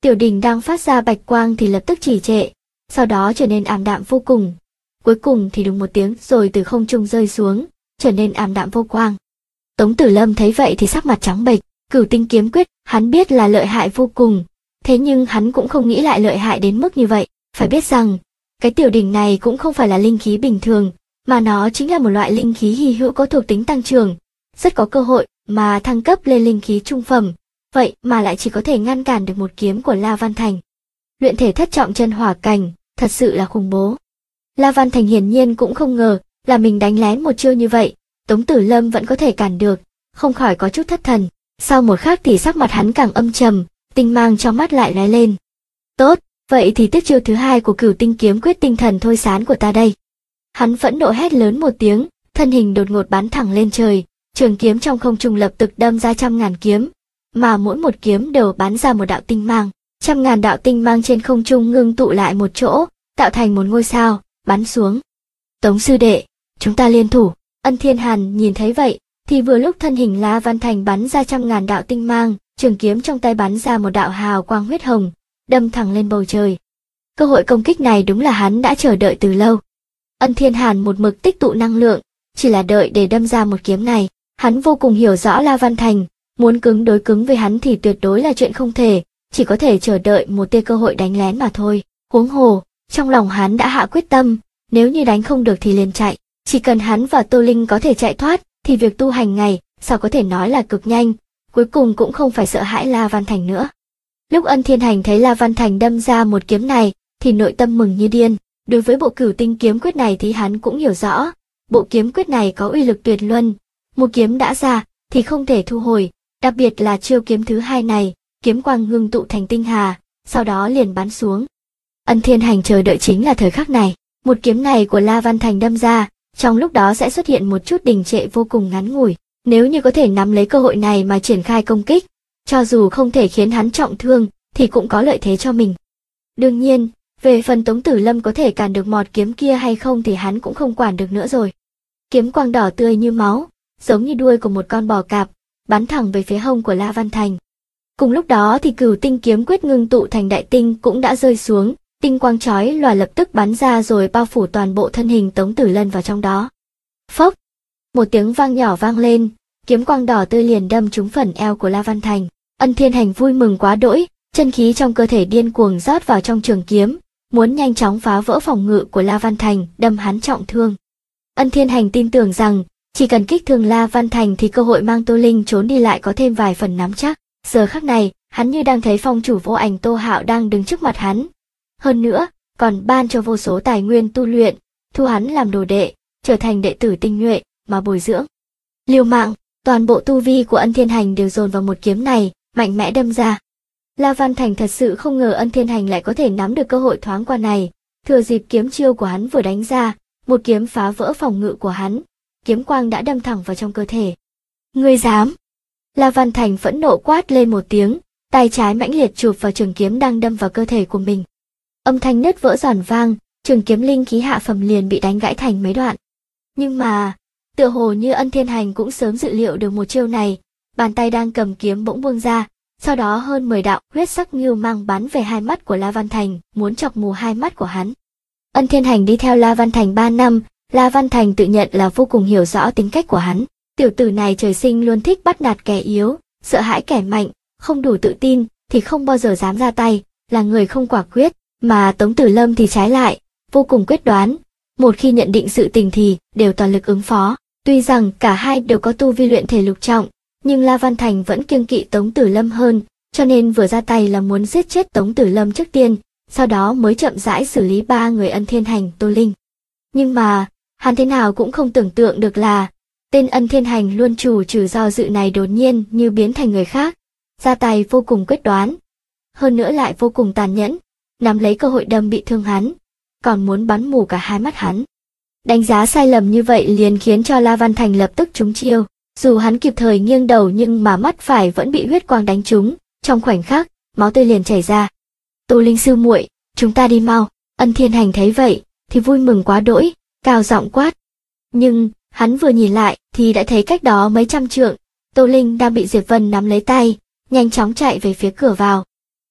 Tiểu đỉnh đang phát ra bạch quang thì lập tức trì trệ, sau đó trở nên ảm đạm vô cùng. Cuối cùng thì đùng một tiếng rồi từ không trung rơi xuống, trở nên ảm đạm vô quang. Tống Tử Lâm thấy vậy thì sắc mặt trắng bệch. Cửu tinh kiếm quyết, hắn biết là lợi hại vô cùng, thế nhưng hắn cũng không nghĩ lại lợi hại đến mức như vậy. Phải biết rằng, cái tiểu đỉnh này cũng không phải là linh khí bình thường, mà nó chính là một loại linh khí hy hữu có thuộc tính tăng trưởng, rất có cơ hội mà thăng cấp lên linh khí trung phẩm, vậy mà lại chỉ có thể ngăn cản được một kiếm của La Văn Thành. Luyện thể thất trọng chân hỏa cảnh, thật sự là khủng bố. La Văn Thành hiển nhiên cũng không ngờ là mình đánh lén một chiêu như vậy, Tống Tử Lâm vẫn có thể cản được, không khỏi có chút thất thần. Sau một khắc thì sắc mặt hắn càng âm trầm, tinh mang trong mắt lại lóe lên. Tốt, vậy thì tiếp chiêu thứ hai của Cửu tinh kiếm quyết tinh thần thôi sán của ta đây. Hắn phẫn nộ hét lớn một tiếng, thân hình đột ngột bắn thẳng lên trời, trường kiếm trong không trung lập tức đâm ra trăm ngàn kiếm, mà mỗi một kiếm đều bắn ra một đạo tinh mang. Trăm ngàn đạo tinh mang trên không trung ngưng tụ lại một chỗ, tạo thành một ngôi sao, bắn xuống. Tống sư đệ, chúng ta liên thủ. Ân Thiên Hàn nhìn thấy vậy, thì vừa lúc thân hình La Văn Thành bắn ra trăm ngàn đạo tinh mang, trường kiếm trong tay bắn ra một đạo hào quang huyết hồng, đâm thẳng lên bầu trời. Cơ hội công kích này đúng là hắn đã chờ đợi từ lâu. Ân Thiên Hàn một mực tích tụ năng lượng, chỉ là đợi để đâm ra một kiếm này. Hắn vô cùng hiểu rõ La Văn Thành, muốn cứng đối cứng với hắn thì tuyệt đối là chuyện không thể, chỉ có thể chờ đợi một tia cơ hội đánh lén mà thôi. Huống hồ, trong lòng hắn đã hạ quyết tâm, nếu như đánh không được thì liền chạy. Chỉ cần hắn và Tô Linh có thể chạy thoát, thì việc tu hành ngày sao có thể nói là cực nhanh, cuối cùng cũng không phải sợ hãi La Văn Thành nữa. Lúc Ân Thiên Hành thấy La Văn Thành đâm ra một kiếm này, thì nội tâm mừng như điên. Đối với bộ Cửu tinh kiếm quyết này thì hắn cũng hiểu rõ, bộ kiếm quyết này có uy lực tuyệt luân, một kiếm đã ra thì không thể thu hồi, đặc biệt là chiêu kiếm thứ hai này, kiếm quang ngưng tụ thành tinh hà, sau đó liền bắn xuống. Ân Thiên Hành chờ đợi chính là thời khắc này, một kiếm này của La Văn Thành đâm ra, trong lúc đó sẽ xuất hiện một chút đình trệ vô cùng ngắn ngủi, nếu như có thể nắm lấy cơ hội này mà triển khai công kích, cho dù không thể khiến hắn trọng thương, thì cũng có lợi thế cho mình. Đương nhiên, về phần Tống Tử Lâm có thể cản được mọt kiếm kia hay không thì hắn cũng không quản được nữa rồi. Kiếm quang đỏ tươi như máu, giống như đuôi của một con bò cạp, bắn thẳng về phía hông của La Văn Thành. Cùng lúc đó thì Cửu tinh kiếm quyết ngưng tụ thành đại tinh cũng đã rơi xuống, tinh quang chói lòa lập tức bắn ra rồi bao phủ toàn bộ thân hình Tống Tử Lâm vào trong đó. Phốc! Một tiếng vang nhỏ vang lên, kiếm quang đỏ tươi liền đâm trúng phần eo của La Văn Thành. Ân Thiên Hành vui mừng quá đỗi, chân khí trong cơ thể điên cuồng rót vào trong trường kiếm, muốn nhanh chóng phá vỡ phòng ngự của La Văn Thành, đâm hắn trọng thương. Ân Thiên Hành tin tưởng rằng, chỉ cần kích thương La Văn Thành thì cơ hội mang Tô Linh trốn đi lại có thêm vài phần nắm chắc. Giờ khắc này, hắn như đang thấy phong chủ vô ảnh Tô Hạo đang đứng trước mặt hắn. Hơn nữa, còn ban cho vô số tài nguyên tu luyện, thu hắn làm đồ đệ, trở thành đệ tử tinh nhuệ mà bồi dưỡng. Liều mạng, toàn bộ tu vi của Ân Thiên Hành đều dồn vào một kiếm này, mạnh mẽ đâm ra. La Văn Thành thật sự không ngờ Ân Thiên Hành lại có thể nắm được cơ hội thoáng qua này, thừa dịp kiếm chiêu của hắn vừa đánh ra, một kiếm phá vỡ phòng ngự của hắn, kiếm quang đã đâm thẳng vào trong cơ thể. Ngươi dám! La Văn Thành phẫn nộ quát lên một tiếng, tay trái mãnh liệt chụp vào trường kiếm đang đâm vào cơ thể của mình. Âm thanh nứt vỡ giòn vang, trường kiếm linh khí hạ phẩm liền bị đánh gãy thành mấy đoạn. Nhưng mà, tựa hồ như Ân Thiên Hành cũng sớm dự liệu được một chiêu này, bàn tay đang cầm kiếm bỗng buông ra, sau đó hơn 10 đạo huyết sắc ngưu mang bắn về hai mắt của La Văn Thành, muốn chọc mù hai mắt của hắn. Ân Thiên Hành đi theo La Văn Thành 3 năm, La Văn Thành tự nhận là vô cùng hiểu rõ tính cách của hắn. Tiểu tử này trời sinh luôn thích bắt nạt kẻ yếu, sợ hãi kẻ mạnh, không đủ tự tin thì không bao giờ dám ra tay, là người không quả quyết, mà Tống Tử Lâm thì trái lại, vô cùng quyết đoán, một khi nhận định sự tình thì đều toàn lực ứng phó. Tuy rằng cả hai đều có tu vi luyện thể lục trọng, nhưng La Văn Thành vẫn kiêng kỵ Tống Tử Lâm hơn, cho nên vừa ra tay là muốn giết chết Tống Tử Lâm trước tiên, sau đó mới chậm rãi xử lý 3 người Ân Thiên Hành, Tô Linh. Nhưng mà, hắn thế nào cũng không tưởng tượng được là, tên Ân Thiên Hành luôn chủ trừ do dự này đột nhiên như biến thành người khác, ra tay vô cùng quyết đoán, hơn nữa lại vô cùng tàn nhẫn, nắm lấy cơ hội đâm bị thương hắn, còn muốn bắn mù cả hai mắt hắn. Đánh giá sai lầm như vậy liền khiến cho La Văn Thành lập tức trúng chiêu, dù hắn kịp thời nghiêng đầu nhưng mà mắt phải vẫn bị huyết quang đánh trúng, trong khoảnh khắc, máu tươi liền chảy ra. Tô Linh sư muội, chúng ta đi mau. Ân Thiên Hành thấy vậy, thì vui mừng quá đỗi, cao giọng quát. Nhưng, hắn vừa nhìn lại, thì đã thấy cách đó mấy trăm trượng, Tô Linh đang bị Diệp Vân nắm lấy tay, nhanh chóng chạy về phía cửa vào.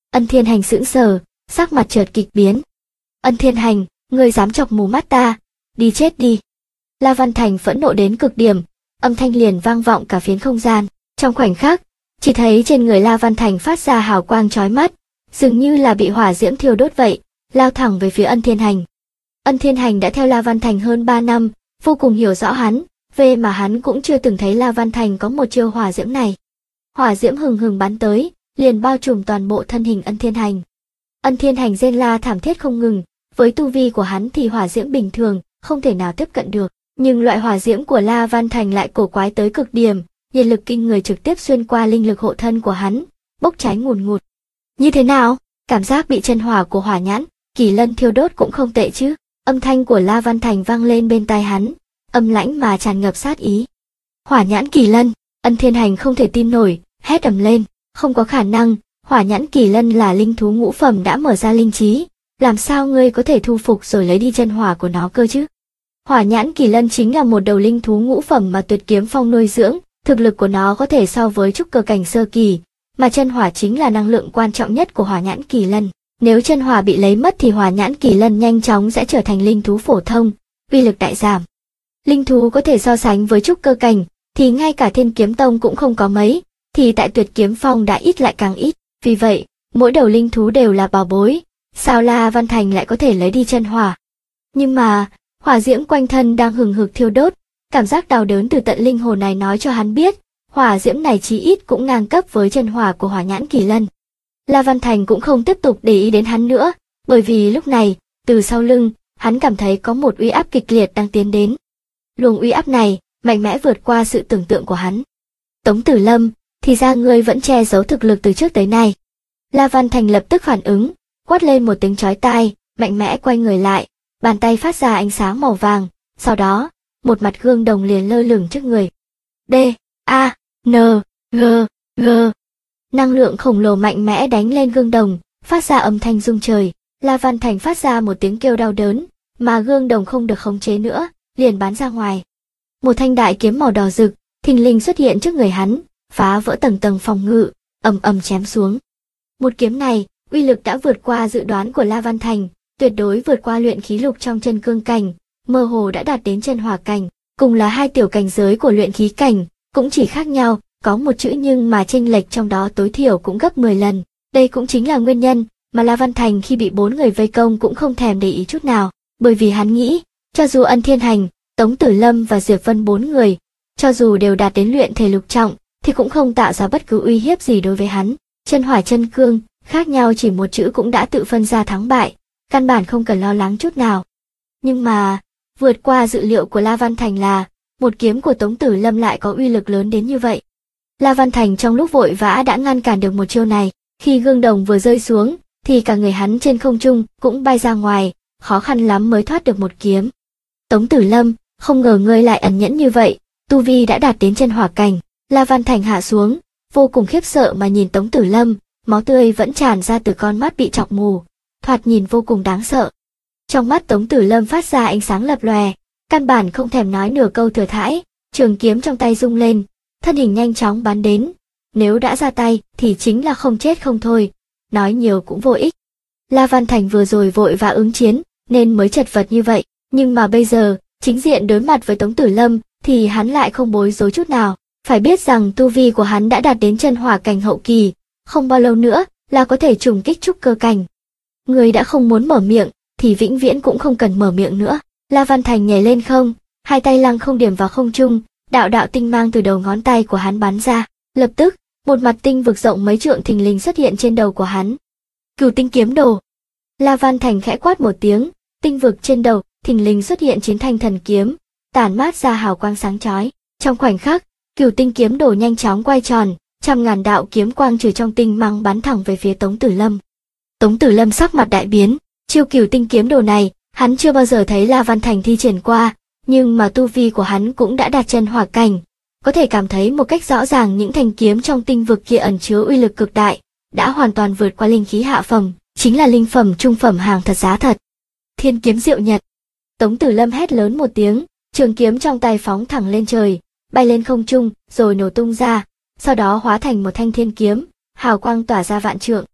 Ân Thiên Hành sững sờ, sắc mặt chợt kịch biến. Ân Thiên Hành, ngươi dám chọc mù mắt ta, đi chết đi. La Văn Thành phẫn nộ đến cực điểm, âm thanh liền vang vọng cả phiến không gian. Trong khoảnh khắc, chỉ thấy trên người La Văn Thành phát ra hào quang chói mắt, dường như là bị hỏa diễm thiêu đốt vậy, lao thẳng về phía Ân Thiên Hành. Ân Thiên Hành đã theo La Văn Thành hơn 3 năm, vô cùng hiểu rõ hắn, về mà hắn cũng chưa từng thấy La Văn Thành có một chiêu hỏa diễm này. Hỏa diễm hừng hừng bắn tới, liền bao trùm toàn bộ thân hình Ân Thiên Hành. Ân Thiên Hành rên la thảm thiết không ngừng, với tu vi của hắn thì hỏa diễm bình thường không thể nào tiếp cận được, nhưng loại hỏa diễm của La Văn Thành lại cổ quái tới cực điểm, nhiệt lực kinh người trực tiếp xuyên qua linh lực hộ thân của hắn, bốc cháy ngùn ngụt. Như thế nào? Cảm giác bị chân hỏa của Hỏa Nhãn Kỳ Lân thiêu đốt cũng không tệ chứ? Âm thanh của La Văn Thành vang lên bên tai hắn, âm lãnh mà tràn ngập sát ý. Hỏa Nhãn Kỳ Lân, Ân Thiên Hành không thể tin nổi, hét ầm lên, không có khả năng, Hỏa Nhãn Kỳ Lân là linh thú ngũ phẩm đã mở ra linh trí, làm sao ngươi có thể thu phục rồi lấy đi chân hỏa của nó cơ chứ? Hỏa Nhãn Kỳ Lân chính là một đầu linh thú ngũ phẩm mà Tuyệt Kiếm Phong nuôi dưỡng, thực lực của nó có thể so với trúc cơ cảnh sơ kỳ, mà chân hỏa chính là năng lượng quan trọng nhất của Hỏa Nhãn Kỳ Lân. Nếu chân hỏa bị lấy mất thì Hỏa Nhãn Kỳ Lân nhanh chóng sẽ trở thành linh thú phổ thông, uy lực đại giảm. Linh thú có thể so sánh với trúc cơ cảnh, thì ngay cả Thiên Kiếm Tông cũng không có mấy, thì tại Tuyệt Kiếm Phong đã ít lại càng ít. Vì vậy, mỗi đầu linh thú đều là bảo bối, sao La Văn Thành lại có thể lấy đi chân hỏa? Nhưng mà, hỏa diễm quanh thân đang hừng hực thiêu đốt, cảm giác đau đớn từ tận linh hồn này nói cho hắn biết, hỏa diễm này chí ít cũng ngang cấp với chân hỏa của Hỏa Nhãn Kỳ Lân. La Văn Thành cũng không tiếp tục để ý đến hắn nữa, bởi vì lúc này, từ sau lưng, hắn cảm thấy có một uy áp kịch liệt đang tiến đến. Luồng uy áp này, mạnh mẽ vượt qua sự tưởng tượng của hắn. Tống Tử Lâm, thì ra ngươi vẫn che giấu thực lực từ trước tới nay. La Văn Thành lập tức phản ứng, quát lên một tiếng chói tai, mạnh mẽ quay người lại, bàn tay phát ra ánh sáng màu vàng, sau đó, một mặt gương đồng liền lơ lửng trước người. D, A, N, G, G. Năng lượng khổng lồ mạnh mẽ đánh lên gương đồng, phát ra âm thanh rung trời. La Văn Thành phát ra một tiếng kêu đau đớn, mà gương đồng không được khống chế nữa, liền bắn ra ngoài. Một thanh đại kiếm màu đỏ rực, thình lình xuất hiện trước người hắn, phá vỡ tầng tầng phòng ngự, ầm ầm chém xuống. Một kiếm này, uy lực đã vượt qua dự đoán của La Văn Thành, tuyệt đối vượt qua luyện khí lục trong chân cương cảnh, mơ hồ đã đạt đến chân hỏa cảnh, cùng là hai tiểu cảnh giới của luyện khí cảnh, cũng chỉ khác nhau, có một chữ nhưng mà chênh lệch trong đó tối thiểu cũng gấp 10 lần. Đây cũng chính là nguyên nhân mà La Văn Thành khi bị 4 người vây công cũng không thèm để ý chút nào, bởi vì hắn nghĩ, cho dù Ân Thiên Hành, Tống Tử Lâm và Diệp Vân 4 người, cho dù đều đạt đến luyện thể lục trọng, thì cũng không tạo ra bất cứ uy hiếp gì đối với hắn. Chân hỏa chân cương, khác nhau chỉ một chữ cũng đã tự phân ra thắng bại, căn bản không cần lo lắng chút nào. Nhưng mà, vượt qua dự liệu của La Văn Thành là, một kiếm của Tống Tử Lâm lại có uy lực lớn đến như vậy. La Văn Thành trong lúc vội vã đã ngăn cản được một chiêu này, khi gương đồng vừa rơi xuống, thì cả người hắn trên không trung cũng bay ra ngoài, khó khăn lắm mới thoát được một kiếm. Tống Tử Lâm, không ngờ ngươi lại ẩn nhẫn như vậy, tu vi đã đạt đến chân hỏa cảnh. La Văn Thành hạ xuống, vô cùng khiếp sợ mà nhìn Tống Tử Lâm, máu tươi vẫn tràn ra từ con mắt bị chọc mù, thoạt nhìn vô cùng đáng sợ. Trong mắt Tống Tử Lâm phát ra ánh sáng lập lòe, căn bản không thèm nói nửa câu thừa thãi, trường kiếm trong tay rung lên, thân hình nhanh chóng bắn đến. Nếu đã ra tay thì chính là không chết không thôi, nói nhiều cũng vô ích. La Văn Thành vừa rồi vội vã ứng chiến, nên mới chật vật như vậy, nhưng mà bây giờ, chính diện đối mặt với Tống Tử Lâm, thì hắn lại không bối rối chút nào. Phải biết rằng tu vi của hắn đã đạt đến chân hỏa cảnh hậu kỳ, không bao lâu nữa là có thể trùng kích trúc cơ cảnh. Người đã không muốn mở miệng, thì vĩnh viễn cũng không cần mở miệng nữa. La Văn Thành nhảy lên không, hai tay lăng không điểm vào không trung, đạo đạo tinh mang từ đầu ngón tay của hắn bắn ra. Lập tức, một mặt tinh vực rộng mấy trượng thình lình xuất hiện trên đầu của hắn. Cửu tinh kiếm đồ. La Văn Thành khẽ quát một tiếng, tinh vực trên đầu thình lình xuất hiện chiến thanh thần kiếm, tản mát ra hào quang sáng chói. Trong khoảnh khắc, Cửu tinh kiếm đồ nhanh chóng quay tròn, trăm ngàn đạo kiếm quang từ trong tinh mang bắn thẳng về phía Tống Tử Lâm. Tống Tử Lâm sắc mặt đại biến, chiêu Cửu tinh kiếm đồ này, hắn chưa bao giờ thấy La Văn Thành thi triển qua, nhưng mà tu vi của hắn cũng đã đạt chân hỏa cảnh, có thể cảm thấy một cách rõ ràng những thanh kiếm trong tinh vực kia ẩn chứa uy lực cực đại, đã hoàn toàn vượt qua linh khí hạ phẩm, chính là linh phẩm trung phẩm hàng thật giá thật. Thiên kiếm diệu nhật. Tống Tử Lâm hét lớn một tiếng, trường kiếm trong tay phóng thẳng lên trời, bay lên không trung, rồi nổ tung ra, sau đó hóa thành một thanh thiên kiếm, hào quang tỏa ra vạn trượng.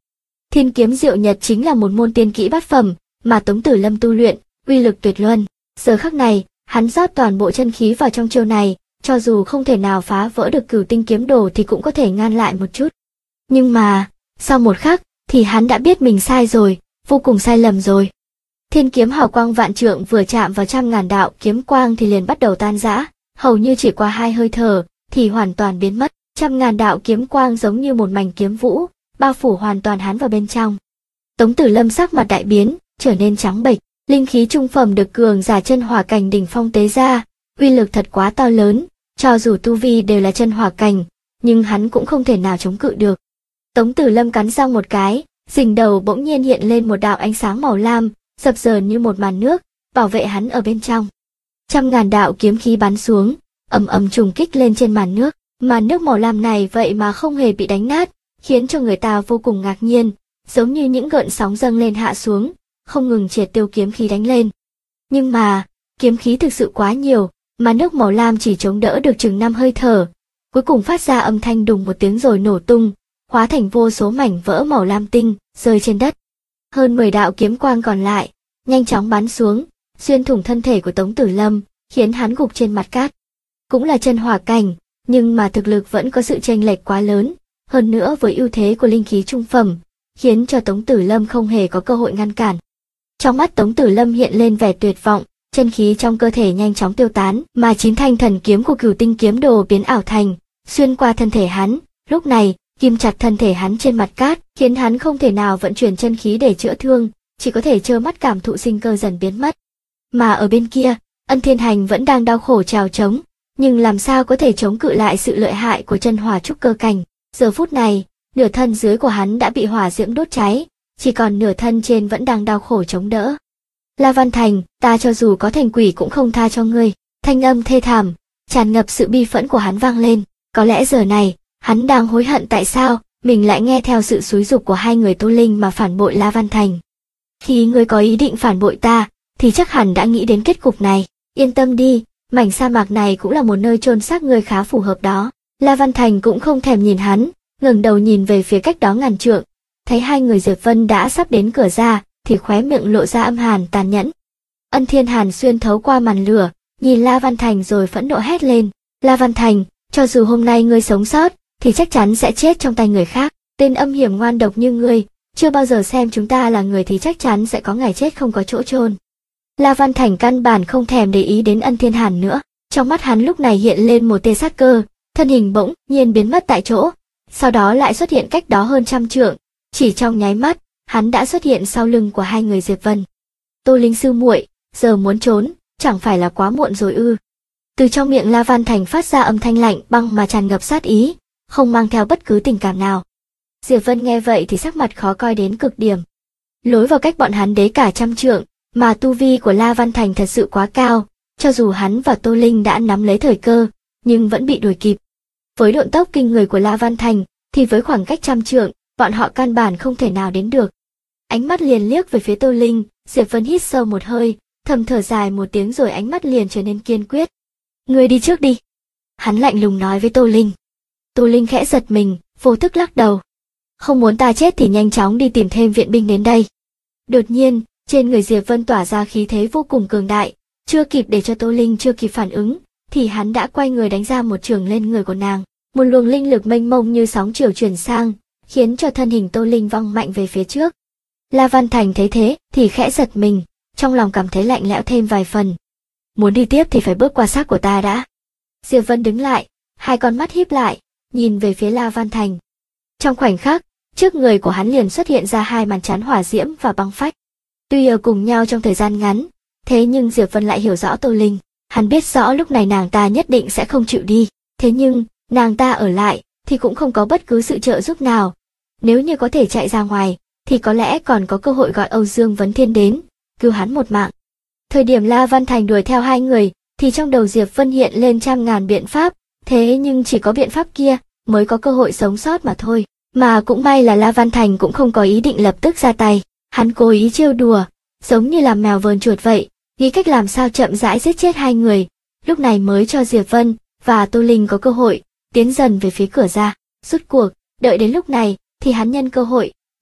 Thiên kiếm Diệu Nhật chính là một môn tiên kỹ bát phẩm mà Tống Tử Lâm tu luyện, uy lực tuyệt luân. Giờ khắc này, hắn rót toàn bộ chân khí vào trong chiêu này, cho dù không thể nào phá vỡ được Cửu Tinh kiếm đồ thì cũng có thể ngăn lại một chút. Nhưng mà, sau một khắc, thì hắn đã biết mình sai rồi, vô cùng sai lầm rồi. Thiên kiếm hào quang vạn trượng vừa chạm vào 100.000 đạo kiếm quang thì liền bắt đầu tan rã, hầu như chỉ qua 2 hơi thở thì hoàn toàn biến mất. 100.000 đạo kiếm quang giống như một mảnh kiếm vũ, bao phủ hoàn toàn hắn vào bên trong. Tống Tử Lâm sắc mặt đại biến, trở nên trắng bệch, linh khí trung phẩm được cường giả chân hỏa cảnh đỉnh phong tế ra, uy lực thật quá to lớn, cho dù tu vi đều là chân hỏa cảnh, nhưng hắn cũng không thể nào chống cự được. Tống Tử Lâm cắn răng một cái, đỉnh đầu bỗng nhiên hiện lên một đạo ánh sáng màu lam, dập dờn như một màn nước, bảo vệ hắn ở bên trong. 100.000 đạo kiếm khí bắn xuống, ầm ầm trùng kích lên trên màn nước. Màn nước màu lam này vậy mà không hề bị đánh nát, khiến cho người ta vô cùng ngạc nhiên, giống như những gợn sóng dâng lên hạ xuống, không ngừng triệt tiêu kiếm khí đánh lên. Nhưng mà, kiếm khí thực sự quá nhiều, màn nước màu lam chỉ chống đỡ được chừng 5 hơi thở, cuối cùng phát ra âm thanh đùng một tiếng rồi nổ tung, hóa thành vô số mảnh vỡ màu lam tinh, rơi trên đất. Hơn 10 đạo kiếm quang còn lại, nhanh chóng bắn xuống, xuyên thủng thân thể của Tống Tử Lâm, khiến hắn gục trên mặt cát. Cũng là chân hỏa cảnh, nhưng mà thực lực vẫn có sự chênh lệch quá lớn, hơn nữa với ưu thế của linh khí trung phẩm, khiến cho Tống Tử Lâm không hề có cơ hội ngăn cản. Trong mắt Tống Tử Lâm hiện lên vẻ tuyệt vọng, chân khí trong cơ thể nhanh chóng tiêu tán, mà 9 thanh thần kiếm của Cửu Tinh kiếm đồ biến ảo thành, xuyên qua thân thể hắn, lúc này, ghim chặt thân thể hắn trên mặt cát, khiến hắn không thể nào vận chuyển chân khí để chữa thương, chỉ có thể trơ mắt cảm thụ sinh cơ dần biến mất. Mà ở bên kia, Ân Thiên Hành vẫn đang đau khổ trèo trống, nhưng làm sao có thể chống cự lại sự lợi hại của chân hỏa trúc cơ cảnh. Giờ phút này, nửa thân dưới của hắn đã bị hỏa diễm đốt cháy, chỉ còn nửa thân trên vẫn đang đau khổ chống đỡ. La Văn Thành, ta cho dù có thành quỷ cũng không tha cho ngươi. Thanh âm thê thảm, tràn ngập sự bi phẫn của hắn vang lên. Có lẽ giờ này, hắn đang hối hận tại sao mình lại nghe theo sự xúi giục của hai người Tô Linh mà phản bội La Văn Thành. Khi ngươi có ý định phản bội ta, thì chắc hẳn đã nghĩ đến kết cục này. Yên tâm đi, mảnh sa mạc này cũng là một nơi chôn xác ngươi khá phù hợp đó. La Văn Thành cũng không thèm nhìn hắn, ngẩng đầu nhìn về phía cách đó ngàn trượng, thấy hai người Diệp Vân đã sắp đến cửa ra, thì khóe miệng lộ ra âm hàn tàn nhẫn. Ân Thiên Hàn xuyên thấu qua màn lửa, nhìn La Văn Thành rồi phẫn nộ hét lên: La Văn Thành, cho dù hôm nay ngươi sống sót, thì chắc chắn sẽ chết trong tay người khác. Tên âm hiểm ngoan độc như ngươi, chưa bao giờ xem chúng ta là người thì chắc chắn sẽ có ngày chết không có chỗ chôn. La Văn Thành căn bản không thèm để ý đến Ân Thiên Hàn nữa, trong mắt hắn lúc này hiện lên một tia sát cơ, thân hình bỗng nhiên biến mất tại chỗ, sau đó lại xuất hiện cách đó hơn 100 trượng, chỉ trong nháy mắt, hắn đã xuất hiện sau lưng của hai người Diệp Vân. Tô Linh sư muội, giờ muốn trốn, chẳng phải là quá muộn rồi ư? Từ trong miệng La Văn Thành phát ra âm thanh lạnh băng mà tràn ngập sát ý, không mang theo bất cứ tình cảm nào. Diệp Vân nghe vậy thì sắc mặt khó coi đến cực điểm. Lối vào cách bọn hắn đấy cả 100 trượng, mà tu vi của La Văn Thành thật sự quá cao, cho dù hắn và Tô Linh đã nắm lấy thời cơ, nhưng vẫn bị đuổi kịp. Với độ tốc kinh người của La Văn Thành, thì với khoảng cách 100 trượng, bọn họ căn bản không thể nào đến được. Ánh mắt liền liếc về phía Tô Linh, Diệp Vân hít sâu một hơi, thầm thở dài một tiếng rồi ánh mắt liền trở nên kiên quyết. Ngươi đi trước đi. Hắn lạnh lùng nói với Tô Linh. Tô Linh khẽ giật mình, vô thức lắc đầu. Không muốn ta chết thì nhanh chóng đi tìm thêm viện binh đến đây. Đột nhiên, trên người Diệp Vân tỏa ra khí thế vô cùng cường đại, chưa kịp để cho Tô Linh chưa kịp phản ứng, thì hắn đã quay người đánh ra một chưởng lên người của nàng. Một luồng linh lực mênh mông như sóng chiều chuyển sang, khiến cho thân hình Tô Linh văng mạnh về phía trước. La Văn Thành thấy thế thì khẽ giật mình, trong lòng cảm thấy lạnh lẽo thêm vài phần. Muốn đi tiếp thì phải bước qua xác của ta đã. Diệp Vân đứng lại, hai con mắt híp lại, nhìn về phía La Văn Thành. Trong khoảnh khắc, trước người của hắn liền xuất hiện ra hai màn chắn hỏa diễm và băng phách. Tuy ở cùng nhau trong thời gian ngắn, thế nhưng Diệp Vân lại hiểu rõ Tô Linh. Hắn biết rõ lúc này nàng ta nhất định sẽ không chịu đi, thế nhưng, nàng ta ở lại, thì cũng không có bất cứ sự trợ giúp nào. Nếu như có thể chạy ra ngoài, thì có lẽ còn có cơ hội gọi Âu Dương Vấn Thiên đến, cứu hắn một mạng. Thời điểm La Văn Thành đuổi theo hai người, thì trong đầu Diệp Vân hiện lên 100.000 biện pháp, thế nhưng chỉ có biện pháp kia mới có cơ hội sống sót mà thôi. Mà cũng may là La Văn Thành cũng không có ý định lập tức ra tay, hắn cố ý trêu đùa, giống như làm mèo vờn chuột vậy, nghĩ cách làm sao chậm rãi giết chết hai người, lúc này mới cho Diệp Vân và Tô Linh có cơ hội tiến dần về phía cửa ra. Rút cuộc, đợi đến lúc này thì hắn nhân cơ hội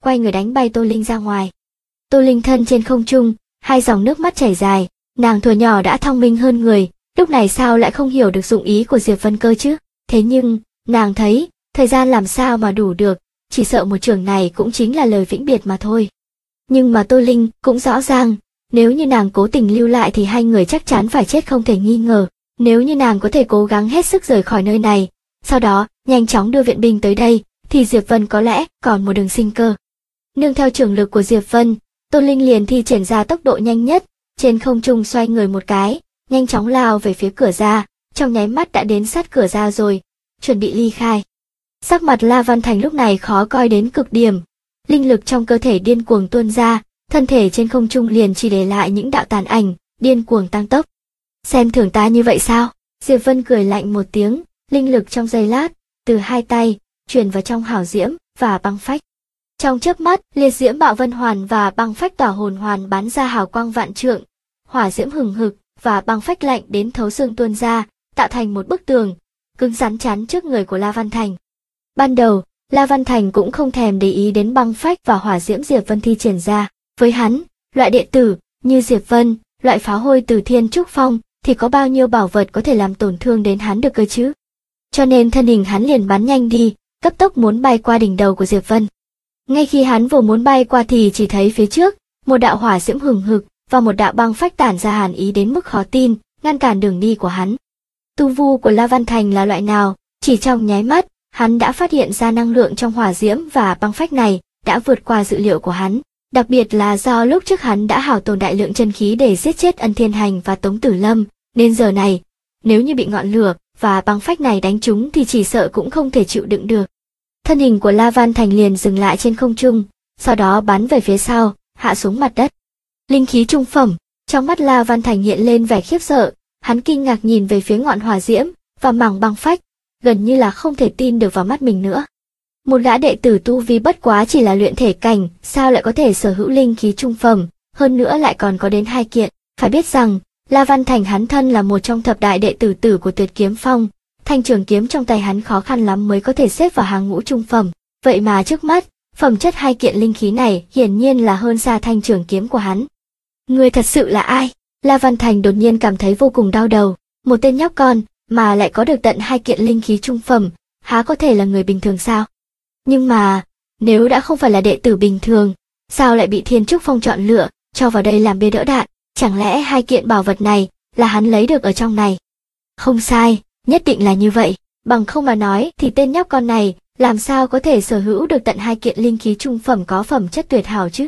quay người đánh bay Tô Linh ra ngoài. Tô Linh thân trên không trung, hai dòng nước mắt chảy dài, nàng thuở nhỏ đã thông minh hơn người, lúc này sao lại không hiểu được dụng ý của Diệp Vân cơ chứ? Thế nhưng, nàng thấy, thời gian làm sao mà đủ được, chỉ sợ một trường này cũng chính là lời vĩnh biệt mà thôi. Nhưng mà Tô Linh cũng rõ ràng, nếu như nàng cố tình lưu lại thì hai người chắc chắn phải chết không thể nghi ngờ. Nếu như nàng có thể cố gắng hết sức rời khỏi nơi này, sau đó nhanh chóng đưa viện binh tới đây, thì Diệp Vân có lẽ còn một đường sinh cơ. Nương theo trường lực của Diệp Vân, Tô Linh liền thi triển ra tốc độ nhanh nhất, trên không trung xoay người một cái, nhanh chóng lao về phía cửa ra, trong nháy mắt đã đến sát cửa ra rồi, chuẩn bị ly khai. Sắc mặt La Văn Thành lúc này khó coi đến cực điểm, linh lực trong cơ thể điên cuồng tuôn ra, thân thể trên không trung liền chỉ để lại những đạo tàn ảnh, điên cuồng tăng tốc. Xem thường ta như vậy sao? Diệp Vân cười lạnh một tiếng, linh lực trong giây lát, từ hai tay, truyền vào trong hảo diễm và băng phách. Trong chớp mắt, liệt diễm bạo vân hoàn và băng phách tỏa hồn hoàn bắn ra hào quang vạn trượng, hỏa diễm hừng hực và băng phách lạnh đến thấu xương tuôn ra, tạo thành một bức tường cứng rắn chắn trước người của La Văn Thành. Ban đầu, La Văn Thành cũng không thèm để ý đến băng phách và hỏa diễm Diệp Vân thi triển ra. Với hắn, loại đệ tử như Diệp Vân, loại phá hôi từ Thiên Trúc Phong, thì có bao nhiêu bảo vật có thể làm tổn thương đến hắn được cơ chứ? Cho nên thân hình hắn liền bắn nhanh đi, cấp tốc muốn bay qua đỉnh đầu của Diệp Vân. Ngay khi hắn vừa muốn bay qua thì chỉ thấy phía trước, một đạo hỏa diễm hừng hực và một đạo băng phách tản ra hàn ý đến mức khó tin, ngăn cản đường đi của hắn. Tu vu của La Văn Thành là loại nào? Chỉ trong nháy mắt, hắn đã phát hiện ra năng lượng trong hỏa diễm và băng phách này đã vượt qua dự liệu của hắn. Đặc biệt là do lúc trước hắn đã hao tổn đại lượng chân khí để giết chết Ân Thiên Hành và Tống Tử Lâm, nên giờ này, nếu như bị ngọn lửa và băng phách này đánh trúng thì chỉ sợ cũng không thể chịu đựng được. Thân hình của La Văn Thành liền dừng lại trên không trung, sau đó bắn về phía sau, hạ xuống mặt đất. Linh khí trung phẩm, trong mắt La Văn Thành hiện lên vẻ khiếp sợ, hắn kinh ngạc nhìn về phía ngọn hỏa diễm và mảng băng phách, gần như là không thể tin được vào mắt mình nữa. Một gã đệ tử tu vi bất quá chỉ là luyện thể cảnh, sao lại có thể sở hữu linh khí trung phẩm, hơn nữa lại còn có đến 2 kiện. Phải biết rằng, La Văn Thành hắn thân là một trong thập đại đệ tử tử của Tuyệt Kiếm Phong, thanh trường kiếm trong tay hắn khó khăn lắm mới có thể xếp vào hàng ngũ trung phẩm. Vậy mà trước mắt, phẩm chất 2 kiện linh khí này hiển nhiên là hơn xa thanh trường kiếm của hắn. Người thật sự là ai? La Văn Thành đột nhiên cảm thấy vô cùng đau đầu, một tên nhóc con mà lại có được tận 2 kiện linh khí trung phẩm, há có thể là người bình thường sao? Nhưng mà, nếu đã không phải là đệ tử bình thường, sao lại bị Thiên Trúc Phong chọn lựa, cho vào đây làm bia đỡ đạn? Chẳng lẽ 2 kiện bảo vật này là hắn lấy được ở trong này? Không sai, nhất định là như vậy, bằng không mà nói thì tên nhóc con này làm sao có thể sở hữu được tận 2 kiện linh khí trung phẩm có phẩm chất tuyệt hảo chứ?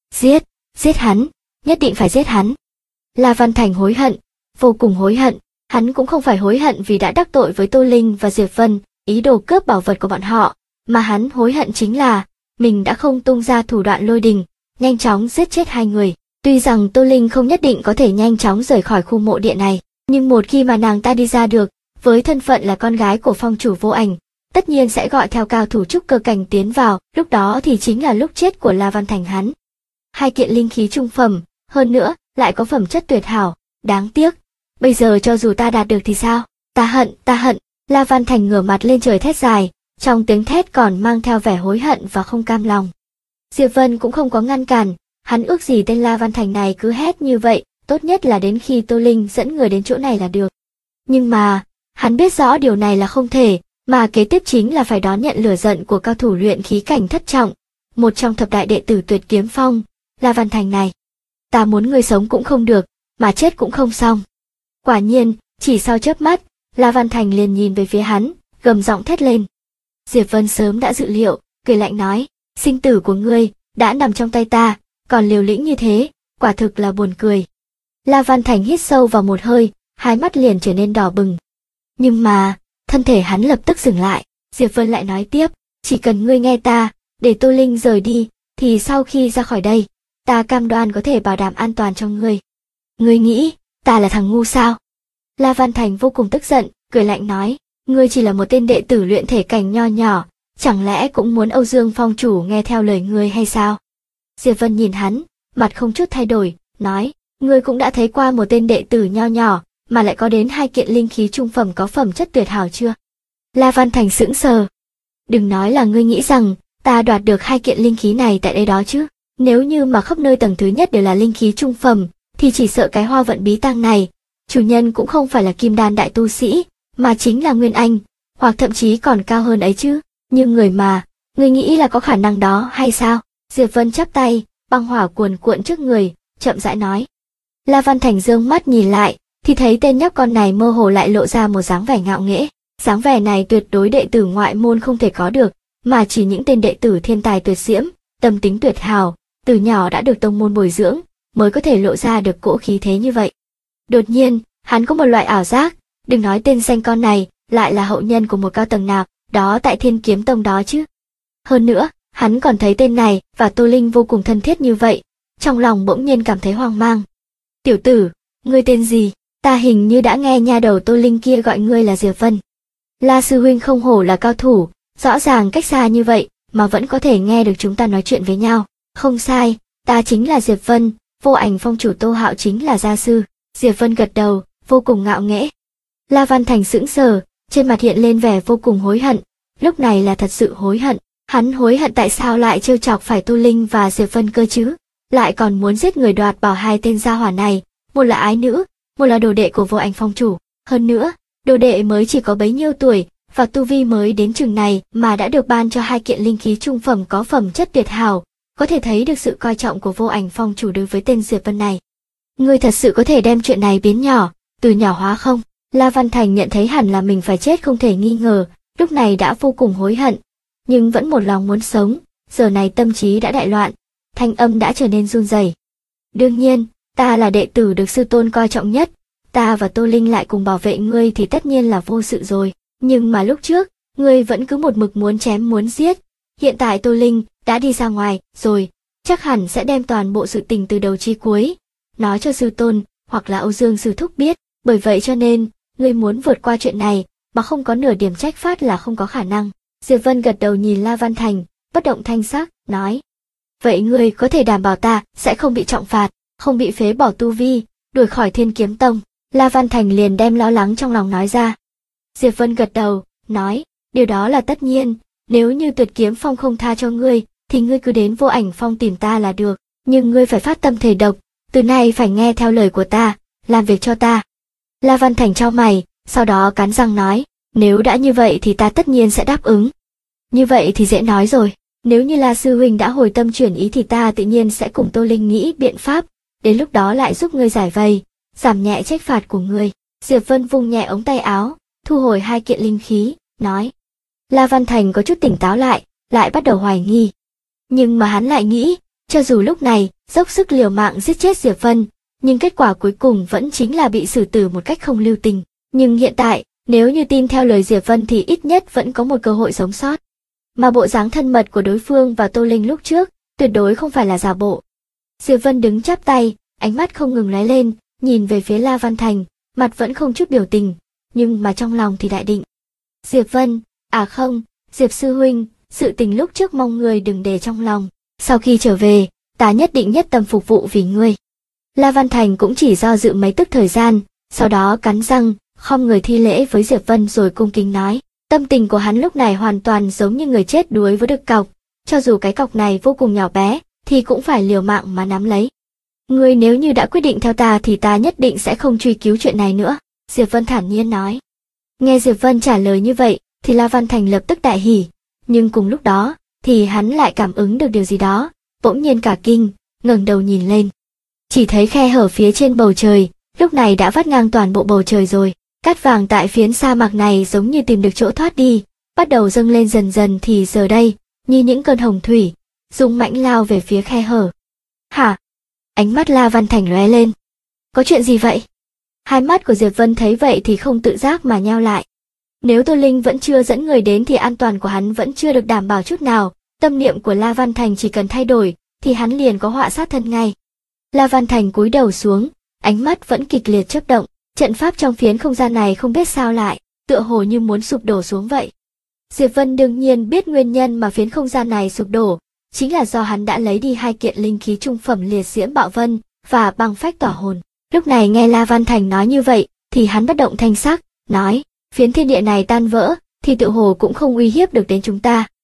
Giết hắn, nhất định phải giết hắn. La Văn Thành hối hận, vô cùng hối hận, hắn cũng không phải hối hận vì đã đắc tội với Tô Linh và Diệp Vân, ý đồ cướp bảo vật của bọn họ, mà hắn hối hận chính là mình đã không tung ra thủ đoạn lôi đình, nhanh chóng giết chết 2 người. Tuy rằng Tô Linh không nhất định có thể nhanh chóng rời khỏi khu mộ điện này, nhưng một khi mà nàng ta đi ra được, với thân phận là con gái của phong chủ Vô Ảnh, tất nhiên sẽ gọi theo cao thủ trúc cơ cảnh tiến vào, lúc đó thì chính là lúc chết của La Văn Thành hắn. 2 kiện linh khí trung phẩm, hơn nữa lại có phẩm chất tuyệt hảo, đáng tiếc, bây giờ cho dù ta đạt được thì sao? Ta hận, La Văn Thành ngửa mặt lên trời thét dài, trong tiếng thét còn mang theo vẻ hối hận và không cam lòng. Diệp Vân cũng không có ngăn cản, hắn ước gì tên La Văn Thành này cứ hét như vậy, tốt nhất là đến khi Tô Linh dẫn người đến chỗ này là được. Nhưng mà, hắn biết rõ điều này là không thể, mà kế tiếp chính là phải đón nhận lửa giận của cao thủ luyện khí cảnh thất trọng, một trong thập đại đệ tử Tuyệt Kiếm Phong. La Văn Thành này, ta muốn ngươi sống cũng không được, mà chết cũng không xong. Quả nhiên, chỉ sau chớp mắt, La Văn Thành liền nhìn về phía hắn, gầm giọng thét lên. Diệp Vân sớm đã dự liệu, cười lạnh nói, sinh tử của ngươi đã nằm trong tay ta, còn liều lĩnh như thế, quả thực là buồn cười. La Văn Thành hít sâu vào một hơi, hai mắt liền trở nên đỏ bừng. Nhưng mà, thân thể hắn lập tức dừng lại, Diệp Vân lại nói tiếp, chỉ cần ngươi nghe ta, để Tô Linh rời đi, thì sau khi ra khỏi đây, ta cam đoan có thể bảo đảm an toàn cho ngươi. Ngươi nghĩ, ta là thằng ngu sao? La Văn Thành vô cùng tức giận, cười lạnh nói, ngươi chỉ là một tên đệ tử luyện thể cảnh nho nhỏ, chẳng lẽ cũng muốn Âu Dương Phong chủ nghe theo lời ngươi hay sao? Diệp Vân nhìn hắn, mặt không chút thay đổi, nói, ngươi cũng đã thấy qua một tên đệ tử nho nhỏ, mà lại có đến 2 kiện linh khí trung phẩm có phẩm chất tuyệt hảo chưa? La Văn Thành sững sờ. Đừng nói là ngươi nghĩ rằng, ta đoạt được hai kiện linh khí này tại đây đó chứ. Nếu như mà khắp nơi tầng thứ nhất đều là linh khí trung phẩm, thì chỉ sợ cái hoa vận bí tang này, chủ nhân cũng không phải là kim đan đại tu sĩ, mà chính là Nguyên Anh, hoặc thậm chí còn cao hơn ấy chứ. Nhưng người nghĩ là có khả năng đó hay sao? Diệp Vân chắp tay, băng hỏa cuồn cuộn trước người, chậm rãi nói. La Văn Thành dương mắt nhìn lại, thì thấy tên nhóc con này mơ hồ lại lộ ra một dáng vẻ ngạo nghễ. Dáng vẻ này tuyệt đối đệ tử ngoại môn không thể có được, mà chỉ những tên đệ tử thiên tài tuyệt diễm, tâm tính tuyệt hảo, từ nhỏ đã được tông môn bồi dưỡng, mới có thể lộ ra được cỗ khí thế như vậy. Đột nhiên, hắn có một loại ảo giác, đừng nói tên danh con này lại là hậu nhân của một cao tầng nào đó tại Thiên Kiếm Tông đó chứ. Hơn nữa, hắn còn thấy tên này và Tô Linh vô cùng thân thiết như vậy, trong lòng bỗng nhiên cảm thấy hoang mang. Tiểu tử, ngươi tên gì? Ta hình như đã nghe nha đầu Tô Linh kia gọi ngươi là Diệp Vân. La sư huynh không hổ là cao thủ, rõ ràng cách xa như vậy mà vẫn có thể nghe được chúng ta nói chuyện với nhau. Không sai, ta chính là Diệp Vân, Vô Ảnh Phong chủ Tô Hạo chính là gia sư. Diệp Vân gật đầu, vô cùng ngạo nghễ. La Văn Thành sững sờ, trên mặt hiện lên vẻ vô cùng hối hận. Lúc này là thật sự hối hận. Hắn hối hận tại sao lại trêu chọc phải Tô Linh và Diệp Vân cơ chứ, lại còn muốn giết người đoạt bảo hai tên gia hỏa này, một là ái nữ, một là đồ đệ của Vô Ảnh Phong chủ. Hơn nữa, đồ đệ mới chỉ có bấy nhiêu tuổi, và tu vi mới đến chừng này mà đã được ban cho hai kiện linh khí trung phẩm có phẩm chất tuyệt hảo, có thể thấy được sự coi trọng của Vô Ảnh Phong chủ đối với tên Diệp Vân này. Ngươi thật sự có thể đem chuyện này biến nhỏ, từ nhỏ hóa không? La Văn Thành nhận thấy hẳn là mình phải chết không thể nghi ngờ, lúc này đã vô cùng hối hận, nhưng vẫn một lòng muốn sống, giờ này tâm trí đã đại loạn, thanh âm đã trở nên run rẩy. Đương nhiên, ta là đệ tử được sư tôn coi trọng nhất, ta và Tô Linh lại cùng bảo vệ ngươi thì tất nhiên là vô sự rồi, nhưng mà lúc trước, ngươi vẫn cứ một mực muốn chém muốn giết, hiện tại Tô Linh đã đi ra ngoài rồi, chắc hẳn sẽ đem toàn bộ sự tình từ đầu chí cuối, nói cho sư tôn, hoặc là Âu Dương sư thúc biết, bởi vậy cho nên, ngươi muốn vượt qua chuyện này, mà không có nửa điểm trách phát là không có khả năng. Diệp Vân gật đầu nhìn La Văn Thành, bất động thanh sắc, nói. Vậy ngươi có thể đảm bảo ta sẽ không bị trọng phạt, không bị phế bỏ tu vi, đuổi khỏi Thiên Kiếm Tông. La Văn Thành liền đem lo lắng trong lòng nói ra. Diệp Vân gật đầu, nói, điều đó là tất nhiên, nếu như Tuyệt Kiếm Phong không tha cho ngươi, thì ngươi cứ đến Vô Ảnh Phong tìm ta là được, nhưng ngươi phải phát tâm thể độc, từ nay phải nghe theo lời của ta, làm việc cho ta. La Văn Thành chau mày, sau đó cắn răng nói, nếu đã như vậy thì ta tất nhiên sẽ đáp ứng. Như vậy thì dễ nói rồi, nếu như La sư huynh đã hồi tâm chuyển ý thì ta tự nhiên sẽ cùng Tô Linh nghĩ biện pháp, đến lúc đó lại giúp ngươi giải vây, giảm nhẹ trách phạt của ngươi. Diệp Vân vung nhẹ ống tay áo, thu hồi hai kiện linh khí, nói. La Văn Thành có chút tỉnh táo lại bắt đầu hoài nghi. Nhưng mà hắn lại nghĩ, cho dù lúc này dốc sức liều mạng giết chết Diệp Vân, nhưng kết quả cuối cùng vẫn chính là bị xử tử một cách không lưu tình. Nhưng hiện tại, nếu như tin theo lời Diệp Vân thì ít nhất vẫn có một cơ hội sống sót. Mà bộ dáng thân mật của đối phương và Tô Linh lúc trước, tuyệt đối không phải là giả bộ. Diệp Vân đứng chắp tay, ánh mắt không ngừng lóe lên, nhìn về phía La Văn Thành, mặt vẫn không chút biểu tình, nhưng mà trong lòng thì đại định. Diệp Vân, à không, Diệp sư huynh, sự tình lúc trước mong người đừng để trong lòng. Sau khi trở về, ta nhất định nhất tâm phục vụ vì ngươi. La Văn Thành cũng chỉ do dự mấy tức thời gian, sau đó cắn răng, khom người thi lễ với Diệp Vân rồi cung kính nói. Tâm tình của hắn lúc này hoàn toàn giống như người chết đuối với đực cọc, cho dù cái cọc này vô cùng nhỏ bé, thì cũng phải liều mạng mà nắm lấy. Ngươi nếu như đã quyết định theo ta thì ta nhất định sẽ không truy cứu chuyện này nữa, Diệp Vân thản nhiên nói. Nghe Diệp Vân trả lời như vậy, thì La Văn Thành lập tức đại hỉ, nhưng cùng lúc đó, thì hắn lại cảm ứng được điều gì đó, bỗng nhiên cả kinh, ngẩng đầu nhìn lên. Chỉ thấy khe hở phía trên bầu trời, lúc này đã vắt ngang toàn bộ bầu trời rồi. Cát vàng tại phiến sa mạc này giống như tìm được chỗ thoát đi, bắt đầu dâng lên dần dần thì giờ đây, như những cơn hồng thủy, dũng mãnh lao về phía khe hở. Hả? Ánh mắt La Văn Thành lóe lên. Có chuyện gì vậy? Hai mắt của Diệp Vân thấy vậy thì không tự giác mà nheo lại. Nếu Tô Linh vẫn chưa dẫn người đến thì an toàn của hắn vẫn chưa được đảm bảo chút nào, tâm niệm của La Văn Thành chỉ cần thay đổi, thì hắn liền có họa sát thân ngay. La Văn Thành cúi đầu xuống, ánh mắt vẫn kịch liệt chớp động. Trận pháp trong phiến không gian này không biết sao lại, tựa hồ như muốn sụp đổ xuống vậy. Diệp Vân đương nhiên biết nguyên nhân mà phiến không gian này sụp đổ, chính là do hắn đã lấy đi hai kiện linh khí trung phẩm liệt diễm bạo vân và băng phách tỏa hồn. Lúc này nghe La Văn Thành nói như vậy, thì hắn bất động thanh sắc, nói, phiến thiên địa này tan vỡ, thì tựa hồ cũng không uy hiếp được đến chúng ta.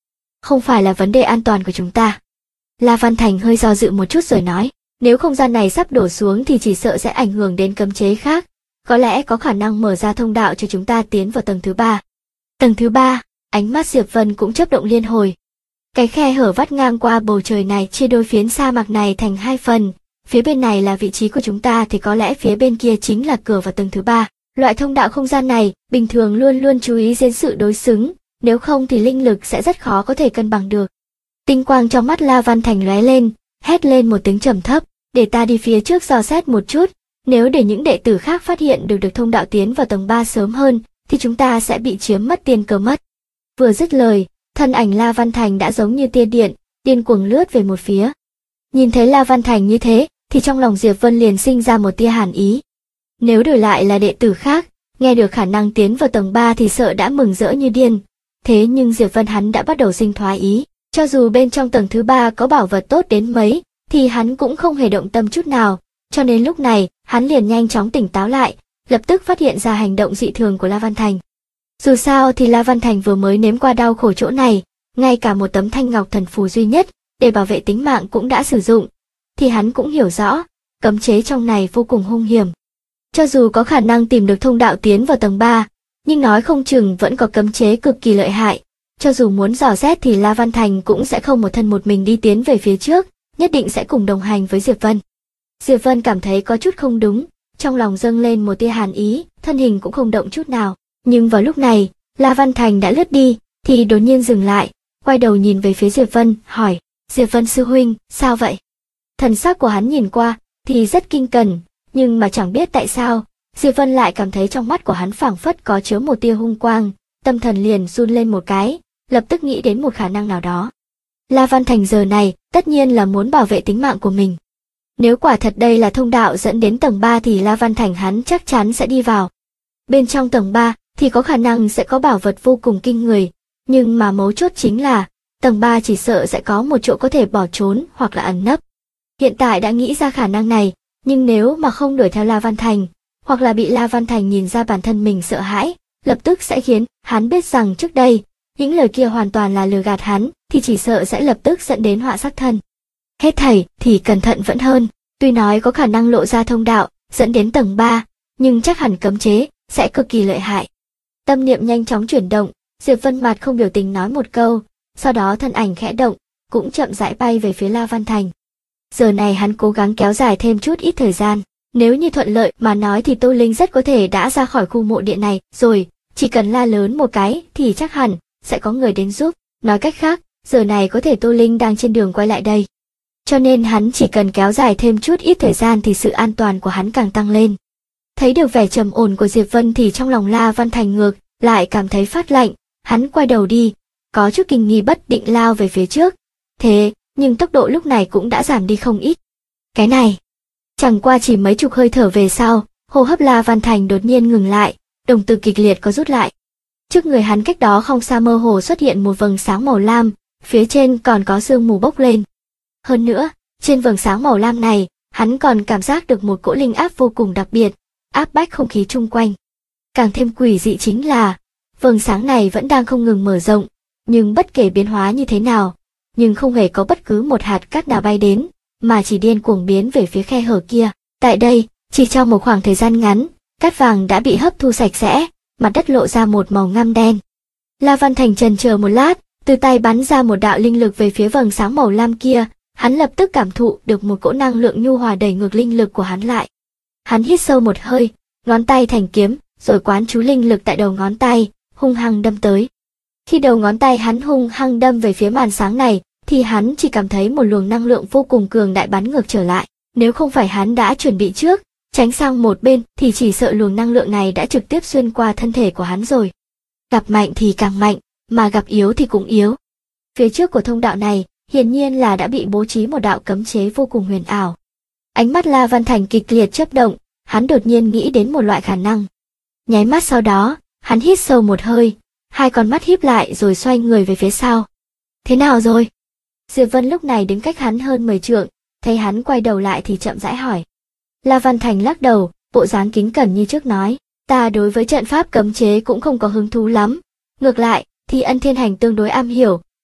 không phải là vấn đề an toàn của chúng ta. La Văn Thành hơi do dự một chút rồi nói, nếu không gian này sắp đổ xuống thì chỉ sợ sẽ ảnh hưởng đến cấm chế khác, có lẽ có khả năng mở ra thông đạo cho chúng ta tiến vào tầng thứ 3. Tầng thứ 3, ánh mắt Diệp Vân cũng chớp động liên hồi. Cái khe hở vắt ngang qua bầu trời này chia đôi phiến sa mạc này thành hai phần, phía bên này là vị trí của chúng ta thì có lẽ phía bên kia chính là cửa vào tầng thứ 3. Loại thông đạo không gian này, bình thường luôn luôn chú ý đến sự đối xứng, nếu không thì linh lực sẽ rất khó có thể cân bằng được. Tinh quang trong mắt La Văn Thành lóe lên, hét lên một tiếng trầm thấp, để ta đi phía trước dò xét một chút, nếu để những đệ tử khác phát hiện được thông đạo tiến vào tầng 3 sớm hơn, thì chúng ta sẽ bị chiếm mất tiên cơ mất. Vừa dứt lời, thân ảnh La Văn Thành đã giống như tia điện, điên cuồng lướt về một phía. Nhìn thấy La Văn Thành như thế, thì trong lòng Diệp Vân liền sinh ra một tia hàn ý. Nếu đổi lại là đệ tử khác, nghe được khả năng tiến vào tầng 3 thì sợ đã mừng rỡ như điên. Thế nhưng Diệp Vân hắn đã bắt đầu sinh thoái ý, cho dù bên trong tầng thứ 3 có bảo vật tốt đến mấy, thì hắn cũng không hề động tâm chút nào, cho nên lúc này, hắn liền nhanh chóng tỉnh táo lại, lập tức phát hiện ra hành động dị thường của La Văn Thành. Dù sao thì La Văn Thành vừa mới nếm qua đau khổ chỗ này, ngay cả một tấm thanh ngọc thần phù duy nhất, để bảo vệ tính mạng cũng đã sử dụng, thì hắn cũng hiểu rõ, cấm chế trong này vô cùng hung hiểm. Cho dù có khả năng tìm được thông đạo tiến vào tầng 3, nhưng nói không chừng vẫn có cấm chế cực kỳ lợi hại, cho dù muốn dò xét thì La Văn Thành cũng sẽ không một thân một mình đi tiến về phía trước, nhất định sẽ cùng đồng hành với Diệp Vân. Diệp Vân cảm thấy có chút không đúng, trong lòng dâng lên một tia hàn ý, thân hình cũng không động chút nào. Nhưng vào lúc này, La Văn Thành đã lướt đi, thì đột nhiên dừng lại, quay đầu nhìn về phía Diệp Vân, hỏi, Diệp Vân sư huynh, sao vậy? Thần sắc của hắn nhìn qua, thì rất kinh cẩn, nhưng mà chẳng biết tại sao, Diệp Vân lại cảm thấy trong mắt của hắn phảng phất có chứa một tia hung quang, tâm thần liền run lên một cái, lập tức nghĩ đến một khả năng nào đó. La Văn Thành giờ này, tất nhiên là muốn bảo vệ tính mạng của mình. Nếu quả thật đây là thông đạo dẫn đến tầng 3 thì La Văn Thành hắn chắc chắn sẽ đi vào. Bên trong tầng 3 thì có khả năng sẽ có bảo vật vô cùng kinh người, nhưng mà mấu chốt chính là, tầng 3 chỉ sợ sẽ có một chỗ có thể bỏ trốn hoặc là ẩn nấp. Hiện tại đã nghĩ ra khả năng này, nhưng nếu mà không đuổi theo La Văn Thành, hoặc là bị La Văn Thành nhìn ra bản thân mình sợ hãi, lập tức sẽ khiến hắn biết rằng trước đây, những lời kia hoàn toàn là lừa gạt hắn, thì chỉ sợ sẽ lập tức dẫn đến họa sát thân. Hết thảy thì cẩn thận vẫn hơn, tuy nói có khả năng lộ ra thông đạo, dẫn đến tầng 3, nhưng chắc hẳn cấm chế sẽ cực kỳ lợi hại. Tâm niệm nhanh chóng chuyển động, Diệp Vân mặt không biểu tình nói một câu, sau đó thân ảnh khẽ động, cũng chậm rãi bay về phía La Văn Thành. Giờ này hắn cố gắng kéo dài thêm chút ít thời gian, nếu như thuận lợi mà nói thì Tô Linh rất có thể đã ra khỏi khu mộ điện này rồi, chỉ cần la lớn một cái thì chắc hẳn sẽ có người đến giúp, nói cách khác, giờ này có thể Tô Linh đang trên đường quay lại đây. Cho nên hắn chỉ cần kéo dài thêm chút ít thời gian thì sự an toàn của hắn càng tăng lên. Thấy được vẻ trầm ổn của Diệp Vân thì trong lòng La Văn Thành ngược lại cảm thấy phát lạnh, hắn quay đầu đi, có chút kinh nghi bất định lao về phía trước. Thế, nhưng tốc độ lúc này cũng đã giảm đi không ít. Cái này, chẳng qua chỉ mấy chục hơi thở về sau, hô hấp La Văn Thành đột nhiên ngừng lại, đồng tử kịch liệt có rút lại. Trước người hắn cách đó không xa mơ hồ xuất hiện một vầng sáng màu lam, phía trên còn có sương mù bốc lên. Hơn nữa, trên vầng sáng màu lam này, hắn còn cảm giác được một cỗ linh áp vô cùng đặc biệt, áp bách không khí chung quanh. Càng thêm quỷ dị chính là, vầng sáng này vẫn đang không ngừng mở rộng, nhưng bất kể biến hóa như thế nào, nhưng không hề có bất cứ một hạt cát nào bay đến, mà chỉ điên cuồng biến về phía khe hở kia. Tại đây, chỉ trong một khoảng thời gian ngắn, cát vàng đã bị hấp thu sạch sẽ, mặt đất lộ ra một màu ngăm đen. La Văn Thành chần chờ một lát, từ tay bắn ra một đạo linh lực về phía vầng sáng màu lam kia, hắn lập tức cảm thụ được một cỗ năng lượng nhu hòa đẩy ngược linh lực của hắn lại. Hắn hít sâu một hơi, ngón tay thành kiếm, rồi quán chú linh lực tại đầu ngón tay, hung hăng đâm tới. Khi đầu ngón tay hắn hung hăng đâm về phía màn sáng này, thì hắn chỉ cảm thấy một luồng năng lượng vô cùng cường đại bắn ngược trở lại. Nếu không phải hắn đã chuẩn bị trước, tránh sang một bên, thì chỉ sợ luồng năng lượng này đã trực tiếp xuyên qua thân thể của hắn rồi. Gặp mạnh thì càng mạnh, mà gặp yếu thì cũng yếu. Phía trước của thông đạo này, hiển nhiên là đã bị bố trí một đạo cấm chế vô cùng huyền ảo. Ánh mắt La Văn Thành kịch liệt chớp động, hắn đột nhiên nghĩ đến một loại khả năng. Nháy mắt sau đó, hắn hít sâu một hơi, hai con mắt híp lại rồi xoay người về phía sau. Thế nào rồi? Diệp Vân lúc này đứng cách hắn hơn 10 trượng, thấy hắn quay đầu lại thì chậm rãi hỏi. La Văn Thành lắc đầu, bộ dáng kính cẩn như trước nói, ta đối với trận pháp cấm chế cũng không có hứng thú lắm. Ngược lại, thì Ân Thiên Hành tương đối am hiểu,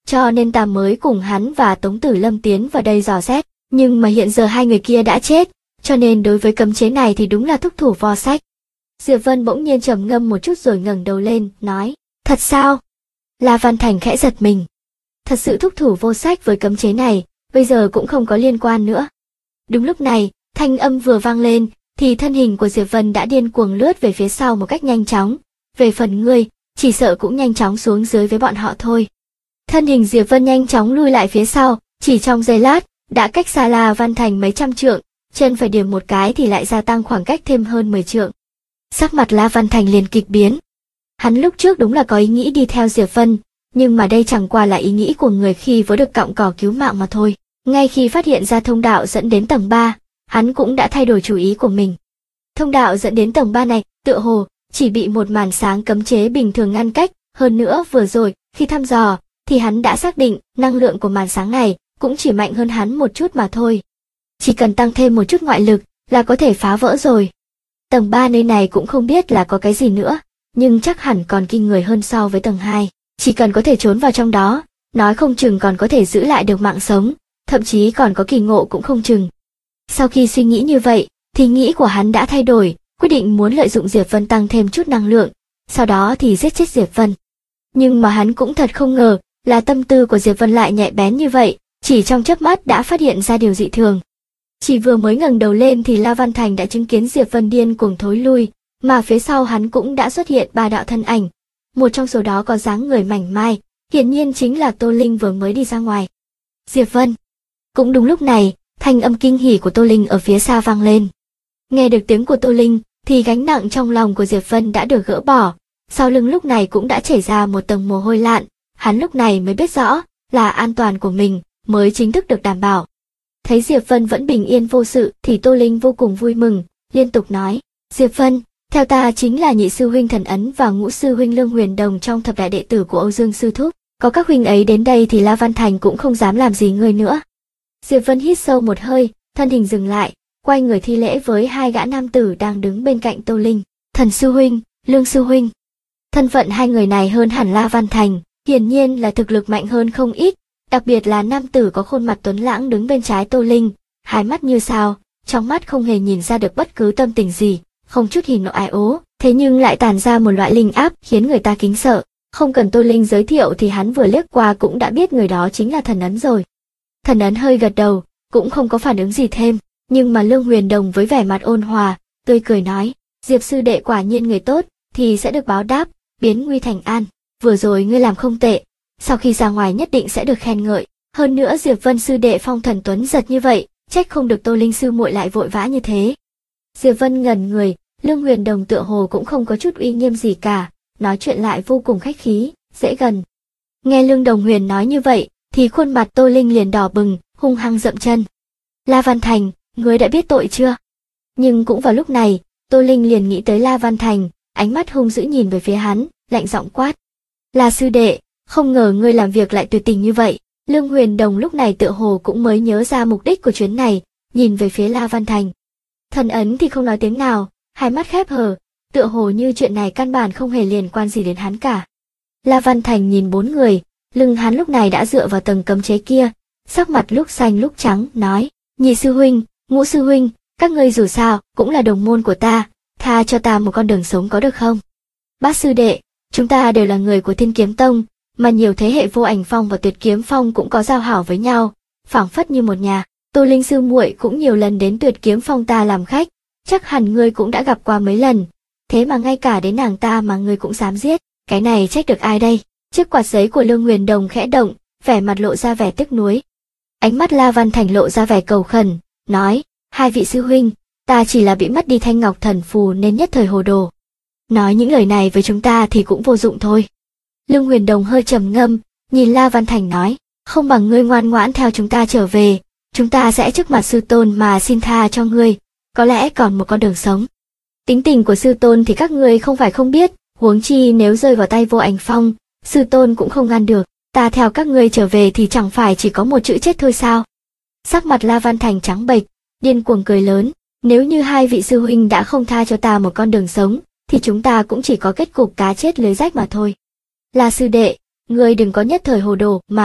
cho nên ta mới cùng hắn và Tống Tử Lâm tiến vào đây dò xét, nhưng mà hiện giờ hai người kia đã chết, cho nên đối với cấm chế này thì đúng là thúc thủ vô sách. Diệp Vân bỗng nhiên trầm ngâm một chút rồi ngẩng đầu lên, nói, thật sao? La Văn Thành khẽ giật mình. Thật sự thúc thủ vô sách với cấm chế này, bây giờ cũng không có liên quan nữa. Đúng lúc này, thanh âm vừa vang lên, thì thân hình của Diệp Vân đã điên cuồng lướt về phía sau một cách nhanh chóng. Về phần ngươi, chỉ sợ cũng nhanh chóng xuống dưới với bọn họ thôi. Thân hình Diệp Vân nhanh chóng lui lại phía sau, chỉ trong giây lát, đã cách xa La Văn Thành mấy trăm trượng, chân phải điểm một cái thì lại gia tăng khoảng cách thêm hơn 10 trượng. Sắc mặt La Văn Thành liền kịch biến. Hắn lúc trước đúng là có ý nghĩ đi theo Diệp Vân, nhưng mà đây chẳng qua là ý nghĩ của người khi vừa được cọng cỏ cứu mạng mà thôi. Ngay khi phát hiện ra thông đạo dẫn đến tầng 3, hắn cũng đã thay đổi chủ ý của mình. Thông đạo dẫn đến tầng 3 này, tựa hồ, chỉ bị một màn sáng cấm chế bình thường ngăn cách, hơn nữa vừa rồi, khi thăm dò, thì hắn đã xác định năng lượng của màn sáng này cũng chỉ mạnh hơn hắn một chút mà thôi. Chỉ cần tăng thêm một chút ngoại lực là có thể phá vỡ rồi. Tầng 3 nơi này cũng không biết là có cái gì nữa, nhưng chắc hẳn còn kinh người hơn so với tầng 2. Chỉ cần có thể trốn vào trong đó, nói không chừng còn có thể giữ lại được mạng sống, thậm chí còn có kỳ ngộ cũng không chừng. Sau khi suy nghĩ như vậy, thì nghĩ của hắn đã thay đổi, quyết định muốn lợi dụng Diệp Vân tăng thêm chút năng lượng, sau đó thì giết chết Diệp Vân. Nhưng mà hắn cũng thật không ngờ, là tâm tư của Diệp Vân lại nhạy bén như vậy, chỉ trong chớp mắt đã phát hiện ra điều dị thường. Chỉ vừa mới ngẩng đầu lên thì La Văn Thành đã chứng kiến Diệp Vân điên cuồng thối lui, mà phía sau hắn cũng đã xuất hiện 3 đạo thân ảnh. Một trong số đó có dáng người mảnh mai, hiển nhiên chính là Tô Linh vừa mới đi ra ngoài. Diệp Vân. Cũng đúng lúc này, thanh âm kinh hỉ của Tô Linh ở phía xa vang lên. Nghe được tiếng của Tô Linh, thì gánh nặng trong lòng của Diệp Vân đã được gỡ bỏ, sau lưng lúc này cũng đã chảy ra một tầng mồ hôi lạnh, hắn lúc này mới biết rõ là an toàn của mình mới chính thức được đảm bảo. Thấy Diệp Vân vẫn bình yên vô sự thì Tô Linh vô cùng vui mừng, liên tục nói, Diệp Vân, theo ta chính là nhị sư huynh Thần Ấn và ngũ sư huynh Lương Huyền Đồng trong thập đại đệ tử của Âu Dương sư thúc, có các huynh ấy đến đây thì La Văn Thành cũng không dám làm gì ngươi nữa. Diệp Vân hít sâu một hơi, thân hình dừng lại, quay người thi lễ với 2 gã nam tử đang đứng bên cạnh Tô Linh, Thần sư huynh, Lương sư huynh. Thân phận hai người này hơn hẳn La Văn Thành, hiển nhiên là thực lực mạnh hơn không ít, đặc biệt là nam tử có khuôn mặt tuấn lãng đứng bên trái Tô Linh, hai mắt như sao, trong mắt không hề nhìn ra được bất cứ tâm tình gì, không chút hỉ nộ ai ố, thế nhưng lại tản ra một loại linh áp khiến người ta kính sợ. Không cần Tô Linh giới thiệu thì hắn vừa liếc qua cũng đã biết người đó chính là Thần Ấn rồi. Thần Ấn hơi gật đầu, cũng không có phản ứng gì thêm, nhưng mà Lương Huyền Đồng với vẻ mặt ôn hòa, tươi cười nói, Diệp sư đệ quả nhiên người tốt, thì sẽ được báo đáp, biến nguy thành an. Vừa rồi ngươi làm không tệ, sau khi ra ngoài nhất định sẽ được khen ngợi. Hơn nữa Diệp Vân sư đệ phong thần tuấn giật như vậy, trách không được Tô Linh sư muội lại vội vã như thế. Diệp Vân ngẩn người, Lương Huyền Đồng tựa hồ cũng không có chút uy nghiêm gì cả, nói chuyện lại vô cùng khách khí, dễ gần. Nghe Lương Đồng Huyền nói như vậy, thì khuôn mặt Tô Linh liền đỏ bừng, hung hăng dậm chân. La Văn Thành, ngươi đã biết tội chưa? Nhưng cũng vào lúc này, Tô Linh liền nghĩ tới La Văn Thành, ánh mắt hung dữ nhìn về phía hắn, lạnh giọng quát. La sư đệ, không ngờ ngươi làm việc lại tuyệt tình như vậy. Lương Huyền Đồng lúc này tựa hồ cũng mới nhớ ra mục đích của chuyến này, nhìn về phía La Văn Thành. Thần Ấn thì không nói tiếng nào, hai mắt khép hờ, tựa hồ như chuyện này căn bản không hề liên quan gì đến hắn cả. La Văn Thành nhìn 4 người, lưng hắn lúc này đã dựa vào tầng cấm chế kia, sắc mặt lúc xanh lúc trắng, nói, nhị sư huynh, ngũ sư huynh, các ngươi dù sao cũng là đồng môn của ta, tha cho ta một con đường sống có được không? Bát sư đệ, chúng ta đều là người của Thiên Kiếm Tông, mà nhiều thế hệ Vô Ảnh Phong và Tuyệt Kiếm Phong cũng có giao hảo với nhau, phảng phất như một nhà. Tô Linh sư muội cũng nhiều lần đến Tuyệt Kiếm Phong ta làm khách, chắc hẳn ngươi cũng đã gặp qua mấy lần, thế mà ngay cả đến nàng ta mà ngươi cũng dám giết, cái này trách được ai đây? Chiếc quạt giấy của Lương Huyền Đồng khẽ động, vẻ mặt lộ ra vẻ tiếc nuối. Ánh mắt La Văn Thành lộ ra vẻ cầu khẩn, nói, 2 vị sư huynh, ta chỉ là bị mất đi thanh ngọc thần phù nên nhất thời hồ đồ. Nói những lời này với chúng ta thì cũng vô dụng thôi. Lương Huyền Đồng hơi trầm ngâm, nhìn La Văn Thành nói, không bằng ngươi ngoan ngoãn theo chúng ta trở về, chúng ta sẽ trước mặt sư tôn mà xin tha cho ngươi, có lẽ còn một con đường sống. Tính tình của sư tôn thì các ngươi không phải không biết, huống chi nếu rơi vào tay Vô Ảnh Phong, sư tôn cũng không ngăn được, ta theo các ngươi trở về thì chẳng phải chỉ có một chữ chết thôi sao? Sắc mặt La Văn Thành trắng bệch, điên cuồng cười lớn, nếu như 2 vị sư huynh đã không tha cho ta một con đường sống, thì chúng ta cũng chỉ có kết cục cá chết lưới rách mà thôi. La sư đệ, ngươi đừng có nhất thời hồ đồ mà,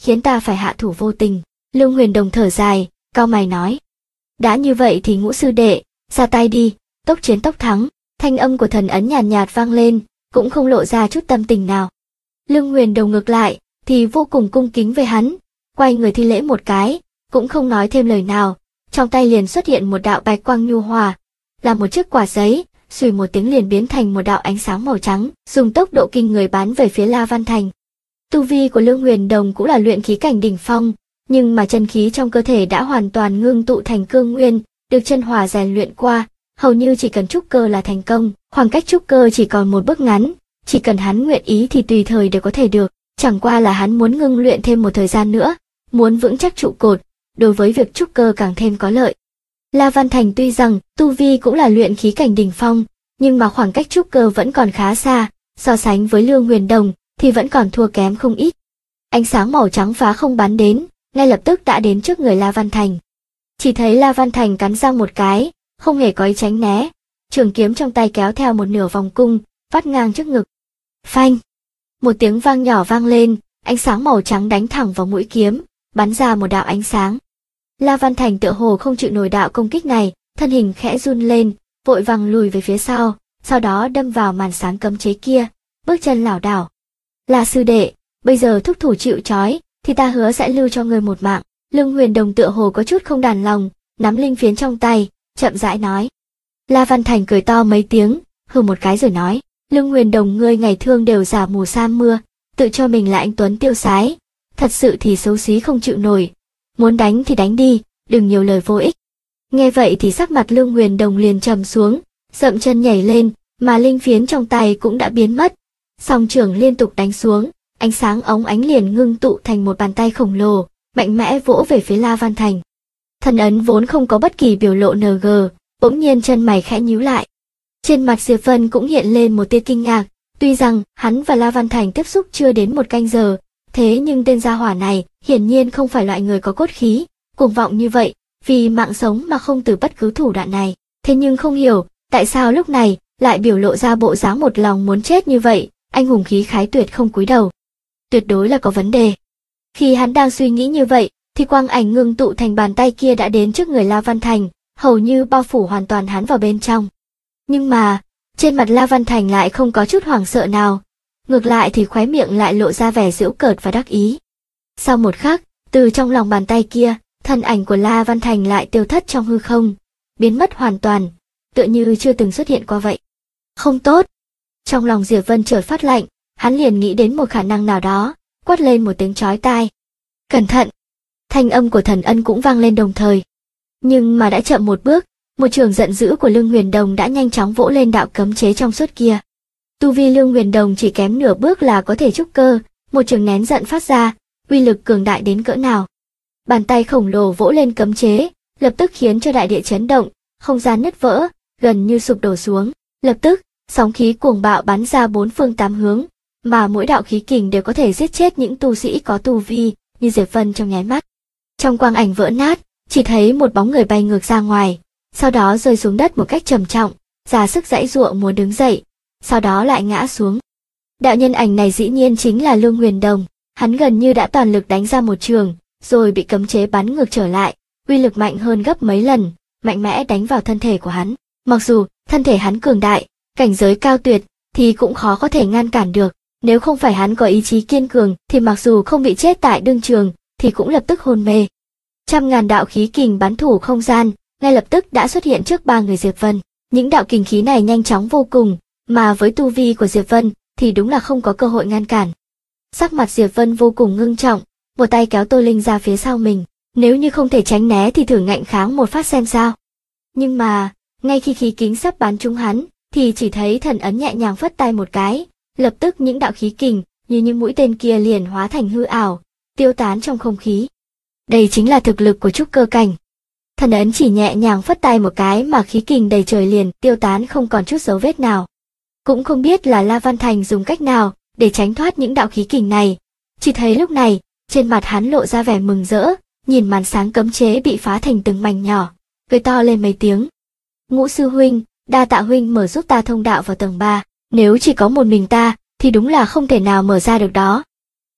khiến ta phải hạ thủ vô tình. Lương Huyền Đồng thở dài, cau mày nói. Đã như vậy thì Ngũ sư đệ, ra tay đi, tốc chiến tốc thắng. Thanh âm của Thần Ấn nhàn nhạt vang lên, cũng không lộ ra chút tâm tình nào. Lương Huyền Đồng ngược lại, thì vô cùng cung kính với hắn, quay người thi lễ một cái, cũng không nói thêm lời nào, trong tay liền xuất hiện một đạo bạch quang nhu hòa, là một chiếc quả giấy, xùi một tiếng liền biến thành một đạo ánh sáng màu trắng, dùng tốc độ kinh người bắn về phía La Văn Thành. Tu vi của Lương Huyền Đồng cũng là luyện khí cảnh đỉnh phong, nhưng mà chân khí trong cơ thể đã hoàn toàn ngưng tụ thành cương nguyên, được chân hỏa rèn luyện qua, hầu như chỉ cần trúc cơ là thành công, khoảng cách trúc cơ chỉ còn một bước ngắn, chỉ cần hắn nguyện ý thì tùy thời đều có thể được, chẳng qua là hắn muốn ngưng luyện thêm một thời gian nữa, muốn vững chắc trụ cột, đối với việc trúc cơ càng thêm có lợi. La Văn Thành tuy rằng tu vi cũng là luyện khí cảnh đỉnh phong, nhưng mà khoảng cách trúc cơ vẫn còn khá xa, so sánh với Lương Huyền Đồng thì vẫn còn thua kém không ít. Ánh sáng màu trắng phá không bắn đến, ngay lập tức đã đến trước người La Văn Thành. Chỉ thấy La Văn Thành cắn răng một cái, không hề có ý tránh né, trường kiếm trong tay kéo theo một nửa vòng cung, vắt ngang trước ngực. Phanh! Một tiếng vang nhỏ vang lên, ánh sáng màu trắng đánh thẳng vào mũi kiếm, bắn ra một đạo ánh sáng. La Văn Thành tựa hồ không chịu nổi đạo công kích này, thân hình khẽ run lên, vội vàng lùi về phía sau đó đâm vào màn sáng cấm chế kia, bước chân lảo đảo. La sư đệ, bây giờ thúc thủ chịu trói, thì ta hứa sẽ lưu cho ngươi một mạng. Lương Huyền Đồng tựa hồ có chút không đàn lòng, nắm linh phiến trong tay, chậm rãi nói. La Văn Thành cười to mấy tiếng, hừ một cái rồi nói, Lương Huyền Đồng ngươi ngày thường đều giả mù sa mưa, tự cho mình là anh tuấn tiêu sái, thật sự thì xấu xí không chịu nổi. Muốn đánh thì đánh đi, đừng nhiều lời vô ích. Nghe vậy thì sắc mặt Lương Huyền Đồng liền trầm xuống, dậm chân nhảy lên, mà linh phiến trong tay cũng đã biến mất. Song trưởng liên tục đánh xuống, ánh sáng óng ánh liền ngưng tụ thành một bàn tay khổng lồ, mạnh mẽ vỗ về phía La Văn Thành. Thần ấn vốn không có bất kỳ biểu lộ ng, bỗng nhiên chân mày khẽ nhíu lại. Trên mặt Diệp Vân cũng hiện lên một tia kinh ngạc, tuy rằng hắn và La Văn Thành tiếp xúc chưa đến một canh giờ, thế nhưng tên gia hỏa này hiển nhiên không phải loại người có cốt khí, cuồng vọng như vậy, vì mạng sống mà không từ bất cứ thủ đoạn này. Thế nhưng không hiểu, tại sao lúc này lại biểu lộ ra bộ dáng một lòng muốn chết như vậy, anh hùng khí khái tuyệt không cúi đầu. Tuyệt đối là có vấn đề. Khi hắn đang suy nghĩ như vậy, thì quang ảnh ngưng tụ thành bàn tay kia đã đến trước người La Văn Thành, hầu như bao phủ hoàn toàn hắn vào bên trong. Nhưng mà, trên mặt La Văn Thành lại không có chút hoảng sợ nào, ngược lại thì khóe miệng lại lộ ra vẻ giễu cợt và đắc ý. Sau một khắc, từ trong lòng bàn tay kia, thân ảnh của La Văn Thành lại tiêu thất trong hư không, biến mất hoàn toàn, tựa như chưa từng xuất hiện qua vậy. Không tốt! Trong lòng Diệp Vân chợt phát lạnh, hắn liền nghĩ đến một khả năng nào đó, quát lên một tiếng chói tai. Cẩn thận! Thanh âm của Thần Ân cũng vang lên đồng thời. Nhưng mà đã chậm một bước, một trường giận dữ của Lương Huyền Đồng đã nhanh chóng vỗ lên đạo cấm chế trong suốt kia. Tu vi Lương Huyền Đồng chỉ kém nửa bước là có thể trúc cơ, một trường nén giận phát ra, uy lực cường đại đến cỡ nào. Bàn tay khổng lồ vỗ lên cấm chế, lập tức khiến cho đại địa chấn động, không gian nứt vỡ, gần như sụp đổ xuống. Lập tức, sóng khí cuồng bạo bắn ra bốn phương tám hướng, mà mỗi đạo khí kình đều có thể giết chết những tu sĩ có tu vi như Diệp Vân trong nháy mắt. Trong quang ảnh vỡ nát, chỉ thấy một bóng người bay ngược ra ngoài, sau đó rơi xuống đất một cách trầm trọng, ra sức giãy giụa muốn đứng dậy, sau đó lại ngã xuống. Đạo nhân ảnh này dĩ nhiên chính là Lương Huyền Đồng, hắn gần như đã toàn lực đánh ra một trường, rồi bị cấm chế bắn ngược trở lại, uy lực mạnh hơn gấp mấy lần, mạnh mẽ đánh vào thân thể của hắn. Mặc dù thân thể hắn cường đại, cảnh giới cao tuyệt, thì cũng khó có thể ngăn cản được. Nếu không phải hắn có ý chí kiên cường, thì mặc dù không bị chết tại đương trường, thì cũng lập tức hôn mê. Trăm ngàn đạo khí kình bắn thủ không gian, ngay lập tức đã xuất hiện trước ba người Diệp Vân. Những đạo kình khí này nhanh chóng vô cùng, mà với tu vi của Diệp Vân, thì đúng là không có cơ hội ngăn cản. Sắc mặt Diệp Vân vô cùng ngưng trọng, một tay kéo Tô Linh ra phía sau mình. Nếu như không thể tránh né thì thử ngạnh kháng một phát xem sao. Nhưng mà, ngay khi khí kính sắp bắn trúng hắn, thì chỉ thấy Thần Ấn nhẹ nhàng phất tay một cái, lập tức những đạo khí kình như những mũi tên kia liền hóa thành hư ảo, tiêu tán trong không khí. Đây chính là thực lực của trúc cơ cảnh. Thần Ấn chỉ nhẹ nhàng phất tay một cái mà khí kình đầy trời liền tiêu tán không còn chút dấu vết nào. Cũng không biết là La Văn Thành dùng cách nào để tránh thoát những đạo khí kình này. Chỉ thấy lúc này, trên mặt hắn lộ ra vẻ mừng rỡ, nhìn màn sáng cấm chế bị phá thành từng mảnh nhỏ, cười to lên mấy tiếng. Ngũ sư huynh, đa tạ huynh mở giúp ta thông đạo vào tầng 3, nếu chỉ có một mình ta, thì đúng là không thể nào mở ra được đó.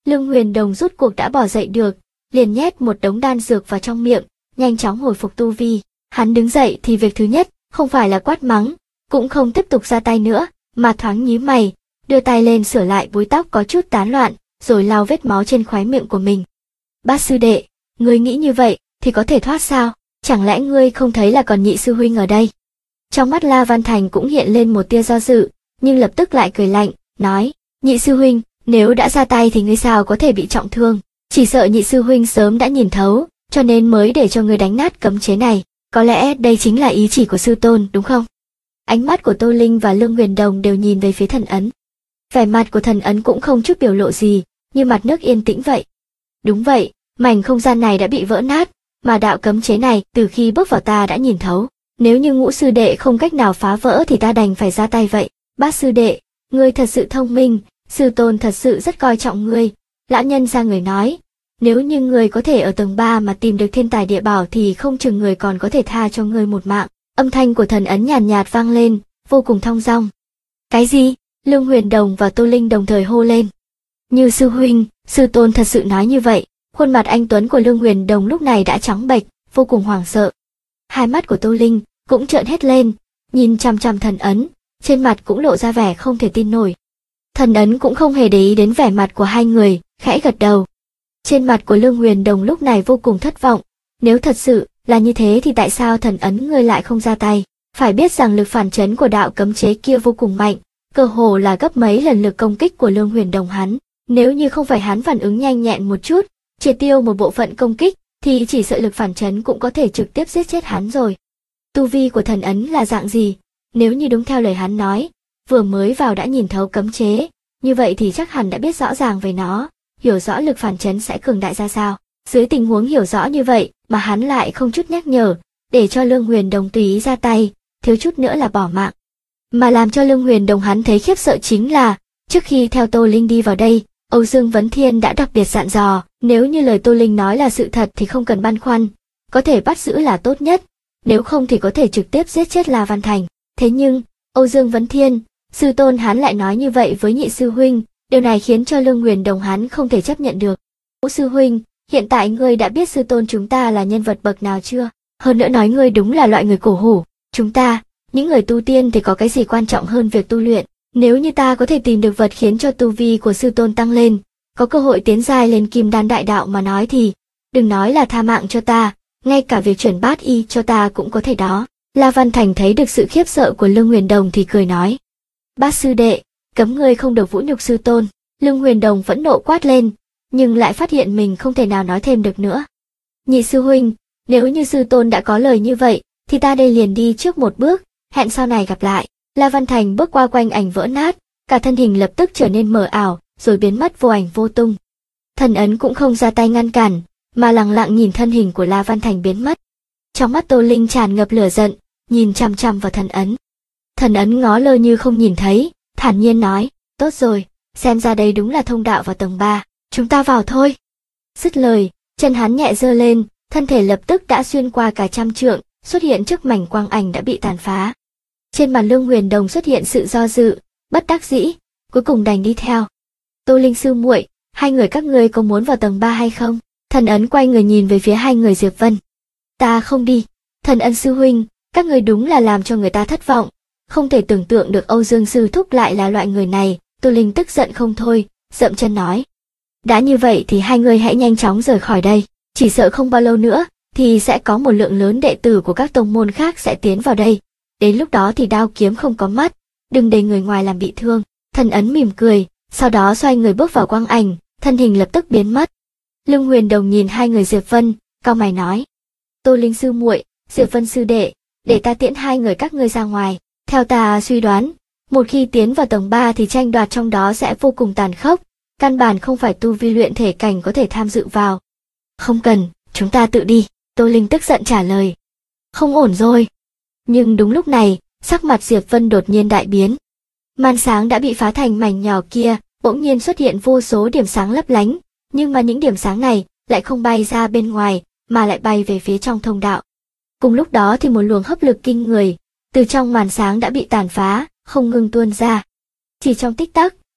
Lương Huyền Đồng rút cuộc đã bỏ dậy được, liền nhét một đống đan dược vào trong miệng, nhanh chóng hồi phục tu vi. Hắn đứng dậy thì việc thứ nhất, không phải là quát mắng, cũng không tiếp tục ra tay nữa, mà thoáng nhíu mày, đưa tay lên sửa lại búi tóc có chút tán loạn, rồi lau vết máu trên khóe miệng của mình. Bát sư đệ, ngươi nghĩ như vậy, thì có thể thoát sao? Chẳng lẽ ngươi không thấy là còn nhị sư huynh ở đây? Trong mắt La Văn Thành cũng hiện lên một tia do dự, nhưng lập tức lại cười lạnh, nói, nhị sư huynh, nếu đã ra tay thì ngươi sao có thể bị trọng thương? Chỉ sợ nhị sư huynh sớm đã nhìn thấu, cho nên mới để cho ngươi đánh nát cấm chế này. Có lẽ đây chính là ý chỉ của sư tôn, đúng không? Ánh mắt của Tô Linh và Lương Huyền Đồng đều nhìn về phía Thần Ấn. Vẻ mặt của Thần Ấn cũng không chút biểu lộ gì, như mặt nước yên tĩnh vậy. Đúng vậy, mảnh không gian này đã bị vỡ nát, mà đạo cấm chế này từ khi bước vào ta đã nhìn thấu. Nếu như Ngũ sư đệ không cách nào phá vỡ thì ta đành phải ra tay vậy. Bát sư đệ, ngươi thật sự thông minh, sư tôn thật sự rất coi trọng ngươi. Lão nhân ra người nói, nếu như ngươi có thể ở tầng 3 mà tìm được thiên tài địa bảo thì không chừng người còn có thể tha cho ngươi một mạng. Âm thanh của Thần Ấn nhàn nhạt vang lên, vô cùng thong dong. Cái gì? Lương Huyền Đồng và Tô Linh đồng thời hô lên. Như sư huynh, sư tôn thật sự nói như vậy. Khuôn mặt anh tuấn của Lương Huyền Đồng lúc này đã trắng bệch, vô cùng hoảng sợ. Hai mắt của Tô Linh cũng trợn hết lên, nhìn chằm chằm Thần Ấn, trên mặt cũng lộ ra vẻ không thể tin nổi. Thần Ấn cũng không hề để ý đến vẻ mặt của hai người, khẽ gật đầu. Trên mặt của Lương Huyền Đồng lúc này vô cùng thất vọng, nếu thật sự là như thế thì tại sao Thần Ấn ngươi lại không ra tay? Phải biết rằng lực phản chấn của đạo cấm chế kia vô cùng mạnh, cơ hồ là gấp mấy lần lực công kích của Lương Huyền Đồng hắn. Nếu như không phải hắn phản ứng nhanh nhẹn một chút, triệt tiêu một bộ phận công kích, thì chỉ sợ lực phản chấn cũng có thể trực tiếp giết chết hắn rồi. Tu vi của Thần Ấn là dạng gì? Nếu như đúng theo lời hắn nói, vừa mới vào đã nhìn thấu cấm chế, như vậy thì chắc hẳn đã biết rõ ràng về nó, hiểu rõ lực phản chấn sẽ cường đại ra sao. Dưới tình huống hiểu rõ như vậy mà hắn lại không chút nhắc nhở, để cho Lương Huyền Đồng tùy ý ra tay, thiếu chút nữa là bỏ mạng. Mà làm cho Lương Huyền Đồng hắn thấy khiếp sợ chính là, trước khi theo Tô Linh đi vào đây, Âu Dương Vấn Thiên đã đặc biệt dặn dò, nếu như lời Tô Linh nói là sự thật thì không cần băn khoăn, có thể bắt giữ là tốt nhất, nếu không thì có thể trực tiếp giết chết La Văn Thành. Thế nhưng, Âu Dương Vấn Thiên, sư tôn hắn lại nói như vậy với nhị sư huynh, điều này khiến cho Lương Huyền Đồng hắn không thể chấp nhận được. Ngũ sư huynh, hiện tại ngươi đã biết sư tôn chúng ta là nhân vật bậc nào chưa? Hơn nữa nói ngươi đúng là loại người cổ hủ, chúng ta, những người tu tiên thì có cái gì quan trọng hơn việc tu luyện? Nếu như ta có thể tìm được vật khiến cho tu vi của sư tôn tăng lên, có cơ hội tiến giai lên kim đan đại đạo mà nói thì, đừng nói là tha mạng cho ta, ngay cả việc chuyển bát y cho ta cũng có thể đó. La Văn Thành thấy được sự khiếp sợ của Lương Huyền Đồng thì cười nói. Bát sư đệ, cấm ngươi không được vũ nhục sư tôn. Lương Huyền Đồng phẫn nộ quát lên, nhưng lại phát hiện mình không thể nào nói thêm được nữa. Nhị sư huynh, nếu như sư tôn đã có lời như vậy, thì ta đây liền đi trước một bước, hẹn sau này gặp lại. La Văn Thành bước qua quanh ảnh vỡ nát, cả thân hình lập tức trở nên mờ ảo, rồi biến mất vô ảnh vô tung. Thần Ấn cũng không ra tay ngăn cản, mà lặng lặng nhìn thân hình của La Văn Thành biến mất. Trong mắt Tô Linh tràn ngập lửa giận, nhìn chằm chằm vào Thần Ấn. Thần Ấn ngó lơ như không nhìn thấy, thản nhiên nói, tốt rồi, xem ra đây đúng là thông đạo vào tầng 3, chúng ta vào thôi. Dứt lời, chân hắn nhẹ giơ lên, thân thể lập tức đã xuyên qua cả trăm trượng, xuất hiện trước mảnh quang ảnh đã bị tàn phá. Trên mặt Lương Huyền Đồng xuất hiện sự do dự, bất đắc dĩ, cuối cùng đành đi theo. Tô Linh sư muội, hai người các ngươi có muốn vào tầng 3 hay không? Thần Ấn quay người nhìn về phía hai người Diệp Vân. Ta không đi. Thần Ấn sư huynh, các ngươi đúng là làm cho người ta thất vọng. Không thể tưởng tượng được Âu Dương sư thúc lại là loại người này. Tô Linh tức giận không thôi, dậm chân nói. Đã như vậy thì hai người hãy nhanh chóng rời khỏi đây. Chỉ sợ không bao lâu nữa, thì sẽ có một lượng lớn đệ tử của các tông môn khác sẽ tiến vào đây. Đến lúc đó thì đao kiếm không có mắt, đừng để người ngoài làm bị thương. Thần Ấn mỉm cười, sau đó xoay người bước vào quang ảnh, thân hình lập tức biến mất. Lương Huyền Đồng nhìn hai người Diệp Vân, cau mày nói. Tô Linh sư muội, Diệp Vân sư đệ, để ta tiễn hai người các ngươi ra ngoài. Theo ta suy đoán, một khi tiến vào tầng 3 thì tranh đoạt trong đó sẽ vô cùng tàn khốc, căn bản không phải tu vi luyện thể cảnh có thể tham dự vào. Không cần, chúng ta tự đi, Tô Linh tức giận trả lời. Không ổn rồi. Nhưng đúng lúc này, sắc mặt Diệp Vân đột nhiên đại biến. Màn sáng đã bị phá thành mảnh nhỏ kia, bỗng nhiên xuất hiện vô số điểm sáng lấp lánh, nhưng mà những điểm sáng này lại không bay ra bên ngoài, mà lại bay về phía trong thông đạo. Cùng lúc đó thì một luồng hấp lực kinh người, từ trong màn sáng đã bị tàn phá, không ngừng tuôn ra. Chỉ trong tích tắc,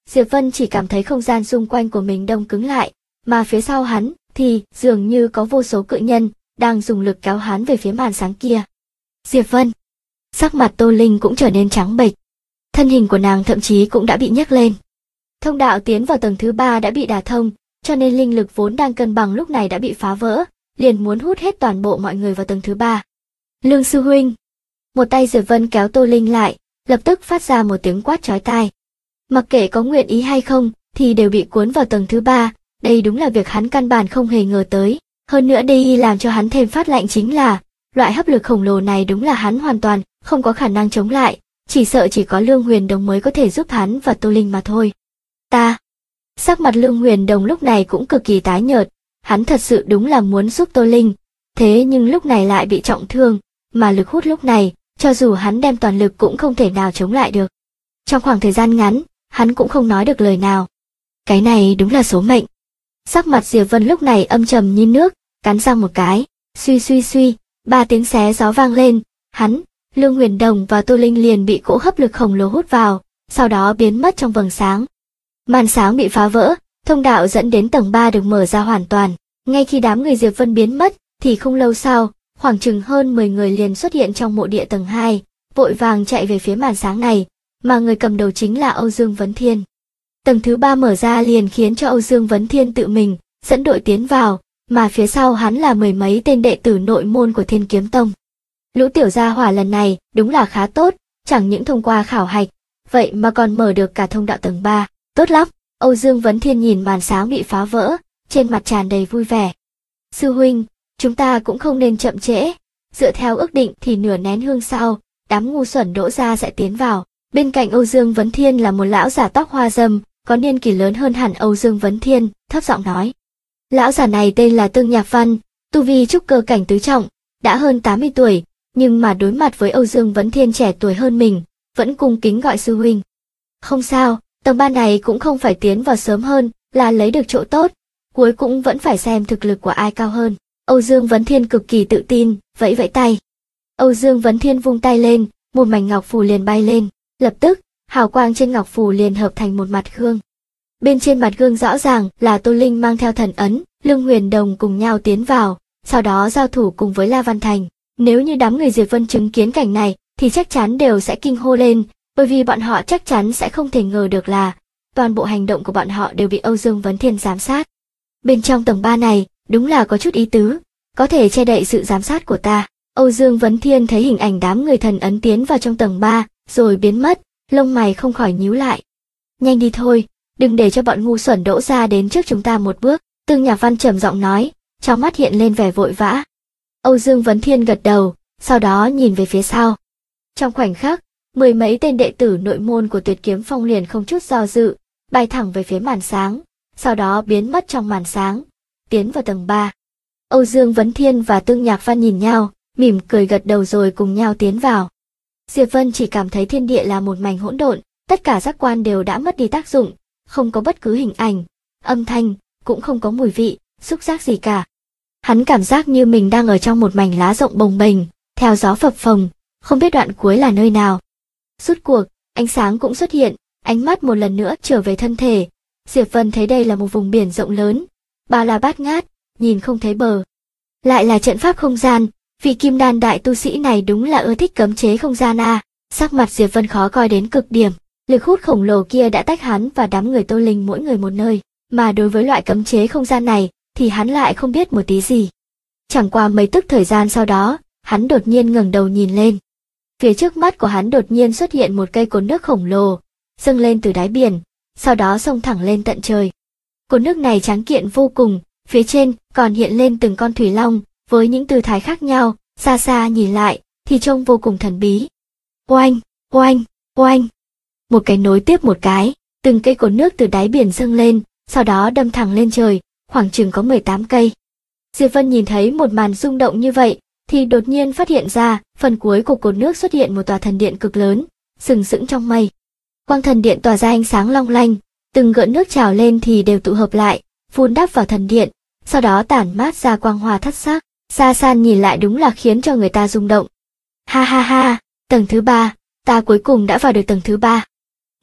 Diệp Vân chỉ cảm thấy không gian xung quanh của mình đông cứng lại, mà phía sau hắn thì dường như có vô số cự nhân đang dùng lực kéo hắn về phía màn sáng kia. Diệp Vân. Sắc mặt Tô Linh cũng trở nên trắng bệch. Thân hình của nàng thậm chí cũng đã bị nhấc lên. Thông đạo tiến vào tầng thứ 3 đã bị đả thông, cho nên linh lực vốn đang cân bằng lúc này đã bị phá vỡ, liền muốn hút hết toàn bộ mọi người vào tầng thứ 3. Lương sư huynh. Một tay Diệp Vân kéo Tô Linh lại, lập tức phát ra một tiếng quát chói tai. Mặc kệ có nguyện ý hay không, thì đều bị cuốn vào tầng thứ 3, đây đúng là việc hắn căn bản không hề ngờ tới. Hơn nữa đây làm cho hắn thêm phát lạnh chính là, loại hấp lực khổng lồ này đúng là hắn hoàn toàn không có khả năng chống lại, chỉ sợ chỉ có Lương Huyền Đồng mới có thể giúp hắn và Tô Linh mà thôi. Ta. Sắc mặt Lương Huyền Đồng lúc này cũng cực kỳ tái nhợt, hắn thật sự đúng là muốn giúp Tô Linh, thế nhưng lúc này lại bị trọng thương, mà lực hút lúc này, cho dù hắn đem toàn lực cũng không thể nào chống lại được. Trong khoảng thời gian ngắn, hắn cũng không nói được lời nào. Cái này đúng là số mệnh. Sắc mặt Diệp Vân lúc này âm trầm như nước, cắn răng một cái, suy suy suy, 3 tiếng xé gió vang lên, hắn, Lương Huyền Đồng và Tô Linh liền bị cỗ hấp lực khổng lồ hút vào, sau đó biến mất trong vầng sáng. Màn sáng bị phá vỡ, thông đạo dẫn đến tầng 3 được mở ra hoàn toàn. Ngay khi đám người Diệp Vân biến mất, thì không lâu sau, khoảng chừng hơn 10 người liền xuất hiện trong mộ địa tầng 2, vội vàng chạy về phía màn sáng này, mà người cầm đầu chính là Âu Dương Vấn Thiên. Tầng thứ 3 mở ra liền khiến cho Âu Dương Vấn Thiên tự mình dẫn đội tiến vào, mà phía sau hắn là mười mấy tên đệ tử nội môn của Thiên Kiếm Tông. Lũ tiểu gia hỏa lần này đúng là khá tốt, chẳng những thông qua khảo hạch, vậy mà còn mở được cả thông đạo tầng 3, tốt lắm. Âu Dương Vấn Thiên nhìn màn sáng bị phá vỡ, trên mặt tràn đầy vui vẻ. Sư huynh, chúng ta cũng không nên chậm trễ, dựa theo ước định thì nửa nén hương sau, đám ngu xuẩn Đỗ gia sẽ tiến vào. Bên cạnh Âu Dương Vấn Thiên là một lão giả tóc hoa râm, có niên kỷ lớn hơn hẳn Âu Dương Vấn Thiên, thấp giọng nói. Lão giả này tên là Tương Nhạc Văn, tu vi trúc cơ cảnh tứ trọng, đã hơn 80 tuổi, nhưng mà đối mặt với Âu Dương Vấn Thiên trẻ tuổi hơn mình, vẫn cung kính gọi sư huynh. Không sao, tầng 3 này cũng không phải tiến vào sớm hơn, là lấy được chỗ tốt, cuối cũng vẫn phải xem thực lực của ai cao hơn. Âu Dương Vấn Thiên cực kỳ tự tin, vẫy vẫy tay. Âu Dương Vấn Thiên vung tay lên, một mảnh ngọc phù liền bay lên, lập tức, hào quang trên ngọc phù liền hợp thành một mặt gương. Bên trên mặt gương rõ ràng là Tô Linh mang theo thần ấn, Lương Huyền Đồng cùng nhau tiến vào, sau đó giao thủ cùng với La Văn Thành. Nếu như đám người Diệp Vân chứng kiến cảnh này, thì chắc chắn đều sẽ kinh hô lên, bởi vì bọn họ chắc chắn sẽ không thể ngờ được là toàn bộ hành động của bọn họ đều bị Âu Dương Vấn Thiên giám sát. Bên trong tầng 3 này, đúng là có chút ý tứ, có thể che đậy sự giám sát của ta. Âu Dương Vấn Thiên thấy hình ảnh đám người thần ấn tiến vào trong tầng 3, rồi biến mất, lông mày không khỏi nhíu lại. Nhanh đi thôi, đừng để cho bọn ngu xuẩn Đỗ gia đến trước chúng ta một bước, Tương Nhạc Văn trầm giọng nói, trong mắt hiện lên vẻ vội vã. Âu Dương Vấn Thiên gật đầu, sau đó nhìn về phía sau. Trong khoảnh khắc, mười mấy tên đệ tử nội môn của Tuyệt Kiếm Phong liền không chút do dự, bay thẳng về phía màn sáng, sau đó biến mất trong màn sáng, tiến vào tầng 3. Âu Dương Vấn Thiên và Tương Nhạc Văn nhìn nhau, mỉm cười gật đầu rồi cùng nhau tiến vào. Diệp Vân chỉ cảm thấy thiên địa là một mảnh hỗn độn, tất cả giác quan đều đã mất đi tác dụng, không có bất cứ hình ảnh, âm thanh, cũng không có mùi vị, xúc giác gì cả. Hắn cảm giác như mình đang ở trong một mảnh lá rộng bồng bềnh, theo gió phập phồng, không biết đoạn cuối là nơi nào. Rút cuộc, ánh sáng cũng xuất hiện, ánh mắt một lần nữa trở về thân thể. Diệp Vân thấy đây là một vùng biển rộng lớn, bao la bát ngát, nhìn không thấy bờ. Lại là trận pháp không gian, vị kim đan đại tu sĩ này đúng là ưa thích cấm chế không gian a. Sắc mặt Diệp Vân khó coi đến cực điểm, lực hút khổng lồ kia đã tách hắn và đám người Tô Linh mỗi người một nơi, mà đối với loại cấm chế không gian này thì hắn lại không biết một tí gì. Chẳng qua mấy tức thời gian sau đó, hắn đột nhiên ngẩng đầu nhìn lên. Phía trước mắt của hắn đột nhiên xuất hiện một cây cồn nước khổng lồ, dâng lên từ đáy biển, sau đó xông thẳng lên tận trời. Cồn nước này tráng kiện vô cùng, phía trên còn hiện lên từng con thủy long, với những tư thái khác nhau, xa xa nhìn lại, thì trông vô cùng thần bí. Oanh, oanh, oanh. Một cái nối tiếp một cái, từng cây cồn nước từ đáy biển dâng lên, sau đó đâm thẳng lên trời, khoảng chừng có 18 cây. Diệp Vân nhìn thấy một màn rung động như vậy, thì đột nhiên phát hiện ra, phần cuối của cột nước xuất hiện một tòa thần điện cực lớn, sừng sững trong mây. Quang thần điện tỏa ra ánh sáng long lanh, từng gợn nước trào lên thì đều tụ hợp lại, vun đắp vào thần điện, sau đó tản mát ra quang hoa thất sắc, xa xa nhìn lại đúng là khiến cho người ta rung động. Ha ha ha, tầng thứ 3, ta cuối cùng đã vào được tầng thứ 3.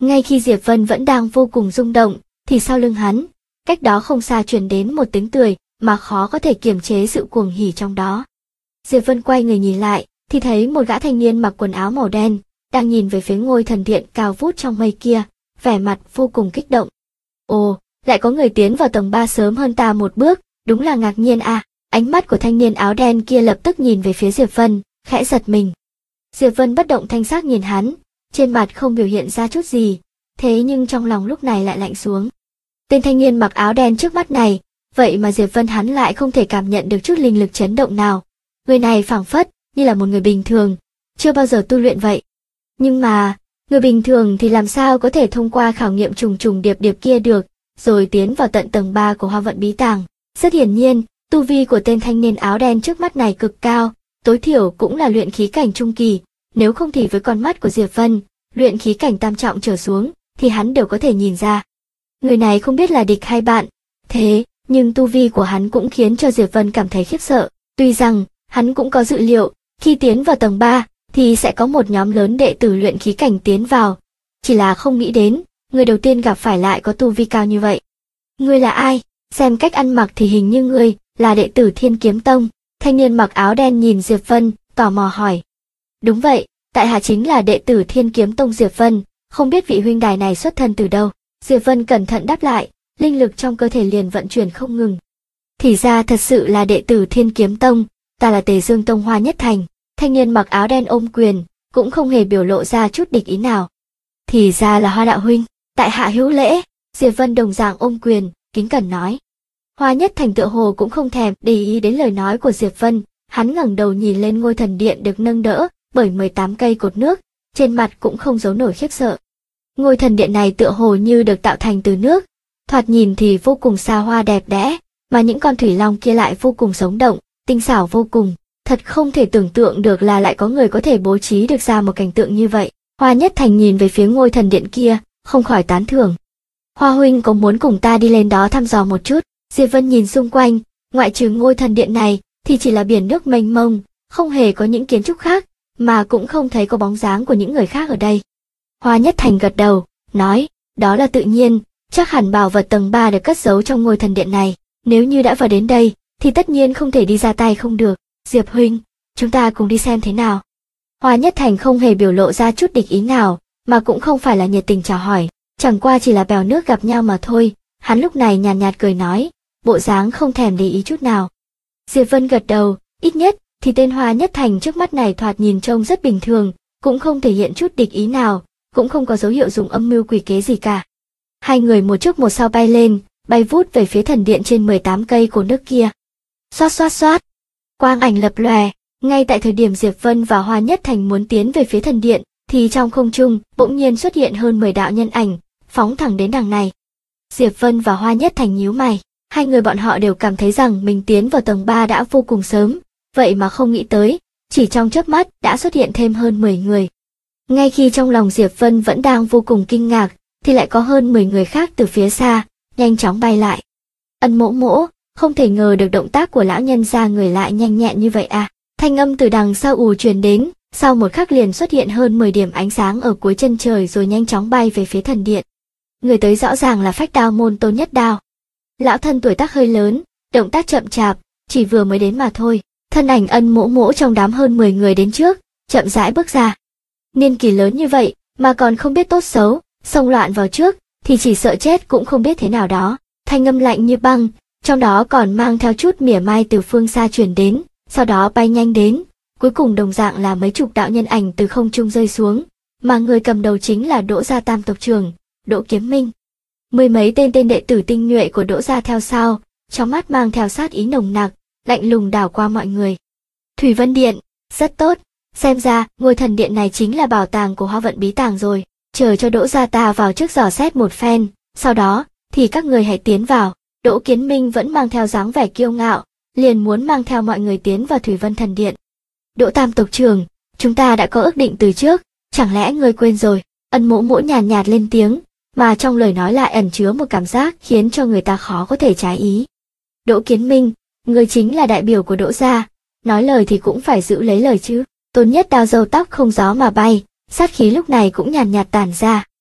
Ngay khi Diệp Vân vẫn đang vô cùng rung động, thì sau lưng hắn, cách đó không xa truyền đến một tiếng cười mà khó có thể kiềm chế sự cuồng hỉ trong đó. Diệp Vân quay người nhìn lại, thì thấy một gã thanh niên mặc quần áo màu đen, đang nhìn về phía ngôi thần điện cao vút trong mây kia, vẻ mặt vô cùng kích động. Ồ, lại có người tiến vào tầng 3 sớm hơn ta một bước, đúng là ngạc nhiên à. Ánh mắt của thanh niên áo đen kia lập tức nhìn về phía Diệp Vân, khẽ giật mình. Diệp Vân bất động thanh sắc nhìn hắn, trên mặt không biểu hiện ra chút gì, thế nhưng trong lòng lúc này lại lạnh xuống. Tên thanh niên mặc áo đen trước mắt này, vậy mà Diệp Vân hắn lại không thể cảm nhận được chút linh lực chấn động nào. Người này phảng phất như là một người bình thường, chưa bao giờ tu luyện vậy. Nhưng mà, người bình thường thì làm sao có thể thông qua khảo nghiệm trùng trùng điệp điệp kia được, rồi tiến vào tận tầng 3 của Hoa Vận Bí Tàng. Rất hiển nhiên, tu vi của tên thanh niên áo đen trước mắt này cực cao, tối thiểu cũng là luyện khí cảnh trung kỳ, nếu không thì với con mắt của Diệp Vân, luyện khí cảnh tam trọng trở xuống, thì hắn đều có thể nhìn ra. Người này không biết là địch hay bạn, thế, nhưng tu vi của hắn cũng khiến cho Diệp Vân cảm thấy khiếp sợ. Tuy rằng, hắn cũng có dự liệu, khi tiến vào tầng 3, thì sẽ có một nhóm lớn đệ tử luyện khí cảnh tiến vào. Chỉ là không nghĩ đến, người đầu tiên gặp phải lại có tu vi cao như vậy. Ngươi là ai? Xem cách ăn mặc thì hình như ngươi là đệ tử Thiên Kiếm Tông. Thanh niên mặc áo đen nhìn Diệp Vân, tò mò hỏi. Đúng vậy, tại hạ chính là đệ tử Thiên Kiếm Tông Diệp Vân, không biết vị huynh đài này xuất thân từ đâu. Diệp Vân cẩn thận đáp lại, linh lực trong cơ thể liền vận chuyển không ngừng. Thì ra thật sự là đệ tử Thiên Kiếm Tông, ta là Tề Dương Tông Hoa Nhất Thành. Thanh niên mặc áo đen ôm quyền, cũng không hề biểu lộ ra chút địch ý nào. Thì ra là Hoa đạo huynh, tại hạ hữu lễ. Diệp Vân đồng dạng ôm quyền, kính cẩn nói. Hoa Nhất Thành tựa hồ cũng không thèm để ý đến lời nói của Diệp Vân, hắn ngẩng đầu nhìn lên ngôi thần điện được nâng đỡ bởi 18 cây cột nước, trên mặt cũng không giấu nổi khiếp sợ. Ngôi thần điện này tựa hồ như được tạo thành từ nước, thoạt nhìn thì vô cùng xa hoa đẹp đẽ, mà những con thủy long kia lại vô cùng sống động, tinh xảo vô cùng. Thật không thể tưởng tượng được là lại có người có thể bố trí được ra một cảnh tượng như vậy. Hoa Nhất Thành nhìn về phía ngôi thần điện kia, không khỏi tán thưởng. Hoa huynh có muốn cùng ta đi lên đó thăm dò một chút? Diệp Vân nhìn xung quanh, ngoại trừ ngôi thần điện này, thì chỉ là biển nước mênh mông, không hề có những kiến trúc khác, mà cũng không thấy có bóng dáng của những người khác ở đây. Hoa Nhất Thành gật đầu, nói, đó là tự nhiên, chắc hẳn bảo vật tầng 3 được cất giấu trong ngôi thần điện này, nếu như đã vào đến đây, thì tất nhiên không thể đi ra tay không được. Diệp huynh, chúng ta cùng đi xem thế nào. Hoa Nhất Thành không hề biểu lộ ra chút địch ý nào, mà cũng không phải là nhiệt tình chào hỏi, chẳng qua chỉ là bèo nước gặp nhau mà thôi. Hắn lúc này nhàn nhạt cười nói, bộ dáng không thèm để ý chút nào. Diệp Vân gật đầu, ít nhất thì tên Hoa Nhất Thành trước mắt này thoạt nhìn trông rất bình thường, cũng không thể hiện chút địch ý nào, cũng không có dấu hiệu dùng âm mưu quỷ kế gì cả. Hai người một trước một sau bay lên, bay vút về phía thần điện trên 18 cây cột nước kia. Xoát xoát xoát, quang ảnh lập lòe, ngay tại thời điểm Diệp Vân và Hoa Nhất Thành muốn tiến về phía thần điện, thì trong không trung bỗng nhiên xuất hiện hơn 10 đạo nhân ảnh, phóng thẳng đến đằng này. Diệp Vân và Hoa Nhất Thành nhíu mày, hai người bọn họ đều cảm thấy rằng mình tiến vào tầng 3 đã vô cùng sớm, vậy mà không nghĩ tới, chỉ trong chớp mắt đã xuất hiện thêm hơn 10 người. Ngay khi trong lòng Diệp Vân vẫn đang vô cùng kinh ngạc, thì lại có hơn 10 người khác từ phía xa, nhanh chóng bay lại. Ân Mỗ Mỗ, không thể ngờ được động tác của lão nhân gia người lại nhanh nhẹn như vậy à. Thanh âm từ đằng sau ù truyền đến, sau một khắc liền xuất hiện hơn 10 điểm ánh sáng ở cuối chân trời rồi nhanh chóng bay về phía thần điện. Người tới rõ ràng là Phách Đao môn Tôn Nhất Đao. Lão thân tuổi tác hơi lớn, động tác chậm chạp, chỉ vừa mới đến mà thôi. Thân ảnh Ân Mỗ Mỗ trong đám hơn 10 người đến trước, chậm rãi bước ra. Niên kỷ lớn như vậy mà còn không biết tốt xấu, xông loạn vào trước thì chỉ sợ chết cũng không biết thế nào đó. Thanh âm lạnh như băng, trong đó còn mang theo chút mỉa mai từ phương xa truyền đến, sau đó bay nhanh đến, cuối cùng đồng dạng là mấy chục đạo nhân ảnh từ không trung rơi xuống, mà người cầm đầu chính là Đỗ gia tam tộc trưởng, Đỗ Kiếm Minh. Mười mấy tên đệ tử tinh nhuệ của Đỗ gia theo sau, trong mắt mang theo sát ý nồng nặc, lạnh lùng đảo qua mọi người. Thủy Vân Điện, rất tốt, xem ra ngôi thần điện này chính là bảo tàng của Hoa Vận Bí Tàng rồi, chờ cho Đỗ gia ta vào trước dò xét một phen, sau đó thì các người hãy tiến vào. Đỗ Kiến Minh vẫn mang theo dáng vẻ kiêu ngạo, liền muốn mang theo mọi người tiến vào Thủy Vân Thần Điện. Đỗ tam tộc trưởng, chúng ta đã có ước định từ trước, chẳng lẽ ngươi quên rồi? Ân Mỗ Mỗ nhàn nhạt lên tiếng, mà trong lời nói lại ẩn chứa một cảm giác khiến cho người ta khó có thể trái ý. Đỗ Kiến Minh, ngươi chính là đại biểu của Đỗ gia, nói lời thì cũng phải giữ lấy lời chứ. Tôn Nhất Đao râu tóc không gió mà bay, sát khí lúc này cũng nhàn nhạt tản ra.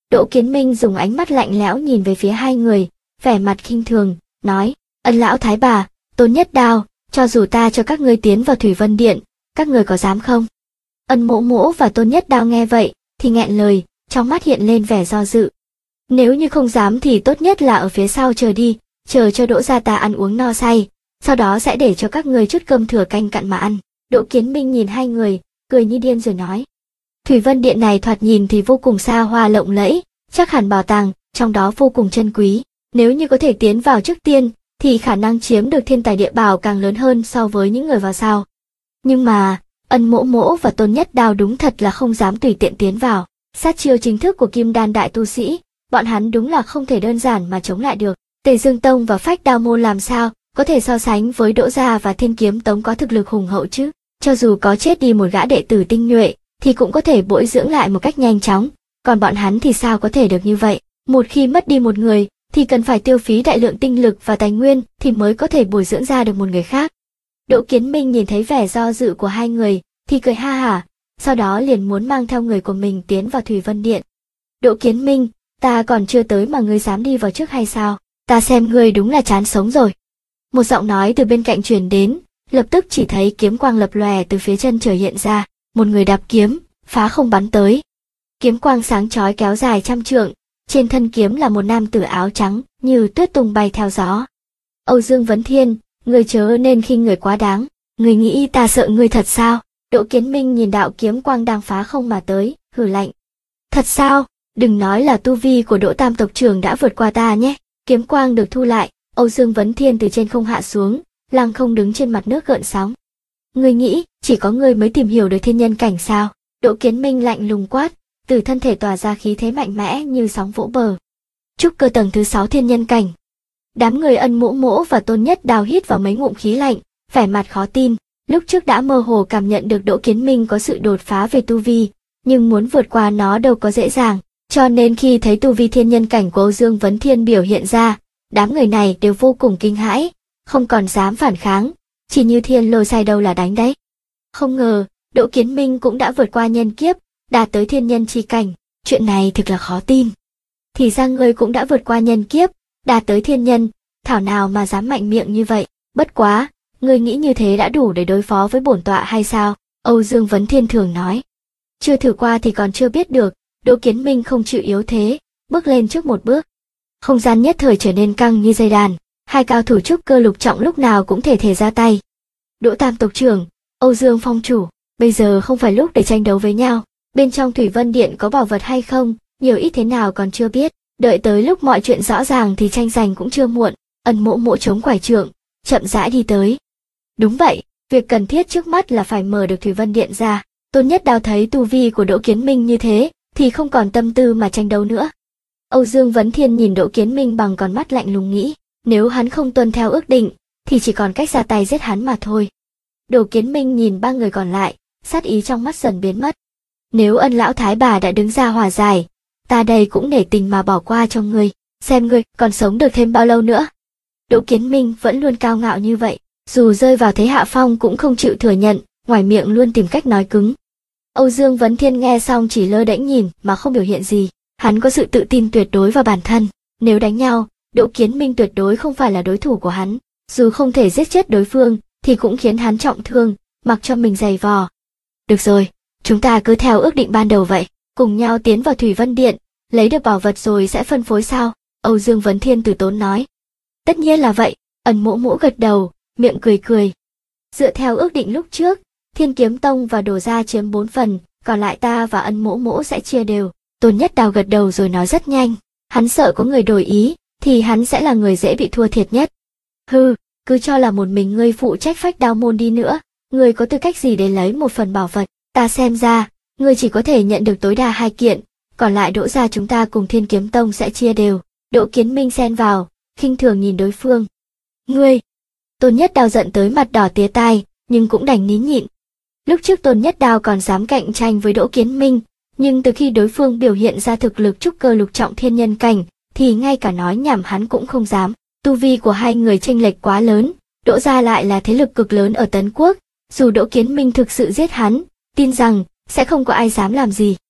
Đỗ Kiến Minh dùng ánh mắt lạnh lẽo nhìn về phía hai người, vẻ mặt khinh thường, nói, Ân lão thái bà, Tôn Nhất Đao, cho dù ta cho các ngươi tiến vào Thủy Vân Điện, các ngươi có dám không? Ân Mỗ Mỗ và Tôn Nhất Đao nghe vậy, thì nghẹn lời, trong mắt hiện lên vẻ do dự. Nếu như không dám thì tốt nhất là ở phía sau chờ đi, chờ cho Đỗ gia ta ăn uống no say, sau đó sẽ để cho các ngươi chút cơm thừa canh cặn mà ăn. Đỗ Kiến Minh nhìn hai người, cười như điên rồi nói. Thủy Vân Điện này thoạt nhìn thì vô cùng xa hoa lộng lẫy, chắc hẳn bảo tàng, trong đó vô cùng chân quý. Nếu như có thể tiến vào trước tiên, thì khả năng chiếm được thiên tài địa bảo càng lớn hơn so với những người vào sau. Nhưng mà, Ân Mỗ Mỗ và Tôn Nhất Đao đúng thật là không dám tùy tiện tiến vào. Sát chiêu chính thức của Kim Đan đại tu sĩ, bọn hắn đúng là không thể đơn giản mà chống lại được. Tề Dương Tông và Phách Đao môn làm sao có thể so sánh với Đỗ gia và Thiên Kiếm Tông có thực lực hùng hậu chứ? Cho dù có chết đi một gã đệ tử tinh nhuệ, thì cũng có thể bồi dưỡng lại một cách nhanh chóng, còn bọn hắn thì sao có thể được như vậy? Một khi mất đi một người, thì cần phải tiêu phí đại lượng tinh lực và tài nguyên thì mới có thể bồi dưỡng ra được một người khác. Đỗ Kiến Minh nhìn thấy vẻ do dự của hai người, thì cười ha hả, sau đó liền muốn mang theo người của mình tiến vào Thủy Vân Điện. Đỗ Kiến Minh, ta còn chưa tới mà ngươi dám đi vào trước hay sao? Ta xem ngươi đúng là chán sống rồi. Một giọng nói từ bên cạnh truyền đến, lập tức chỉ thấy kiếm quang lập lòe từ phía chân trời hiện ra, một người đạp kiếm, phá không bắn tới. Kiếm quang sáng chói kéo dài trăm trượng, trên thân kiếm là một nam tử áo trắng, như tuyết tung bay theo gió. Âu Dương Vấn Thiên, ngươi chớ nên khinh người quá đáng, ngươi nghĩ ta sợ ngươi thật sao? Đỗ Kiến Minh nhìn đạo kiếm quang đang phá không mà tới, hừ lạnh. Thật sao? Đừng nói là tu vi của Đỗ Tam tộc trưởng đã vượt qua ta nhé. Kiếm quang được thu lại, Âu Dương Vấn Thiên từ trên không hạ xuống, lăng không đứng trên mặt nước gợn sóng. Ngươi nghĩ, chỉ có ngươi mới tìm hiểu được thiên nhân cảnh sao? Đỗ Kiến Minh lạnh lùng quát, từ thân thể tỏa ra khí thế mạnh mẽ như sóng vỗ bờ. Trúc cơ tầng thứ 6 thiên nhân cảnh. Đám người Ân Mỗ Mỗ và Tôn Nhất Đao hít vào mấy ngụm khí lạnh, vẻ mặt khó tin. Lúc trước đã mơ hồ cảm nhận được Đỗ Kiến Minh có sự đột phá về tu vi, nhưng muốn vượt qua nó đâu có dễ dàng. Cho nên khi thấy tu vi thiên nhân cảnh của Âu Dương Vấn Thiên biểu hiện ra, đám người này đều vô cùng kinh hãi, không còn dám phản kháng, chỉ như thiên lôi sai đâu là đánh đấy. Không ngờ, Đỗ Kiến Minh cũng đã vượt qua nhân kiếp, đạt tới thiên nhân chi cảnh, chuyện này thực là khó tin. Thì ra ngươi cũng đã vượt qua nhân kiếp, đạt tới thiên nhân, thảo nào mà dám mạnh miệng như vậy, bất quá, ngươi nghĩ như thế đã đủ để đối phó với bổn tọa hay sao? Âu Dương Vấn Thiên thường nói. Chưa thử qua thì còn chưa biết được, Đỗ Kiến Minh không chịu yếu thế, bước lên trước một bước. Không gian nhất thời trở nên căng như dây đàn, hai cao thủ trúc cơ lục trọng lúc nào cũng thể ra tay. Đỗ Tam tộc trưởng, Âu Dương phong chủ, bây giờ không phải lúc để tranh đấu với nhau, bên trong Thủy Vân Điện có bảo vật hay không, nhiều ít thế nào còn chưa biết, đợi tới lúc mọi chuyện rõ ràng thì tranh giành cũng chưa muộn. Ân Mỗ Mỗ chống quải trượng, chậm rãi đi tới. Đúng vậy, việc cần thiết trước mắt là phải mở được Thủy Vân Điện ra. Tôn Nhất Đao thấy tu vi của Đỗ Kiến Minh như thế, thì không còn tâm tư mà tranh đấu nữa. Âu Dương Vấn Thiên nhìn Đỗ Kiến Minh bằng con mắt lạnh lùng nghĩ, nếu hắn không tuân theo ước định, thì chỉ còn cách ra tay giết hắn mà thôi. Đỗ Kiến Minh nhìn ba người còn lại, sát ý trong mắt dần biến mất. Nếu Ân lão thái bà đã đứng ra hòa giải, ta đây cũng nể tình mà bỏ qua cho ngươi, xem ngươi còn sống được thêm bao lâu nữa. Đỗ Kiến Minh vẫn luôn cao ngạo như vậy, dù rơi vào thế hạ phong cũng không chịu thừa nhận, ngoài miệng luôn tìm cách nói cứng. Âu Dương Vấn Thiên nghe xong chỉ lơ đễnh nhìn mà không biểu hiện gì, hắn có sự tự tin tuyệt đối vào bản thân, nếu đánh nhau, Đỗ Kiến Minh tuyệt đối không phải là đối thủ của hắn, dù không thể giết chết đối phương, thì cũng khiến hắn trọng thương, mặc cho mình giày vò. Được rồi, chúng ta cứ theo ước định ban đầu vậy, cùng nhau tiến vào Thủy Vân Điện, lấy được bảo vật rồi sẽ phân phối sao? Âu Dương Vấn Thiên từ tốn nói. Tất nhiên là vậy, Ân Mỗ Mỗ gật đầu, miệng cười cười. Dựa theo ước định lúc trước, Thiên Kiếm Tông và Đồ gia chiếm 4 phần, còn lại ta và Ân Mỗ Mỗ sẽ chia đều. Tôn Nhất Đao gật đầu rồi nói rất nhanh, hắn sợ có người đổi ý, thì hắn sẽ là người dễ bị thua thiệt nhất. Hừ, cứ cho là một mình ngươi phụ trách Phách Đao môn đi nữa, ngươi có tư cách gì để lấy một phần bảo vật? Ta xem ra, ngươi chỉ có thể nhận được tối đa 2 kiện, còn lại Đỗ gia chúng ta cùng Thiên Kiếm Tông sẽ chia đều. Đỗ Kiến Minh xen vào, khinh thường nhìn đối phương. Ngươi! Tôn Nhất Đao giận tới mặt đỏ tía tai, nhưng cũng đành nín nhịn. Lúc trước Tôn Nhất Đao còn dám cạnh tranh với Đỗ Kiến Minh, nhưng từ khi đối phương biểu hiện ra thực lực trúc cơ lục trọng thiên nhân cảnh, thì ngay cả nói nhảm hắn cũng không dám. Tu vi của hai người chênh lệch quá lớn, Đỗ gia lại là thế lực cực lớn ở Tấn Quốc, dù Đỗ Kiến Minh thực sự giết hắn, tin rằng sẽ không có ai dám làm gì.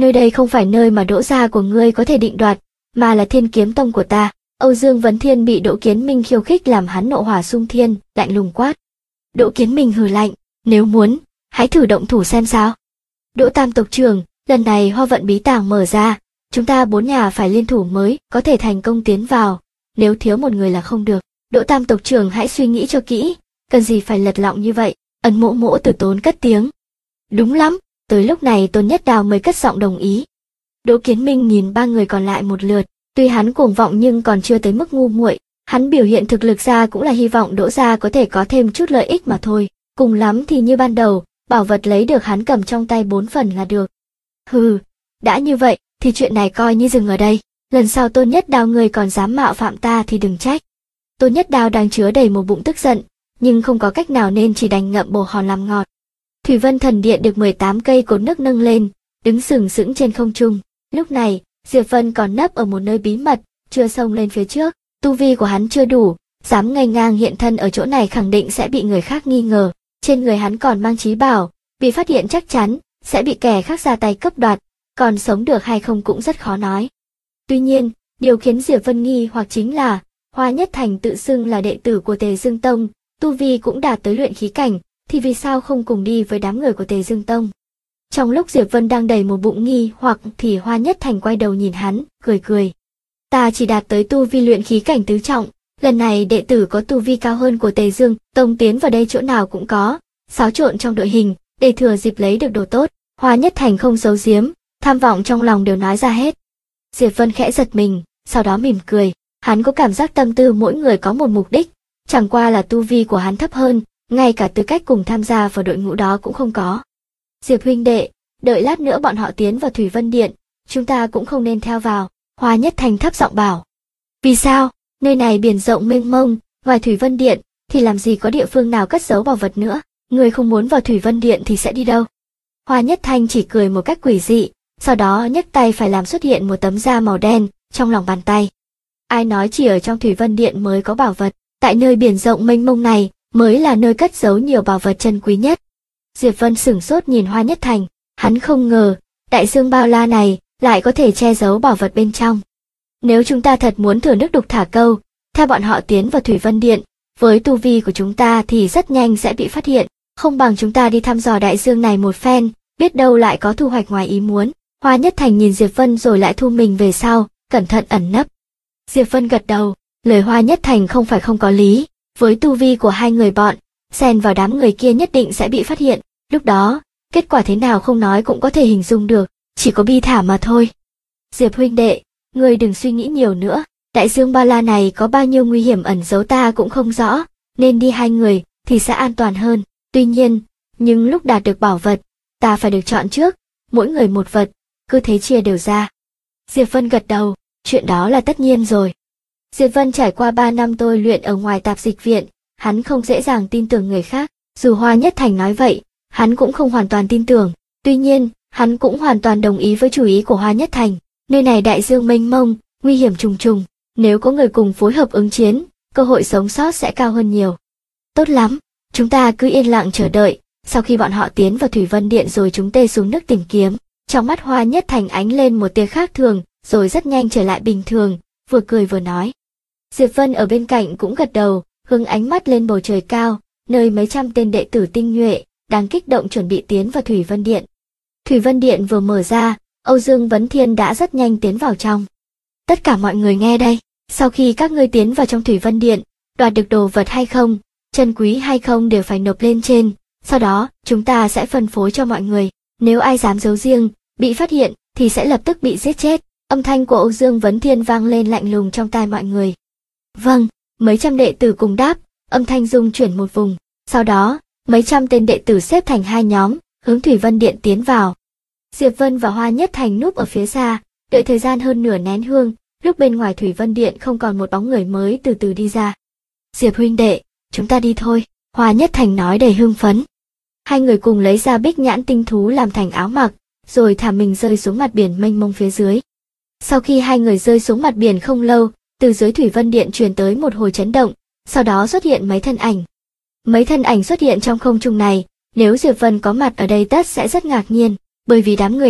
nơi đây không phải nơi mà Đỗ gia của ngươi có thể định đoạt, mà là Thiên Kiếm Tông của ta. Âu Dương Vấn Thiên bị Đỗ Kiến Minh khiêu khích làm hắn nộ hỏa xung thiên, lạnh lùng quát. Đỗ Kiến Minh hừ lạnh, nếu muốn, hãy thử động thủ xem sao. Đỗ Tam tộc trưởng, lần này Hoa Vận bí tàng mở ra, chúng ta 4 nhà phải liên thủ mới có thể thành công tiến vào, nếu thiếu một người là không được. Đỗ Tam tộc trưởng hãy suy nghĩ cho kỹ, cần gì phải lật lọng như vậy. Ân Mỗ Mỗ Tử Tốn cất tiếng. Đúng lắm. Tới lúc này Tôn Nhất Đao mới cất giọng đồng ý. Đỗ Kiến Minh nhìn 3 người còn lại một lượt, tuy hắn cuồng vọng nhưng còn chưa tới mức ngu muội, hắn biểu hiện thực lực ra cũng là hy vọng Đỗ gia có thể có thêm chút lợi ích mà thôi, cùng lắm thì như ban đầu, bảo vật lấy được hắn cầm trong tay 4 phần là được. Hừ, đã như vậy, thì chuyện này coi như dừng ở đây, lần sau Tôn Nhất Đao người còn dám mạo phạm ta thì đừng trách. Tôn Nhất Đao đang chứa đầy một bụng tức giận, nhưng không có cách nào nên chỉ đành ngậm bồ hòn làm ngọt. Thủy Vân Thần Điện được 18 cây cột nước nâng lên, đứng sừng sững trên không trung. Lúc này, Diệp Vân còn nấp ở một nơi bí mật, chưa xông lên phía trước. Tu vi của hắn chưa đủ, dám nghênh ngang hiện thân ở chỗ này khẳng định sẽ bị người khác nghi ngờ. Trên người hắn còn mang trí bảo, bị phát hiện chắc chắn sẽ bị kẻ khác ra tay cướp đoạt, còn sống được hay không cũng rất khó nói. Tuy nhiên, điều khiến Diệp Vân nghi hoặc chính là Hoa Nhất Thành tự xưng là đệ tử của Tề Dương Tông, tu vi cũng đạt tới luyện khí cảnh, thì vì sao không cùng đi với đám người của Tề Dương Tông? Trong lúc Diệp Vân đang đầy một bụng nghi hoặc thì Hoa Nhất Thành quay đầu nhìn hắn, cười cười. Ta chỉ đạt tới tu vi luyện khí cảnh tứ trọng, lần này đệ tử có tu vi cao hơn của Tề Dương Tông tiến vào đây chỗ nào cũng có, xáo trộn trong đội hình, để thừa dịp lấy được đồ tốt. Hoa Nhất Thành không giấu giếm, tham vọng trong lòng đều nói ra hết. Diệp Vân khẽ giật mình, sau đó mỉm cười, hắn có cảm giác tâm tư mỗi người có một mục đích, chẳng qua là tu vi của hắn thấp hơn, ngay cả tư cách cùng tham gia vào đội ngũ đó cũng không có. Diệp huynh đệ, đợi lát nữa bọn họ tiến vào Thủy Vân Điện, chúng ta cũng không nên theo vào, Hoa Nhất Thành thấp giọng bảo. Vì sao? Nơi này biển rộng mênh mông, ngoài Thủy Vân Điện, thì làm gì có địa phương nào cất giấu bảo vật nữa, người không muốn vào Thủy Vân Điện thì sẽ đi đâu? Hoa Nhất Thành chỉ cười một cách quỷ dị, sau đó nhấc tay phải làm xuất hiện một tấm da màu đen, trong lòng bàn tay. Ai nói chỉ ở trong Thủy Vân Điện mới có bảo vật, tại nơi biển rộng mênh mông này, mới là nơi cất giấu nhiều bảo vật chân quý nhất. Diệp Vân sửng sốt nhìn Hoa Nhất Thành, hắn không ngờ, đại dương bao la này, lại có thể che giấu bảo vật bên trong. Nếu chúng ta thật muốn thử nước đục thả câu, theo bọn họ tiến vào Thủy Vân Điện, với tu vi của chúng ta thì rất nhanh sẽ bị phát hiện, không bằng chúng ta đi thăm dò đại dương này một phen, biết đâu lại có thu hoạch ngoài ý muốn. Hoa Nhất Thành nhìn Diệp Vân rồi lại thu mình về sau, cẩn thận ẩn nấp. Diệp Vân gật đầu, lời Hoa Nhất Thành không phải không có lý, với tu vi của hai người bọn, xen vào đám người kia nhất định sẽ bị phát hiện, lúc đó, kết quả thế nào không nói cũng có thể hình dung được, chỉ có bi thảm mà thôi. Diệp huynh đệ, ngươi đừng suy nghĩ nhiều nữa, đại dương bao la này có bao nhiêu nguy hiểm ẩn giấu ta cũng không rõ, nên đi hai người thì sẽ an toàn hơn. Tuy nhiên, nhưng lúc đạt được bảo vật, ta phải được chọn trước, mỗi người một vật, cứ thế chia đều ra. Diệp Vân gật đầu, chuyện đó là tất nhiên rồi. Diệp Vân trải qua 3 năm tôi luyện ở ngoài tạp dịch viện, hắn không dễ dàng tin tưởng người khác, dù Hoa Nhất Thành nói vậy, hắn cũng không hoàn toàn tin tưởng. Tuy nhiên, hắn cũng hoàn toàn đồng ý với chủ ý của Hoa Nhất Thành, nơi này đại dương mênh mông, nguy hiểm trùng trùng, nếu có người cùng phối hợp ứng chiến, cơ hội sống sót sẽ cao hơn nhiều. Tốt lắm, chúng ta cứ yên lặng chờ đợi, sau khi bọn họ tiến vào Thủy Vân Điện rồi chúng tê xuống nước tìm kiếm. Trong mắt Hoa Nhất Thành ánh lên một tia khác thường, rồi rất nhanh trở lại bình thường, vừa cười vừa nói. Diệp Vân ở bên cạnh cũng gật đầu, hướng ánh mắt lên bầu trời cao, nơi mấy trăm tên đệ tử tinh nhuệ đang kích động chuẩn bị tiến vào Thủy Vân Điện. Thủy Vân Điện vừa mở ra, Âu Dương Vấn Thiên đã rất nhanh tiến vào trong. Tất cả mọi người nghe đây, sau khi các ngươi tiến vào trong Thủy Vân Điện, đoạt được đồ vật hay không, chân quý hay không đều phải nộp lên trên, sau đó chúng ta sẽ phân phối cho mọi người, nếu ai dám giấu riêng, bị phát hiện thì sẽ lập tức bị giết chết. Âm thanh của Âu Dương Vấn Thiên vang lên lạnh lùng trong tai mọi người. Vâng, mấy trăm đệ tử cùng đáp, âm thanh rung chuyển một vùng, sau đó, mấy trăm tên đệ tử xếp thành hai nhóm, hướng Thủy Vân Điện tiến vào. Diệp Vân và Hoa Nhất Thành núp ở phía xa, đợi thời gian hơn nửa nén hương, lúc bên ngoài Thủy Vân Điện không còn một bóng người mới từ từ đi ra. Diệp huynh đệ, chúng ta đi thôi, Hoa Nhất Thành nói đầy hưng phấn. Hai người cùng lấy ra bích nhãn tinh thú làm thành áo mặc, rồi thả mình rơi xuống mặt biển mênh mông phía dưới. Sau khi hai người rơi xuống mặt biển không lâu, từ dưới Thủy Vân Điện truyền tới một hồi chấn động, sau đó xuất hiện mấy thân ảnh. Mấy thân ảnh xuất hiện trong không trung này, nếu Diệp Vân có mặt ở đây tất sẽ rất ngạc nhiên, bởi vì đám người này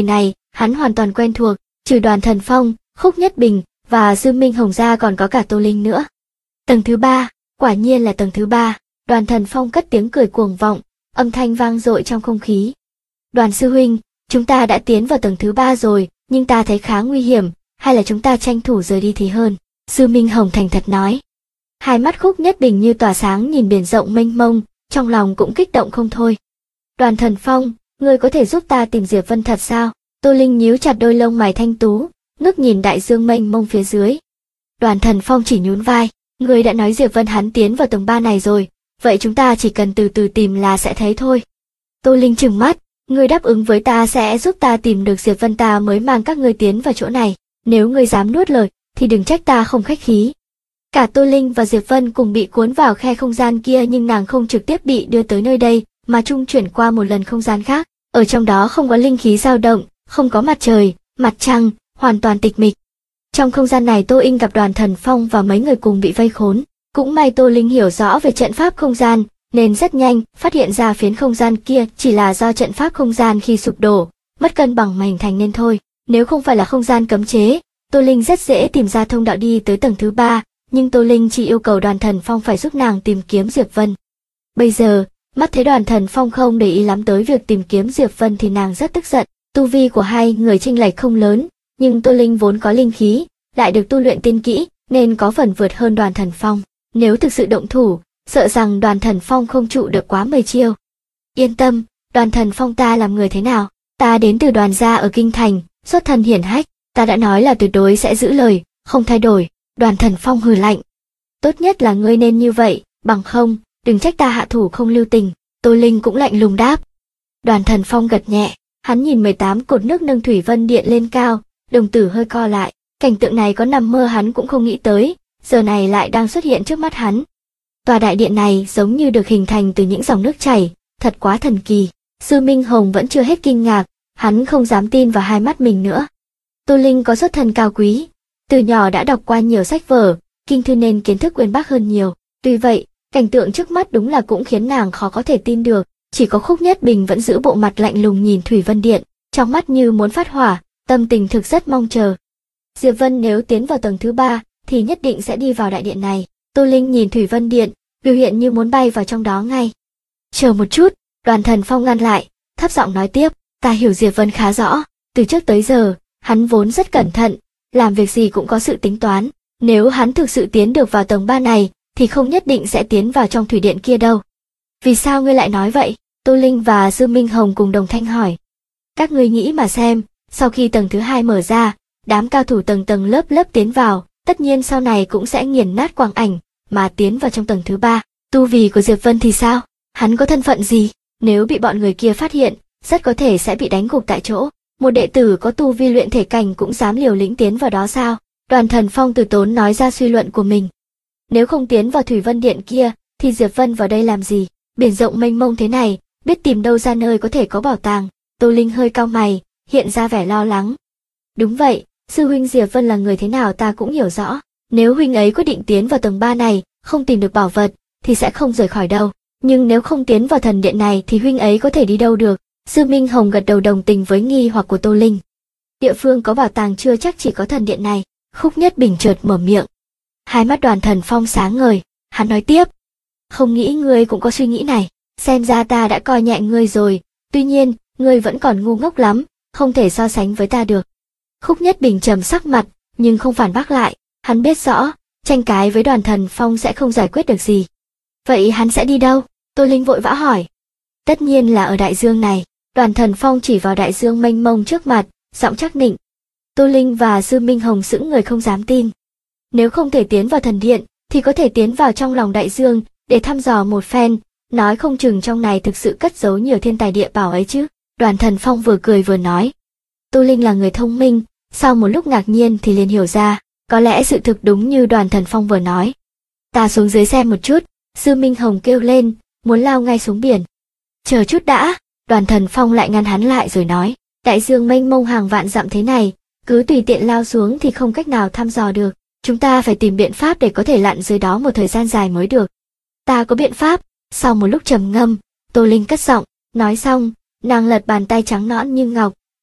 hắn hoàn toàn quen thuộc, trừ Đoàn Thần Phong, Khúc Nhất Bình và Dương Minh Hồng ra còn có cả Tô Linh nữa. Tầng thứ 3, quả nhiên là tầng thứ 3, Đoàn Thần Phong cất tiếng cười cuồng vọng, âm thanh vang dội trong không khí. Đoàn sư huynh, chúng ta đã tiến vào tầng thứ 3 rồi, nhưng ta thấy khá nguy hiểm, hay là chúng ta tranh thủ rời đi thì hơn, Dương Minh Hồng thành thật nói. Hai mắt Khúc Nhất Bình như tỏa sáng nhìn biển rộng mênh mông, trong lòng cũng kích động không thôi. Đoàn Thần Phong, ngươi có thể giúp ta tìm Diệp Vân thật sao? Tô Linh nhíu chặt đôi lông mày thanh tú, ngước nhìn đại dương mênh mông phía dưới. Đoàn Thần Phong chỉ nhún vai, ngươi đã nói Diệp Vân hắn tiến vào tầng 3 này rồi, vậy chúng ta chỉ cần từ từ tìm là sẽ thấy thôi. Tô Linh trừng mắt, ngươi đáp ứng với ta sẽ giúp ta tìm được Diệp Vân ta mới mang các ngươi tiến vào chỗ này, nếu ngươi dám nuốt lời, thì đừng trách ta không khách khí. Cả Tô Linh và Diệp Vân cùng bị cuốn vào khe không gian kia nhưng nàng không trực tiếp bị đưa tới nơi đây, mà trung chuyển qua một lần không gian khác, ở trong đó không có linh khí dao động, không có mặt trời, mặt trăng, hoàn toàn tịch mịch. Trong không gian này Tô Inh gặp Đoàn Thần Phong và mấy người cùng bị vây khốn, cũng may Tô Linh hiểu rõ về trận pháp không gian, nên rất nhanh phát hiện ra phiến không gian kia chỉ là do trận pháp không gian khi sụp đổ, mất cân bằng mà hình thành nên thôi, nếu không phải là không gian cấm chế, Tô Linh rất dễ tìm ra thông đạo đi tới tầng thứ 3, nhưng Tô Linh chỉ yêu cầu Đoàn Thần Phong phải giúp nàng tìm kiếm Diệp Vân. Bây giờ, mắt thấy Đoàn Thần Phong không để ý lắm tới việc tìm kiếm Diệp Vân thì nàng rất tức giận, tu vi của hai người chênh lệch không lớn, nhưng Tô Linh vốn có linh khí, lại được tu luyện tiên kỹ, nên có phần vượt hơn Đoàn Thần Phong. Nếu thực sự động thủ, sợ rằng Đoàn Thần Phong không trụ được quá 10 chiêu. Yên tâm, Đoàn Thần Phong ta làm người thế nào? Ta đến từ Đoàn gia ở Kinh Thành, xuất thân hiển hách, ta đã nói là tuyệt đối sẽ giữ lời, không thay đổi. Đoàn Thần Phong hừ lạnh. Tốt nhất là ngươi nên như vậy, bằng không, đừng trách ta hạ thủ không lưu tình. Tô Linh cũng lạnh lùng đáp. Đoàn Thần Phong gật nhẹ, hắn nhìn 18 cột nước nâng Thủy Vân Điện lên cao, đồng tử hơi co lại. Cảnh tượng này có nằm mơ hắn cũng không nghĩ tới, giờ này lại đang xuất hiện trước mắt hắn. Tòa đại điện này giống như được hình thành từ những dòng nước chảy, thật quá thần kỳ. Sư Minh Hồng vẫn chưa hết kinh ngạc, hắn không dám tin vào hai mắt mình nữa. Tô Linh có xuất thân cao quý, từ nhỏ đã đọc qua nhiều sách vở, kinh thư nên kiến thức uyên bác hơn nhiều. Tuy vậy, cảnh tượng trước mắt đúng là cũng khiến nàng khó có thể tin được, chỉ có Khúc Nhất Bình vẫn giữ bộ mặt lạnh lùng nhìn Thủy Vân Điện, trong mắt như muốn phát hỏa, tâm tình thực rất mong chờ. Diệp Vân nếu tiến vào tầng thứ 3 thì nhất định sẽ đi vào đại điện này. Tô Linh nhìn Thủy Vân Điện, biểu hiện như muốn bay vào trong đó ngay. Chờ một chút, Đoàn Thần Phong ngăn lại, thấp giọng nói tiếp, ta hiểu Diệp Vân khá rõ, từ trước tới giờ, hắn vốn rất cẩn thận, làm việc gì cũng có sự tính toán, nếu hắn thực sự tiến được vào tầng 3 này, thì không nhất định sẽ tiến vào trong thủy điện kia đâu. Vì sao ngươi lại nói vậy? Tô Linh và Dương Minh Hồng cùng đồng thanh hỏi. Các ngươi nghĩ mà xem, sau khi tầng thứ 2 mở ra, đám cao thủ tầng tầng lớp lớp tiến vào, tất nhiên sau này cũng sẽ nghiền nát quang ảnh, mà tiến vào trong tầng thứ 3. Tu vi của Diệp Vân thì sao? Hắn có thân phận gì? Nếu bị bọn người kia phát hiện, rất có thể sẽ bị đánh gục tại chỗ. Một đệ tử có tu vi luyện thể cảnh cũng dám liều lĩnh tiến vào đó sao? Đoàn Thần Phong từ tốn nói ra suy luận của mình. Nếu không tiến vào Thủy Vân Điện kia, thì Diệp Vân vào đây làm gì? Biển rộng mênh mông thế này, biết tìm đâu ra nơi có thể có bảo tàng. Tô Linh hơi cau mày, hiện ra vẻ lo lắng. Đúng vậy, sư huynh Diệp Vân là người thế nào ta cũng hiểu rõ. Nếu huynh ấy quyết định tiến vào tầng 3 này, không tìm được bảo vật, thì sẽ không rời khỏi đâu. Nhưng nếu không tiến vào thần điện này thì huynh ấy có thể đi đâu được? Sư Minh Hồng gật đầu đồng tình với nghi hoặc của Tô Linh. Địa phương có bảo tàng chưa chắc chỉ có thần điện này. Khúc Nhất Bình chợt mở miệng. Hai mắt Đoàn Thần Phong sáng ngời, hắn nói tiếp. Không nghĩ ngươi cũng có suy nghĩ này, xem ra ta đã coi nhẹ ngươi rồi, tuy nhiên, ngươi vẫn còn ngu ngốc lắm, không thể so sánh với ta được. Khúc Nhất Bình trầm sắc mặt, nhưng không phản bác lại, hắn biết rõ, tranh cái với Đoàn Thần Phong sẽ không giải quyết được gì. Vậy hắn sẽ đi đâu? Tô Linh vội vã hỏi. Tất nhiên là ở đại dương này. Đoàn Thần Phong chỉ vào đại dương mênh mông trước mặt, giọng chắc nịnh. Tô Linh và Sư Minh Hồng sững người không dám tin. Nếu không thể tiến vào thần điện, thì có thể tiến vào trong lòng đại dương, để thăm dò một phen, nói không chừng trong này thực sự cất giấu nhiều thiên tài địa bảo ấy chứ. Đoàn Thần Phong vừa cười vừa nói. Tô Linh là người thông minh, sau một lúc ngạc nhiên thì liền hiểu ra, có lẽ sự thực đúng như Đoàn Thần Phong vừa nói. Ta xuống dưới xem một chút, Sư Minh Hồng kêu lên, muốn lao ngay xuống biển. Chờ chút đã, Đoàn Thần Phong lại ngăn hắn lại rồi nói, đại dương mênh mông hàng vạn dặm thế này, cứ tùy tiện lao xuống thì không cách nào thăm dò được, chúng ta phải tìm biện pháp để có thể lặn dưới đó một thời gian dài mới được. Ta có biện pháp. Sau một lúc trầm ngâm, Tô Linh cất giọng, nói xong, nàng lật bàn tay trắng nõn như ngọc,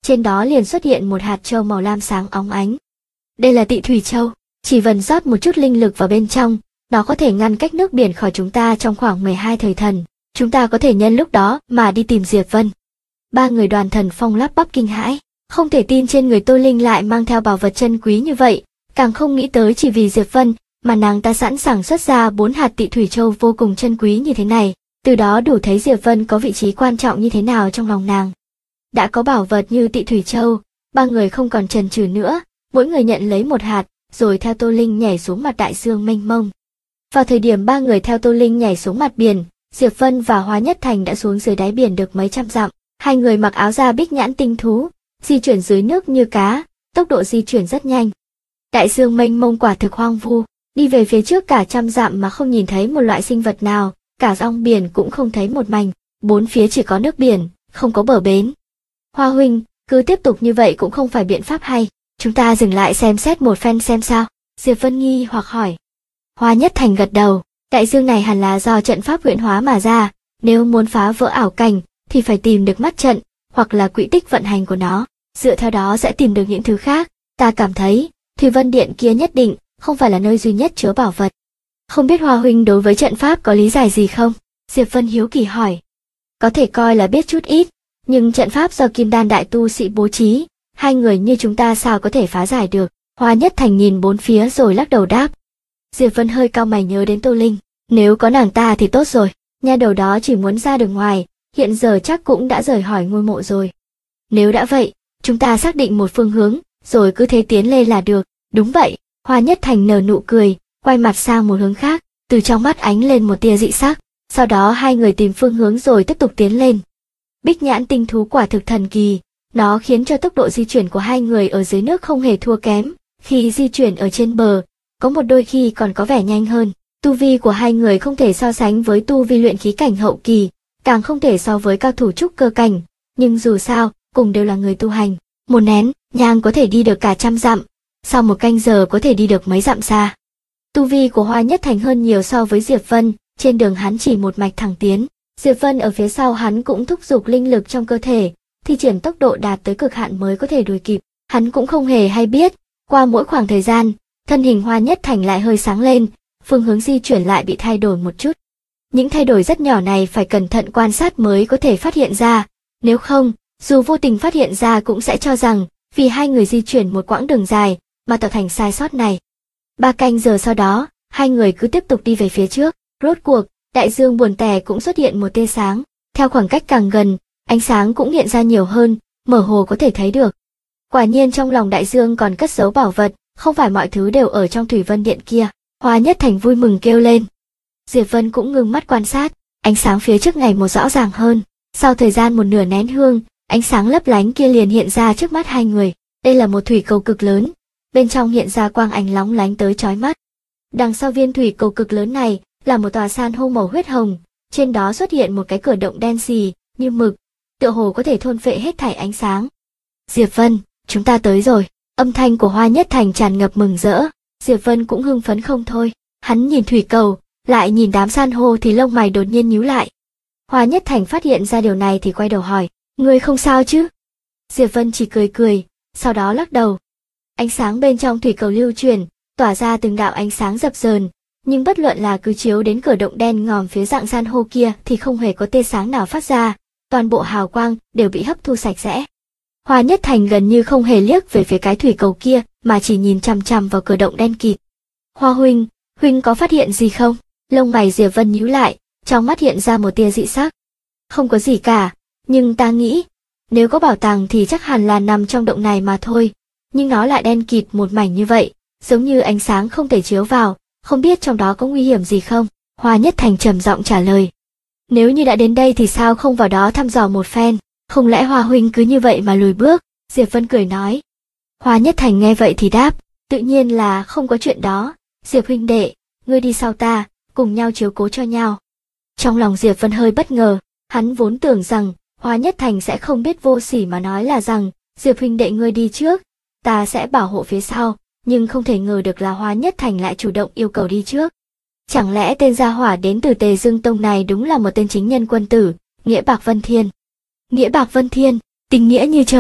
trên đó liền xuất hiện một hạt châu màu lam sáng óng ánh. Đây là Tị Thủy Châu, chỉ cần rót một chút linh lực vào bên trong, nó có thể ngăn cách nước biển khỏi chúng ta trong khoảng 12 thời thần. Chúng ta có thể nhân lúc đó mà đi tìm Diệp Vân. Ba người Đoàn Thần Phong lắp bắp kinh hãi, không thể tin trên người Tô Linh lại mang theo bảo vật chân quý như vậy, càng không nghĩ tới chỉ vì Diệp Vân mà nàng ta sẵn sàng xuất ra 4 hạt Tị Thủy Châu vô cùng chân quý như thế này, từ đó đủ thấy Diệp Vân có vị trí quan trọng như thế nào trong lòng nàng. Đã có bảo vật như Tị Thủy Châu, ba người không còn chần chừ nữa, mỗi người nhận lấy một hạt, rồi theo Tô Linh nhảy xuống mặt đại dương mênh mông. Vào thời điểm ba người theo Tô Linh nhảy xuống mặt biển, Diệp Vân và Hoa Nhất Thành đã xuống dưới đáy biển được mấy trăm dặm. Hai người mặc áo da bích nhãn tinh thú, di chuyển dưới nước như cá, tốc độ di chuyển rất nhanh. Đại dương mênh mông quả thực hoang vu, đi về phía trước cả trăm dặm mà không nhìn thấy một loại sinh vật nào, cả dòng biển cũng không thấy một mảnh, bốn phía chỉ có nước biển, không có bờ bến. Hoa huynh, cứ tiếp tục như vậy cũng không phải biện pháp hay, chúng ta dừng lại xem xét một phen xem sao, Diệp Vân nghi hoặc hỏi. Hoa Nhất Thành gật đầu, đại dương này hẳn là do trận pháp huyễn hóa mà ra, nếu muốn phá vỡ ảo cảnh, thì phải tìm được mắt trận, hoặc là quỹ tích vận hành của nó, dựa theo đó sẽ tìm được những thứ khác, ta cảm thấy, Thủy Vân Điện kia nhất định, không phải là nơi duy nhất chứa bảo vật. Không biết Hoa huynh đối với trận pháp có lý giải gì không? Diệp Vân hiếu kỳ hỏi. Có thể coi là biết chút ít, nhưng trận pháp do Kim Đan đại tu sĩ bố trí, hai người như chúng ta sao có thể phá giải được? Hoa Nhất Thành nhìn bốn phía rồi lắc đầu đáp. Diệp Vân hơi cau mày nhớ đến Tô Linh, nếu có nàng ta thì tốt rồi, nha đầu đó chỉ muốn ra đường ngoài, hiện giờ chắc cũng đã rời khỏi ngôi mộ rồi. Nếu đã vậy, chúng ta xác định một phương hướng, rồi cứ thế tiến lên là được. Đúng vậy, Hoa Nhất Thành nở nụ cười, quay mặt sang một hướng khác, từ trong mắt ánh lên một tia dị sắc, sau đó hai người tìm phương hướng rồi tiếp tục tiến lên. Bích nhãn tinh thú quả thực thần kỳ, nó khiến cho tốc độ di chuyển của hai người ở dưới nước không hề thua kém, khi di chuyển ở trên bờ, có một đôi khi còn có vẻ nhanh hơn. Tu vi của hai người không thể so sánh với tu vi luyện khí cảnh hậu kỳ, càng không thể so với cao thủ trúc cơ cảnh, nhưng dù sao, cùng đều là người tu hành. Một nén nhang có thể đi được cả trăm dặm, sau một canh giờ có thể đi được mấy dặm xa. Tu vi của Hoa Nhất Thành hơn nhiều so với Diệp Vân, trên đường hắn chỉ một mạch thẳng tiến. Diệp Vân ở phía sau hắn cũng thúc giục linh lực trong cơ thể, thi triển tốc độ đạt tới cực hạn mới có thể đuổi kịp. Hắn cũng không hề hay biết, qua mỗi khoảng thời gian, thân hình Hoa Nhất Thành lại hơi sáng lên, phương hướng di chuyển lại bị thay đổi một chút. Những thay đổi rất nhỏ này phải cẩn thận quan sát mới có thể phát hiện ra, nếu không, dù vô tình phát hiện ra cũng sẽ cho rằng, vì hai người di chuyển một quãng đường dài, mà tạo thành sai sót này. 3 canh giờ sau đó, hai người cứ tiếp tục đi về phía trước, rốt cuộc, đại dương buồn tẻ cũng xuất hiện một tia sáng, theo khoảng cách càng gần, ánh sáng cũng hiện ra nhiều hơn, mơ hồ có thể thấy được. Quả nhiên trong lòng đại dương còn cất giấu bảo vật, không phải mọi thứ đều ở trong Thủy Vân Điện kia. Hoa Nhất Thành vui mừng kêu lên. Diệp Vân cũng ngưng mắt quan sát, ánh sáng phía trước ngày một rõ ràng hơn. Sau thời gian một nửa nén hương, ánh sáng lấp lánh kia liền hiện ra trước mắt hai người. Đây là một thủy cầu cực lớn, bên trong hiện ra quang ánh lóng lánh tới chói mắt. Đằng sau viên thủy cầu cực lớn này là một tòa san hô màu huyết hồng, trên đó xuất hiện một cái cửa động đen xì như mực, tựa hồ có thể thôn phệ hết thảy ánh sáng. Diệp Vân, chúng ta tới rồi. Âm thanh của Hoa Nhất Thành tràn ngập mừng rỡ. Diệp Vân cũng hưng phấn không thôi. Hắn nhìn thủy cầu, lại nhìn đám san hô thì lông mày đột nhiên nhíu lại. Hoa Nhất Thành phát hiện ra điều này thì quay đầu hỏi, ngươi không sao chứ? Diệp Vân chỉ cười cười, sau đó lắc đầu. Ánh sáng bên trong thủy cầu lưu chuyển, tỏa ra từng đạo ánh sáng dập dờn, nhưng bất luận là cứ chiếu đến cửa động đen ngòm phía dạng san hô kia thì không hề có tia sáng nào phát ra, toàn bộ hào quang đều bị hấp thu sạch sẽ. Hoa Nhất Thành gần như không hề liếc về phía cái thủy cầu kia, mà chỉ nhìn chằm chằm vào cửa động đen kịt. Hoa huynh, huynh có phát hiện gì không? Lông mày Diệp Vân nhíu lại, trong mắt hiện ra một tia dị sắc. Không có gì cả, nhưng ta nghĩ, nếu có bảo tàng thì chắc hẳn là nằm trong động này mà thôi. Nhưng nó lại đen kịt một mảnh như vậy, giống như ánh sáng không thể chiếu vào, không biết trong đó có nguy hiểm gì không? Hoa Nhất Thành trầm giọng trả lời. Nếu như đã đến đây thì sao không vào đó thăm dò một phen? Không lẽ Hoa huynh cứ như vậy mà lùi bước? Diệp Vân cười nói. Hoa Nhất Thành nghe vậy thì đáp, tự nhiên là không có chuyện đó. Diệp huynh đệ, ngươi đi sau ta, cùng nhau chiếu cố cho nhau. Trong lòng Diệp Vân hơi bất ngờ, hắn vốn tưởng rằng Hoa Nhất Thành sẽ không biết vô sỉ mà nói là rằng Diệp huynh đệ ngươi đi trước, ta sẽ bảo hộ phía sau, nhưng không thể ngờ được là Hoa Nhất Thành lại chủ động yêu cầu đi trước. Chẳng lẽ tên gia hỏa đến từ Tề Dương Tông này đúng là một tên chính nhân quân tử, Nghĩa Bạc Vân Thiên. Nghĩa Bạc Vân Thiên, tình nghĩa như trời,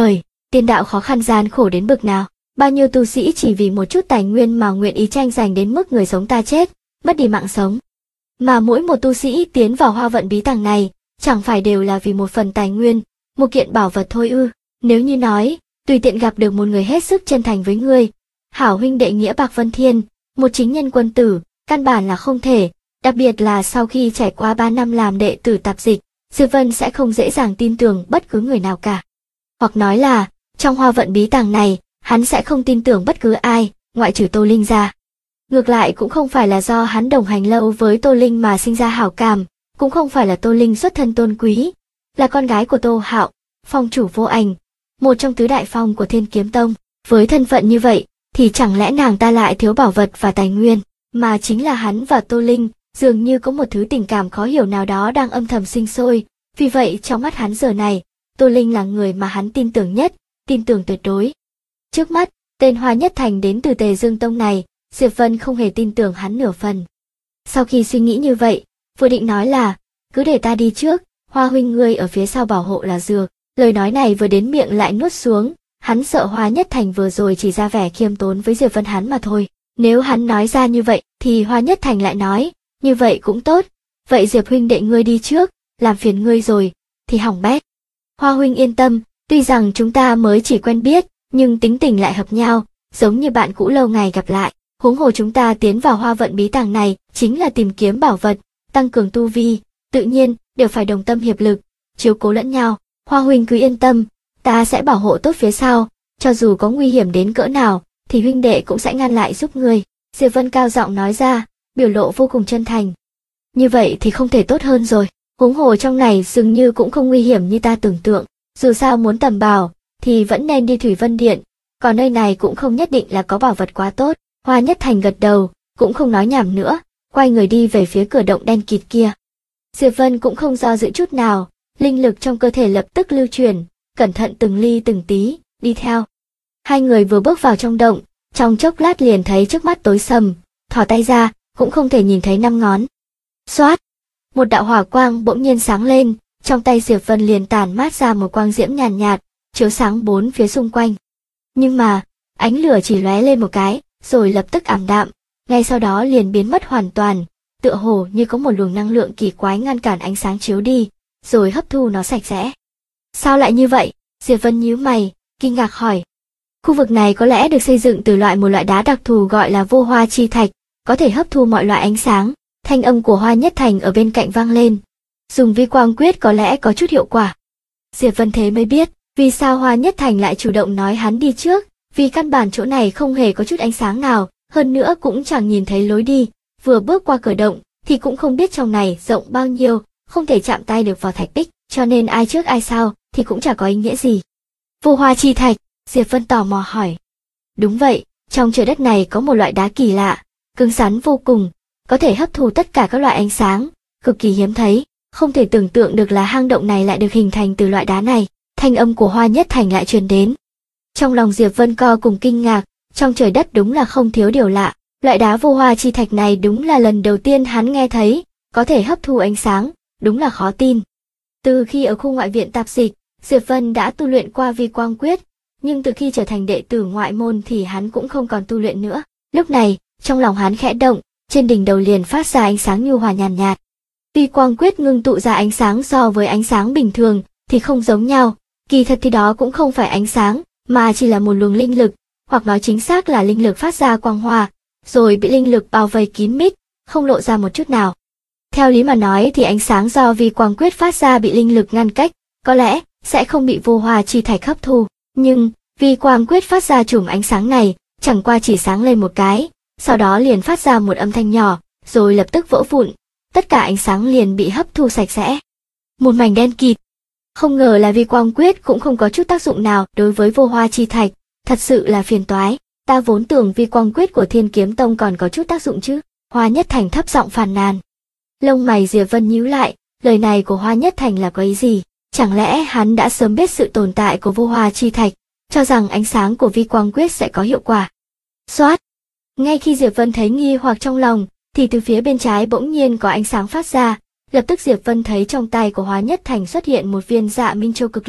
Tiên đạo khó khăn gian khổ đến bực nào, bao nhiêu tu sĩ chỉ vì một chút tài nguyên mà nguyện ý tranh giành đến mức người sống ta chết, mất đi mạng sống. Mà mỗi một tu sĩ tiến vào Hoa Vận bí tàng này, chẳng phải đều là vì một phần tài nguyên, một kiện bảo vật thôi ư? Nếu như nói, tùy tiện gặp được một người hết sức chân thành với ngươi, hảo huynh đệ nghĩa bạc vân thiên, một chính nhân quân tử, căn bản là không thể, đặc biệt là sau khi trải qua 3 năm làm đệ tử tạp dịch, Diệp Vân sẽ không dễ dàng tin tưởng bất cứ người nào cả. Hoặc nói là, trong Hoa Vận bí tàng này, hắn sẽ không tin tưởng bất cứ ai, ngoại trừ Tô Linh ra. Ngược lại cũng không phải là do hắn đồng hành lâu với Tô Linh mà sinh ra hảo cảm, cũng không phải là Tô Linh xuất thân tôn quý, là con gái của Tô Hạo, phong chủ vô ảnh, một trong tứ đại phong của Thiên Kiếm Tông. Với thân phận như vậy, thì chẳng lẽ nàng ta lại thiếu bảo vật và tài nguyên, mà chính là hắn và Tô Linh, dường như có một thứ tình cảm khó hiểu nào đó đang âm thầm sinh sôi, vì vậy trong mắt hắn giờ này, Tô Linh là người mà hắn tin tưởng nhất, tin tưởng tuyệt đối. Trước mắt, tên Hoa Nhất Thành đến từ Tề Dương Tông này, Diệp Vân không hề tin tưởng hắn nửa phần. Sau khi suy nghĩ như vậy, vừa định nói là, cứ để ta đi trước, Hoa huynh ngươi ở phía sau bảo hộ là dược. Lời nói này vừa đến miệng lại nuốt xuống, hắn sợ Hoa Nhất Thành vừa rồi chỉ ra vẻ khiêm tốn với Diệp Vân hắn mà thôi. Nếu hắn nói ra như vậy, thì Hoa Nhất Thành lại nói, như vậy cũng tốt, vậy Diệp huynh đệ ngươi đi trước, làm phiền ngươi rồi, thì hỏng bét. Hoa huynh yên tâm, tuy rằng chúng ta mới chỉ quen biết, nhưng tính tình lại hợp nhau, giống như bạn cũ lâu ngày gặp lại. Huống hồ chúng ta tiến vào Hoa Vận bí tàng này, chính là tìm kiếm bảo vật, tăng cường tu vi, tự nhiên, đều phải đồng tâm hiệp lực, chiếu cố lẫn nhau. Hoa huynh cứ yên tâm, ta sẽ bảo hộ tốt phía sau, cho dù có nguy hiểm đến cỡ nào, thì huynh đệ cũng sẽ ngăn lại giúp ngươi. Diệp Vân cao giọng nói ra, biểu lộ vô cùng chân thành. Như vậy thì không thể tốt hơn rồi, huống hồ trong này dường như cũng không nguy hiểm như ta tưởng tượng, dù sao muốn tầm bảo, thì vẫn nên đi Thủy Vân Điện, còn nơi này cũng không nhất định là có bảo vật quá tốt. Hoa Nhất Thành gật đầu, cũng không nói nhảm nữa, quay người đi về phía cửa động đen kịt kia. Diệp Vân cũng không do dự chút nào, linh lực trong cơ thể lập tức lưu chuyển, cẩn thận từng ly từng tí, đi theo. Hai người vừa bước vào trong động, trong chốc lát liền thấy trước mắt tối sầm, thò tay ra, cũng không thể nhìn thấy 5 ngón. Xoát! Một đạo hỏa quang bỗng nhiên sáng lên, trong tay Diệp Vân liền tản mát ra một quang diễm nhàn nhạt, chiếu sáng bốn phía xung quanh. Nhưng mà, ánh lửa chỉ lóe lên một cái, rồi lập tức ảm đạm, ngay sau đó liền biến mất hoàn toàn, tựa hồ như có một luồng năng lượng kỳ quái ngăn cản ánh sáng chiếu đi, rồi hấp thu nó sạch sẽ. Sao lại như vậy? Diệp Vân nhíu mày, kinh ngạc hỏi. Khu vực này có lẽ được xây dựng từ một loại đá đặc thù gọi là vô hoa chi thạch, có thể hấp thu mọi loại ánh sáng. Thanh âm của Hoa Nhất Thành ở bên cạnh vang lên. Dùng vi quang quyết có lẽ có chút hiệu quả. Diệp Vân thế mới biết, vì sao Hoa Nhất Thành lại chủ động nói hắn đi trước, vì căn bản chỗ này không hề có chút ánh sáng nào, hơn nữa cũng chẳng nhìn thấy lối đi, vừa bước qua cửa động, thì cũng không biết trong này rộng bao nhiêu, không thể chạm tay được vào thạch bích, cho nên ai trước ai sau, thì cũng chả có ý nghĩa gì. Vô hoa chi thạch, Diệp Vân tò mò hỏi. Đúng vậy, trong trời đất này có một loại đá kỳ lạ, cứng rắn vô cùng, có thể hấp thu tất cả các loại ánh sáng, cực kỳ hiếm thấy, không thể tưởng tượng được là hang động này lại được hình thành từ loại đá này. Thanh âm của Hoa Nhất Thành lại truyền đến. Trong lòng Diệp Vân co cùng kinh ngạc, trong trời đất đúng là không thiếu điều lạ, loại đá vô hoa chi thạch này đúng là lần đầu tiên hắn nghe thấy, có thể hấp thu ánh sáng, đúng là khó tin. Từ khi ở khu ngoại viện tạp dịch, Diệp Vân đã tu luyện qua vi quang quyết, nhưng từ khi trở thành đệ tử ngoại môn thì hắn cũng không còn tu luyện nữa. Lúc này, trong lòng hắn khẽ động, trên đỉnh đầu liền phát ra ánh sáng nhu hòa nhàn nhạt. Vi quang quyết ngưng tụ ra ánh sáng so với ánh sáng bình thường thì không giống nhau, kỳ thật thì đó cũng không phải ánh sáng, mà chỉ là một luồng linh lực, hoặc nói chính xác là linh lực phát ra quang hoa, rồi bị linh lực bao vây kín mít, không lộ ra một chút nào. Theo lý mà nói thì ánh sáng do vi quang quyết phát ra bị linh lực ngăn cách, có lẽ sẽ không bị vô hoa chi thạch hấp thu, nhưng vi quang quyết phát ra chùm ánh sáng này, chẳng qua chỉ sáng lên một cái, sau đó liền phát ra một âm thanh nhỏ, rồi lập tức vỡ vụn, tất cả ánh sáng liền bị hấp thu sạch sẽ. Một mảnh đen kịt. Không ngờ là vi quang quyết cũng không có chút tác dụng nào đối với vô hoa chi thạch, thật sự là phiền toái, ta vốn tưởng vi quang quyết của Thiên Kiếm Tông còn có chút tác dụng chứ. Hoa Nhất Thành thấp giọng phàn nàn. Lông mày Diệp Vân nhíu lại, lời này của Hoa Nhất Thành là có ý gì? Chẳng lẽ hắn đã sớm biết sự tồn tại của vô hoa chi thạch, cho rằng ánh sáng của vi quang quyết sẽ có hiệu quả? Xoát! Ngay khi Diệp Vân thấy nghi hoặc trong lòng, thì từ phía bên trái bỗng nhiên có ánh sáng phát ra, lập tức Diệp Vân thấy trong tay của Hoa Nhất Thành xuất hiện một viên dạ minh châu cực lớn,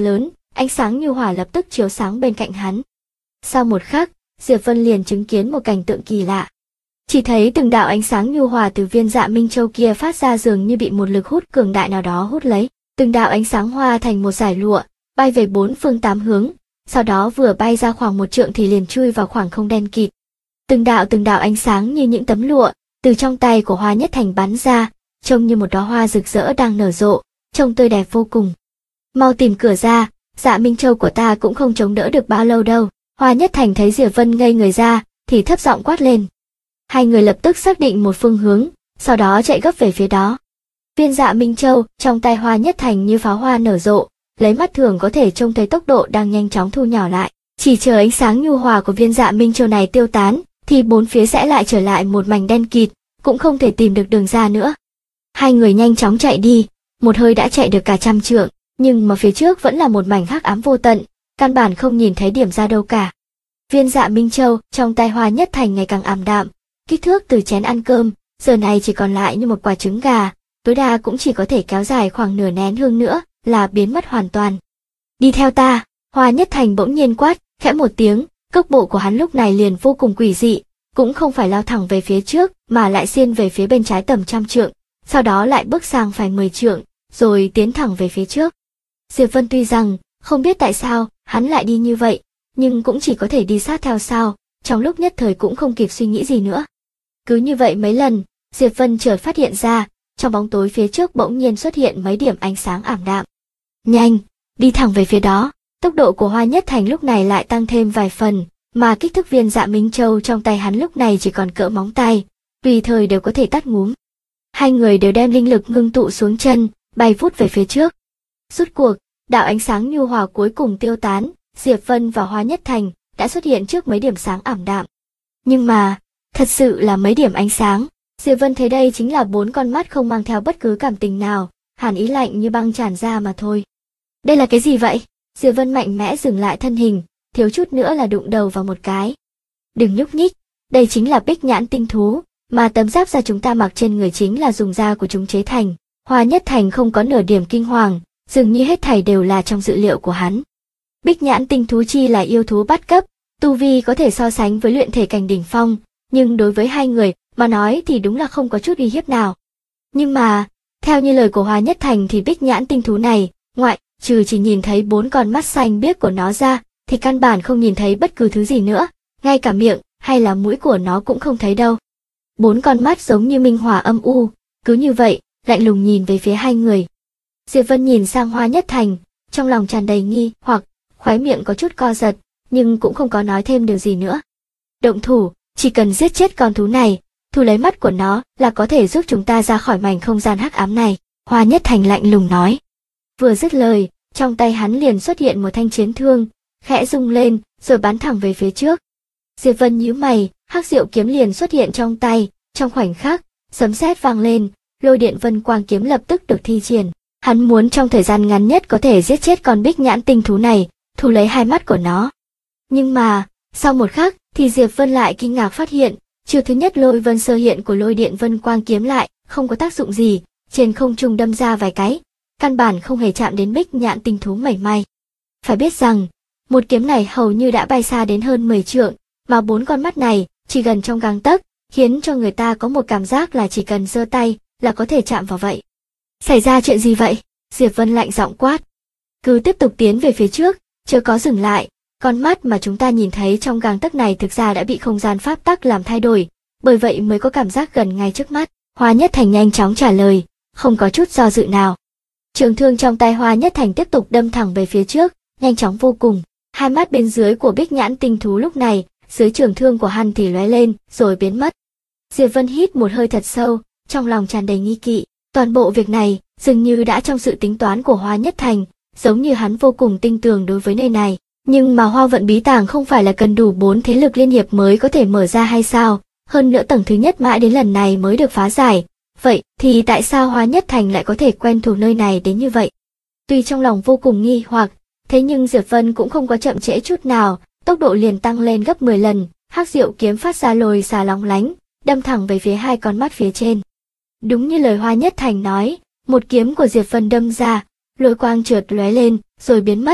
ánh sáng nhu hòa lập tức chiếu sáng bên cạnh hắn. Sau một khắc, Diệp Vân liền chứng kiến một cảnh tượng kỳ lạ. Chỉ thấy từng đạo ánh sáng nhu hòa từ viên Dạ Minh Châu kia phát ra dường như bị một lực hút cường đại nào đó hút lấy. Từng đạo ánh sáng hoa thành một dải lụa, bay về bốn phương tám hướng, sau đó vừa bay ra khoảng 1 trượng thì liền chui vào khoảng không đen kịt. Từng đạo ánh sáng như những tấm lụa, từ trong tay của Hoa Nhất Thành bắn ra, trông như một đóa hoa rực rỡ đang nở rộ, trông tươi đẹp vô cùng. Mau tìm cửa ra, Dạ Minh Châu của ta cũng không chống đỡ được bao lâu đâu. Hoa Nhất Thành thấy Diệp Vân ngây người ra, thì thấp giọng quát lên. Hai người lập tức xác định một phương hướng, sau đó chạy gấp về phía đó. Viên Dạ Minh Châu trong tay Hoa Nhất Thành như pháo hoa nở rộ, lấy mắt thường có thể trông thấy tốc độ đang nhanh chóng thu nhỏ lại. Chỉ chờ ánh sáng nhu hòa của viên Dạ Minh Châu này tiêu tán, thì bốn phía sẽ lại trở lại một mảnh đen kịt, cũng không thể tìm được đường ra nữa. Hai người nhanh chóng chạy đi, một hơi đã chạy được cả 100 trượng, nhưng mà phía trước vẫn là một mảnh hắc ám vô tận, căn bản không nhìn thấy điểm ra đâu cả. Viên Dạ Minh Châu trong tay Hoa Nhất Thành ngày càng ảm đạm, kích thước từ chén ăn cơm, giờ này chỉ còn lại như một quả trứng gà, tối đa cũng chỉ có thể kéo dài khoảng nửa nén hương nữa là biến mất hoàn toàn. Đi theo ta, Hoa Nhất Thành bỗng nhiên quát, khẽ một tiếng, cước bộ của hắn lúc này liền vô cùng quỷ dị, cũng không phải lao thẳng về phía trước mà lại xiên về phía bên trái tầm 100 trượng, sau đó lại bước sang phải 10 trượng, rồi tiến thẳng về phía trước. Diệp Vân tuy rằng không biết tại sao hắn lại đi như vậy, nhưng cũng chỉ có thể đi sát theo sau, trong lúc nhất thời cũng không kịp suy nghĩ gì nữa. Cứ như vậy mấy lần, Diệp Vân chợt phát hiện ra, trong bóng tối phía trước bỗng nhiên xuất hiện mấy điểm ánh sáng ảm đạm. Nhanh, đi thẳng về phía đó. Tốc độ của Hoa Nhất Thành lúc này lại tăng thêm vài phần, mà kích thước viên Dạ Minh Châu trong tay hắn lúc này chỉ còn cỡ móng tay, tùy thời đều có thể tắt ngúm. Hai người đều đem linh lực ngưng tụ xuống chân, bay vút về phía trước. Rút cuộc, đạo ánh sáng nhu hòa cuối cùng tiêu tán, Diệp Vân và Hoa Nhất Thành đã xuất hiện trước mấy điểm sáng ảm đạm. Nhưng mà, thật sự là mấy điểm ánh sáng. Diệp Vân thấy đây chính là 4 con mắt không mang theo bất cứ cảm tình nào, hàn ý lạnh như băng tràn ra mà thôi. Đây là cái gì vậy? Diệp Vân mạnh mẽ dừng lại thân hình, thiếu chút nữa là đụng đầu vào một cái. Đừng nhúc nhích, đây chính là bích nhãn tinh thú, mà tấm giáp da chúng ta mặc trên người chính là dùng da của chúng chế thành. Hoa Nhất Thành không có nửa điểm kinh hoàng, dường như hết thảy đều là trong dự liệu của hắn. Bích nhãn tinh thú chi là yêu thú bát cấp, tu vi có thể so sánh với luyện thể cảnh đỉnh phong, nhưng đối với hai người mà nói thì đúng là không có chút uy hiếp nào. Nhưng mà, theo như lời của Hoa Nhất Thành thì bích nhãn tinh thú này, ngoại trừ chỉ nhìn thấy 4 con mắt xanh biếc của nó ra, thì căn bản không nhìn thấy bất cứ thứ gì nữa, ngay cả miệng hay là mũi của nó cũng không thấy đâu. 4 con mắt giống như minh hỏa âm u, cứ như vậy, lạnh lùng nhìn về phía hai người. Diệp Vân nhìn sang Hoa Nhất Thành, trong lòng tràn đầy nghi hoặc, khóe miệng có chút co giật, nhưng cũng không có nói thêm điều gì nữa. Động thủ, chỉ cần giết chết con thú này, thu lấy mắt của nó là có thể giúp chúng ta ra khỏi mảnh không gian hắc ám này, Hoa Nhất Thành lạnh lùng nói. Vừa dứt lời, trong tay hắn liền xuất hiện một thanh chiến thương, khẽ rung lên, rồi bắn thẳng về phía trước. Diệp Vân nhíu mày, hắc diệu kiếm liền xuất hiện trong tay, trong khoảnh khắc, sấm sét vang lên, lôi điện vân quang kiếm lập tức được thi triển. Hắn muốn trong thời gian ngắn nhất có thể giết chết con bích nhãn tinh thú này, thu lấy 2 mắt của nó. Nhưng mà, sau một khắc, thì Diệp Vân lại kinh ngạc phát hiện, chiêu thứ nhất lôi vân sơ hiện của lôi điện vân quang kiếm lại không có tác dụng gì, trên không trung đâm ra vài cái, căn bản không hề chạm đến bích nhãn tinh thú mảy may. Phải biết rằng, một kiếm này hầu như đã bay xa đến hơn 10 trượng, mà 4 con mắt này chỉ gần trong gang tấc, khiến cho người ta có một cảm giác là chỉ cần giơ tay là có thể chạm vào vậy. Xảy ra chuyện gì vậy? Diệp Vân lạnh giọng quát. Cứ tiếp tục tiến về phía trước, chưa có dừng lại, con mắt mà chúng ta nhìn thấy trong gang tấc này thực ra đã bị không gian pháp tắc làm thay đổi, bởi vậy mới có cảm giác gần ngay trước mắt. Hoa Nhất Thành nhanh chóng trả lời, không có chút do dự nào. Trường thương trong tay Hoa Nhất Thành tiếp tục đâm thẳng về phía trước, nhanh chóng vô cùng. 2 mắt bên dưới của bích nhãn tinh thú lúc này, dưới trường thương của hắn thì lóe lên, rồi biến mất. Diệp Vân hít một hơi thật sâu, trong lòng tràn đầy nghi kỵ. Toàn bộ việc này, dường như đã trong sự tính toán của Hoa Nhất Thành, giống như hắn vô cùng tinh tường đối với nơi này. Nhưng mà Hoa Vận Bí Tàng không phải là cần đủ 4 thế lực liên hiệp mới có thể mở ra hay sao? Hơn nữa tầng thứ nhất mãi đến lần này mới được phá giải. Vậy thì tại sao Hoa Nhất Thành lại có thể quen thuộc nơi này đến như vậy? Tuy trong lòng vô cùng nghi hoặc, thế nhưng Diệp Vân cũng không có chậm trễ chút nào, tốc độ liền tăng lên gấp 10 lần, hắc diệu kiếm phát ra lồi xà lóng lánh, đâm thẳng về phía 2 con mắt phía trên. Đúng như lời Hoa Nhất Thành nói, một kiếm của Diệp Vân đâm ra, lôi quang chợt lóe lên, rồi biến mất,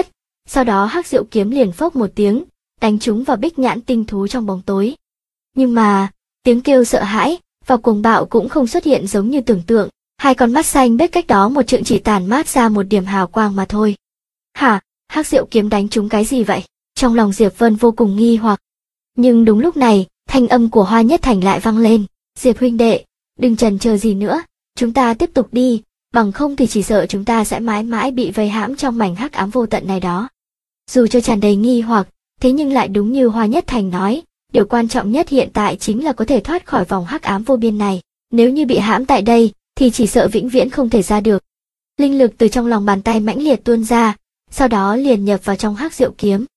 Sau đó hắc diệu kiếm liền phốc một tiếng, đánh trúng vào bích nhãn tinh thú trong bóng tối. Nhưng mà, tiếng kêu sợ hãi và cuồng bạo cũng không xuất hiện giống như tưởng tượng, hai con mắt xanh biếc cách đó một trượng chỉ tản mát ra một điểm hào quang mà thôi. Hả, hắc diệu kiếm đánh trúng cái gì vậy? Trong lòng Diệp Vân vô cùng nghi hoặc. Nhưng đúng lúc này, thanh âm của Hoa Nhất Thành lại vang lên. Diệp huynh đệ, đừng chần chờ gì nữa, chúng ta tiếp tục đi, bằng không thì chỉ sợ chúng ta sẽ mãi mãi bị vây hãm trong mảnh hắc ám vô tận này đó. Dù cho tràn đầy nghi hoặc, thế nhưng lại đúng như Hoa Nhất Thành nói, điều quan trọng nhất hiện tại chính là có thể thoát khỏi vòng hắc ám vô biên này. Nếu như bị hãm tại đây, thì chỉ sợ vĩnh viễn không thể ra được. Linh lực từ trong lòng bàn tay mãnh liệt tuôn ra, sau đó liền nhập vào trong hắc diệu kiếm.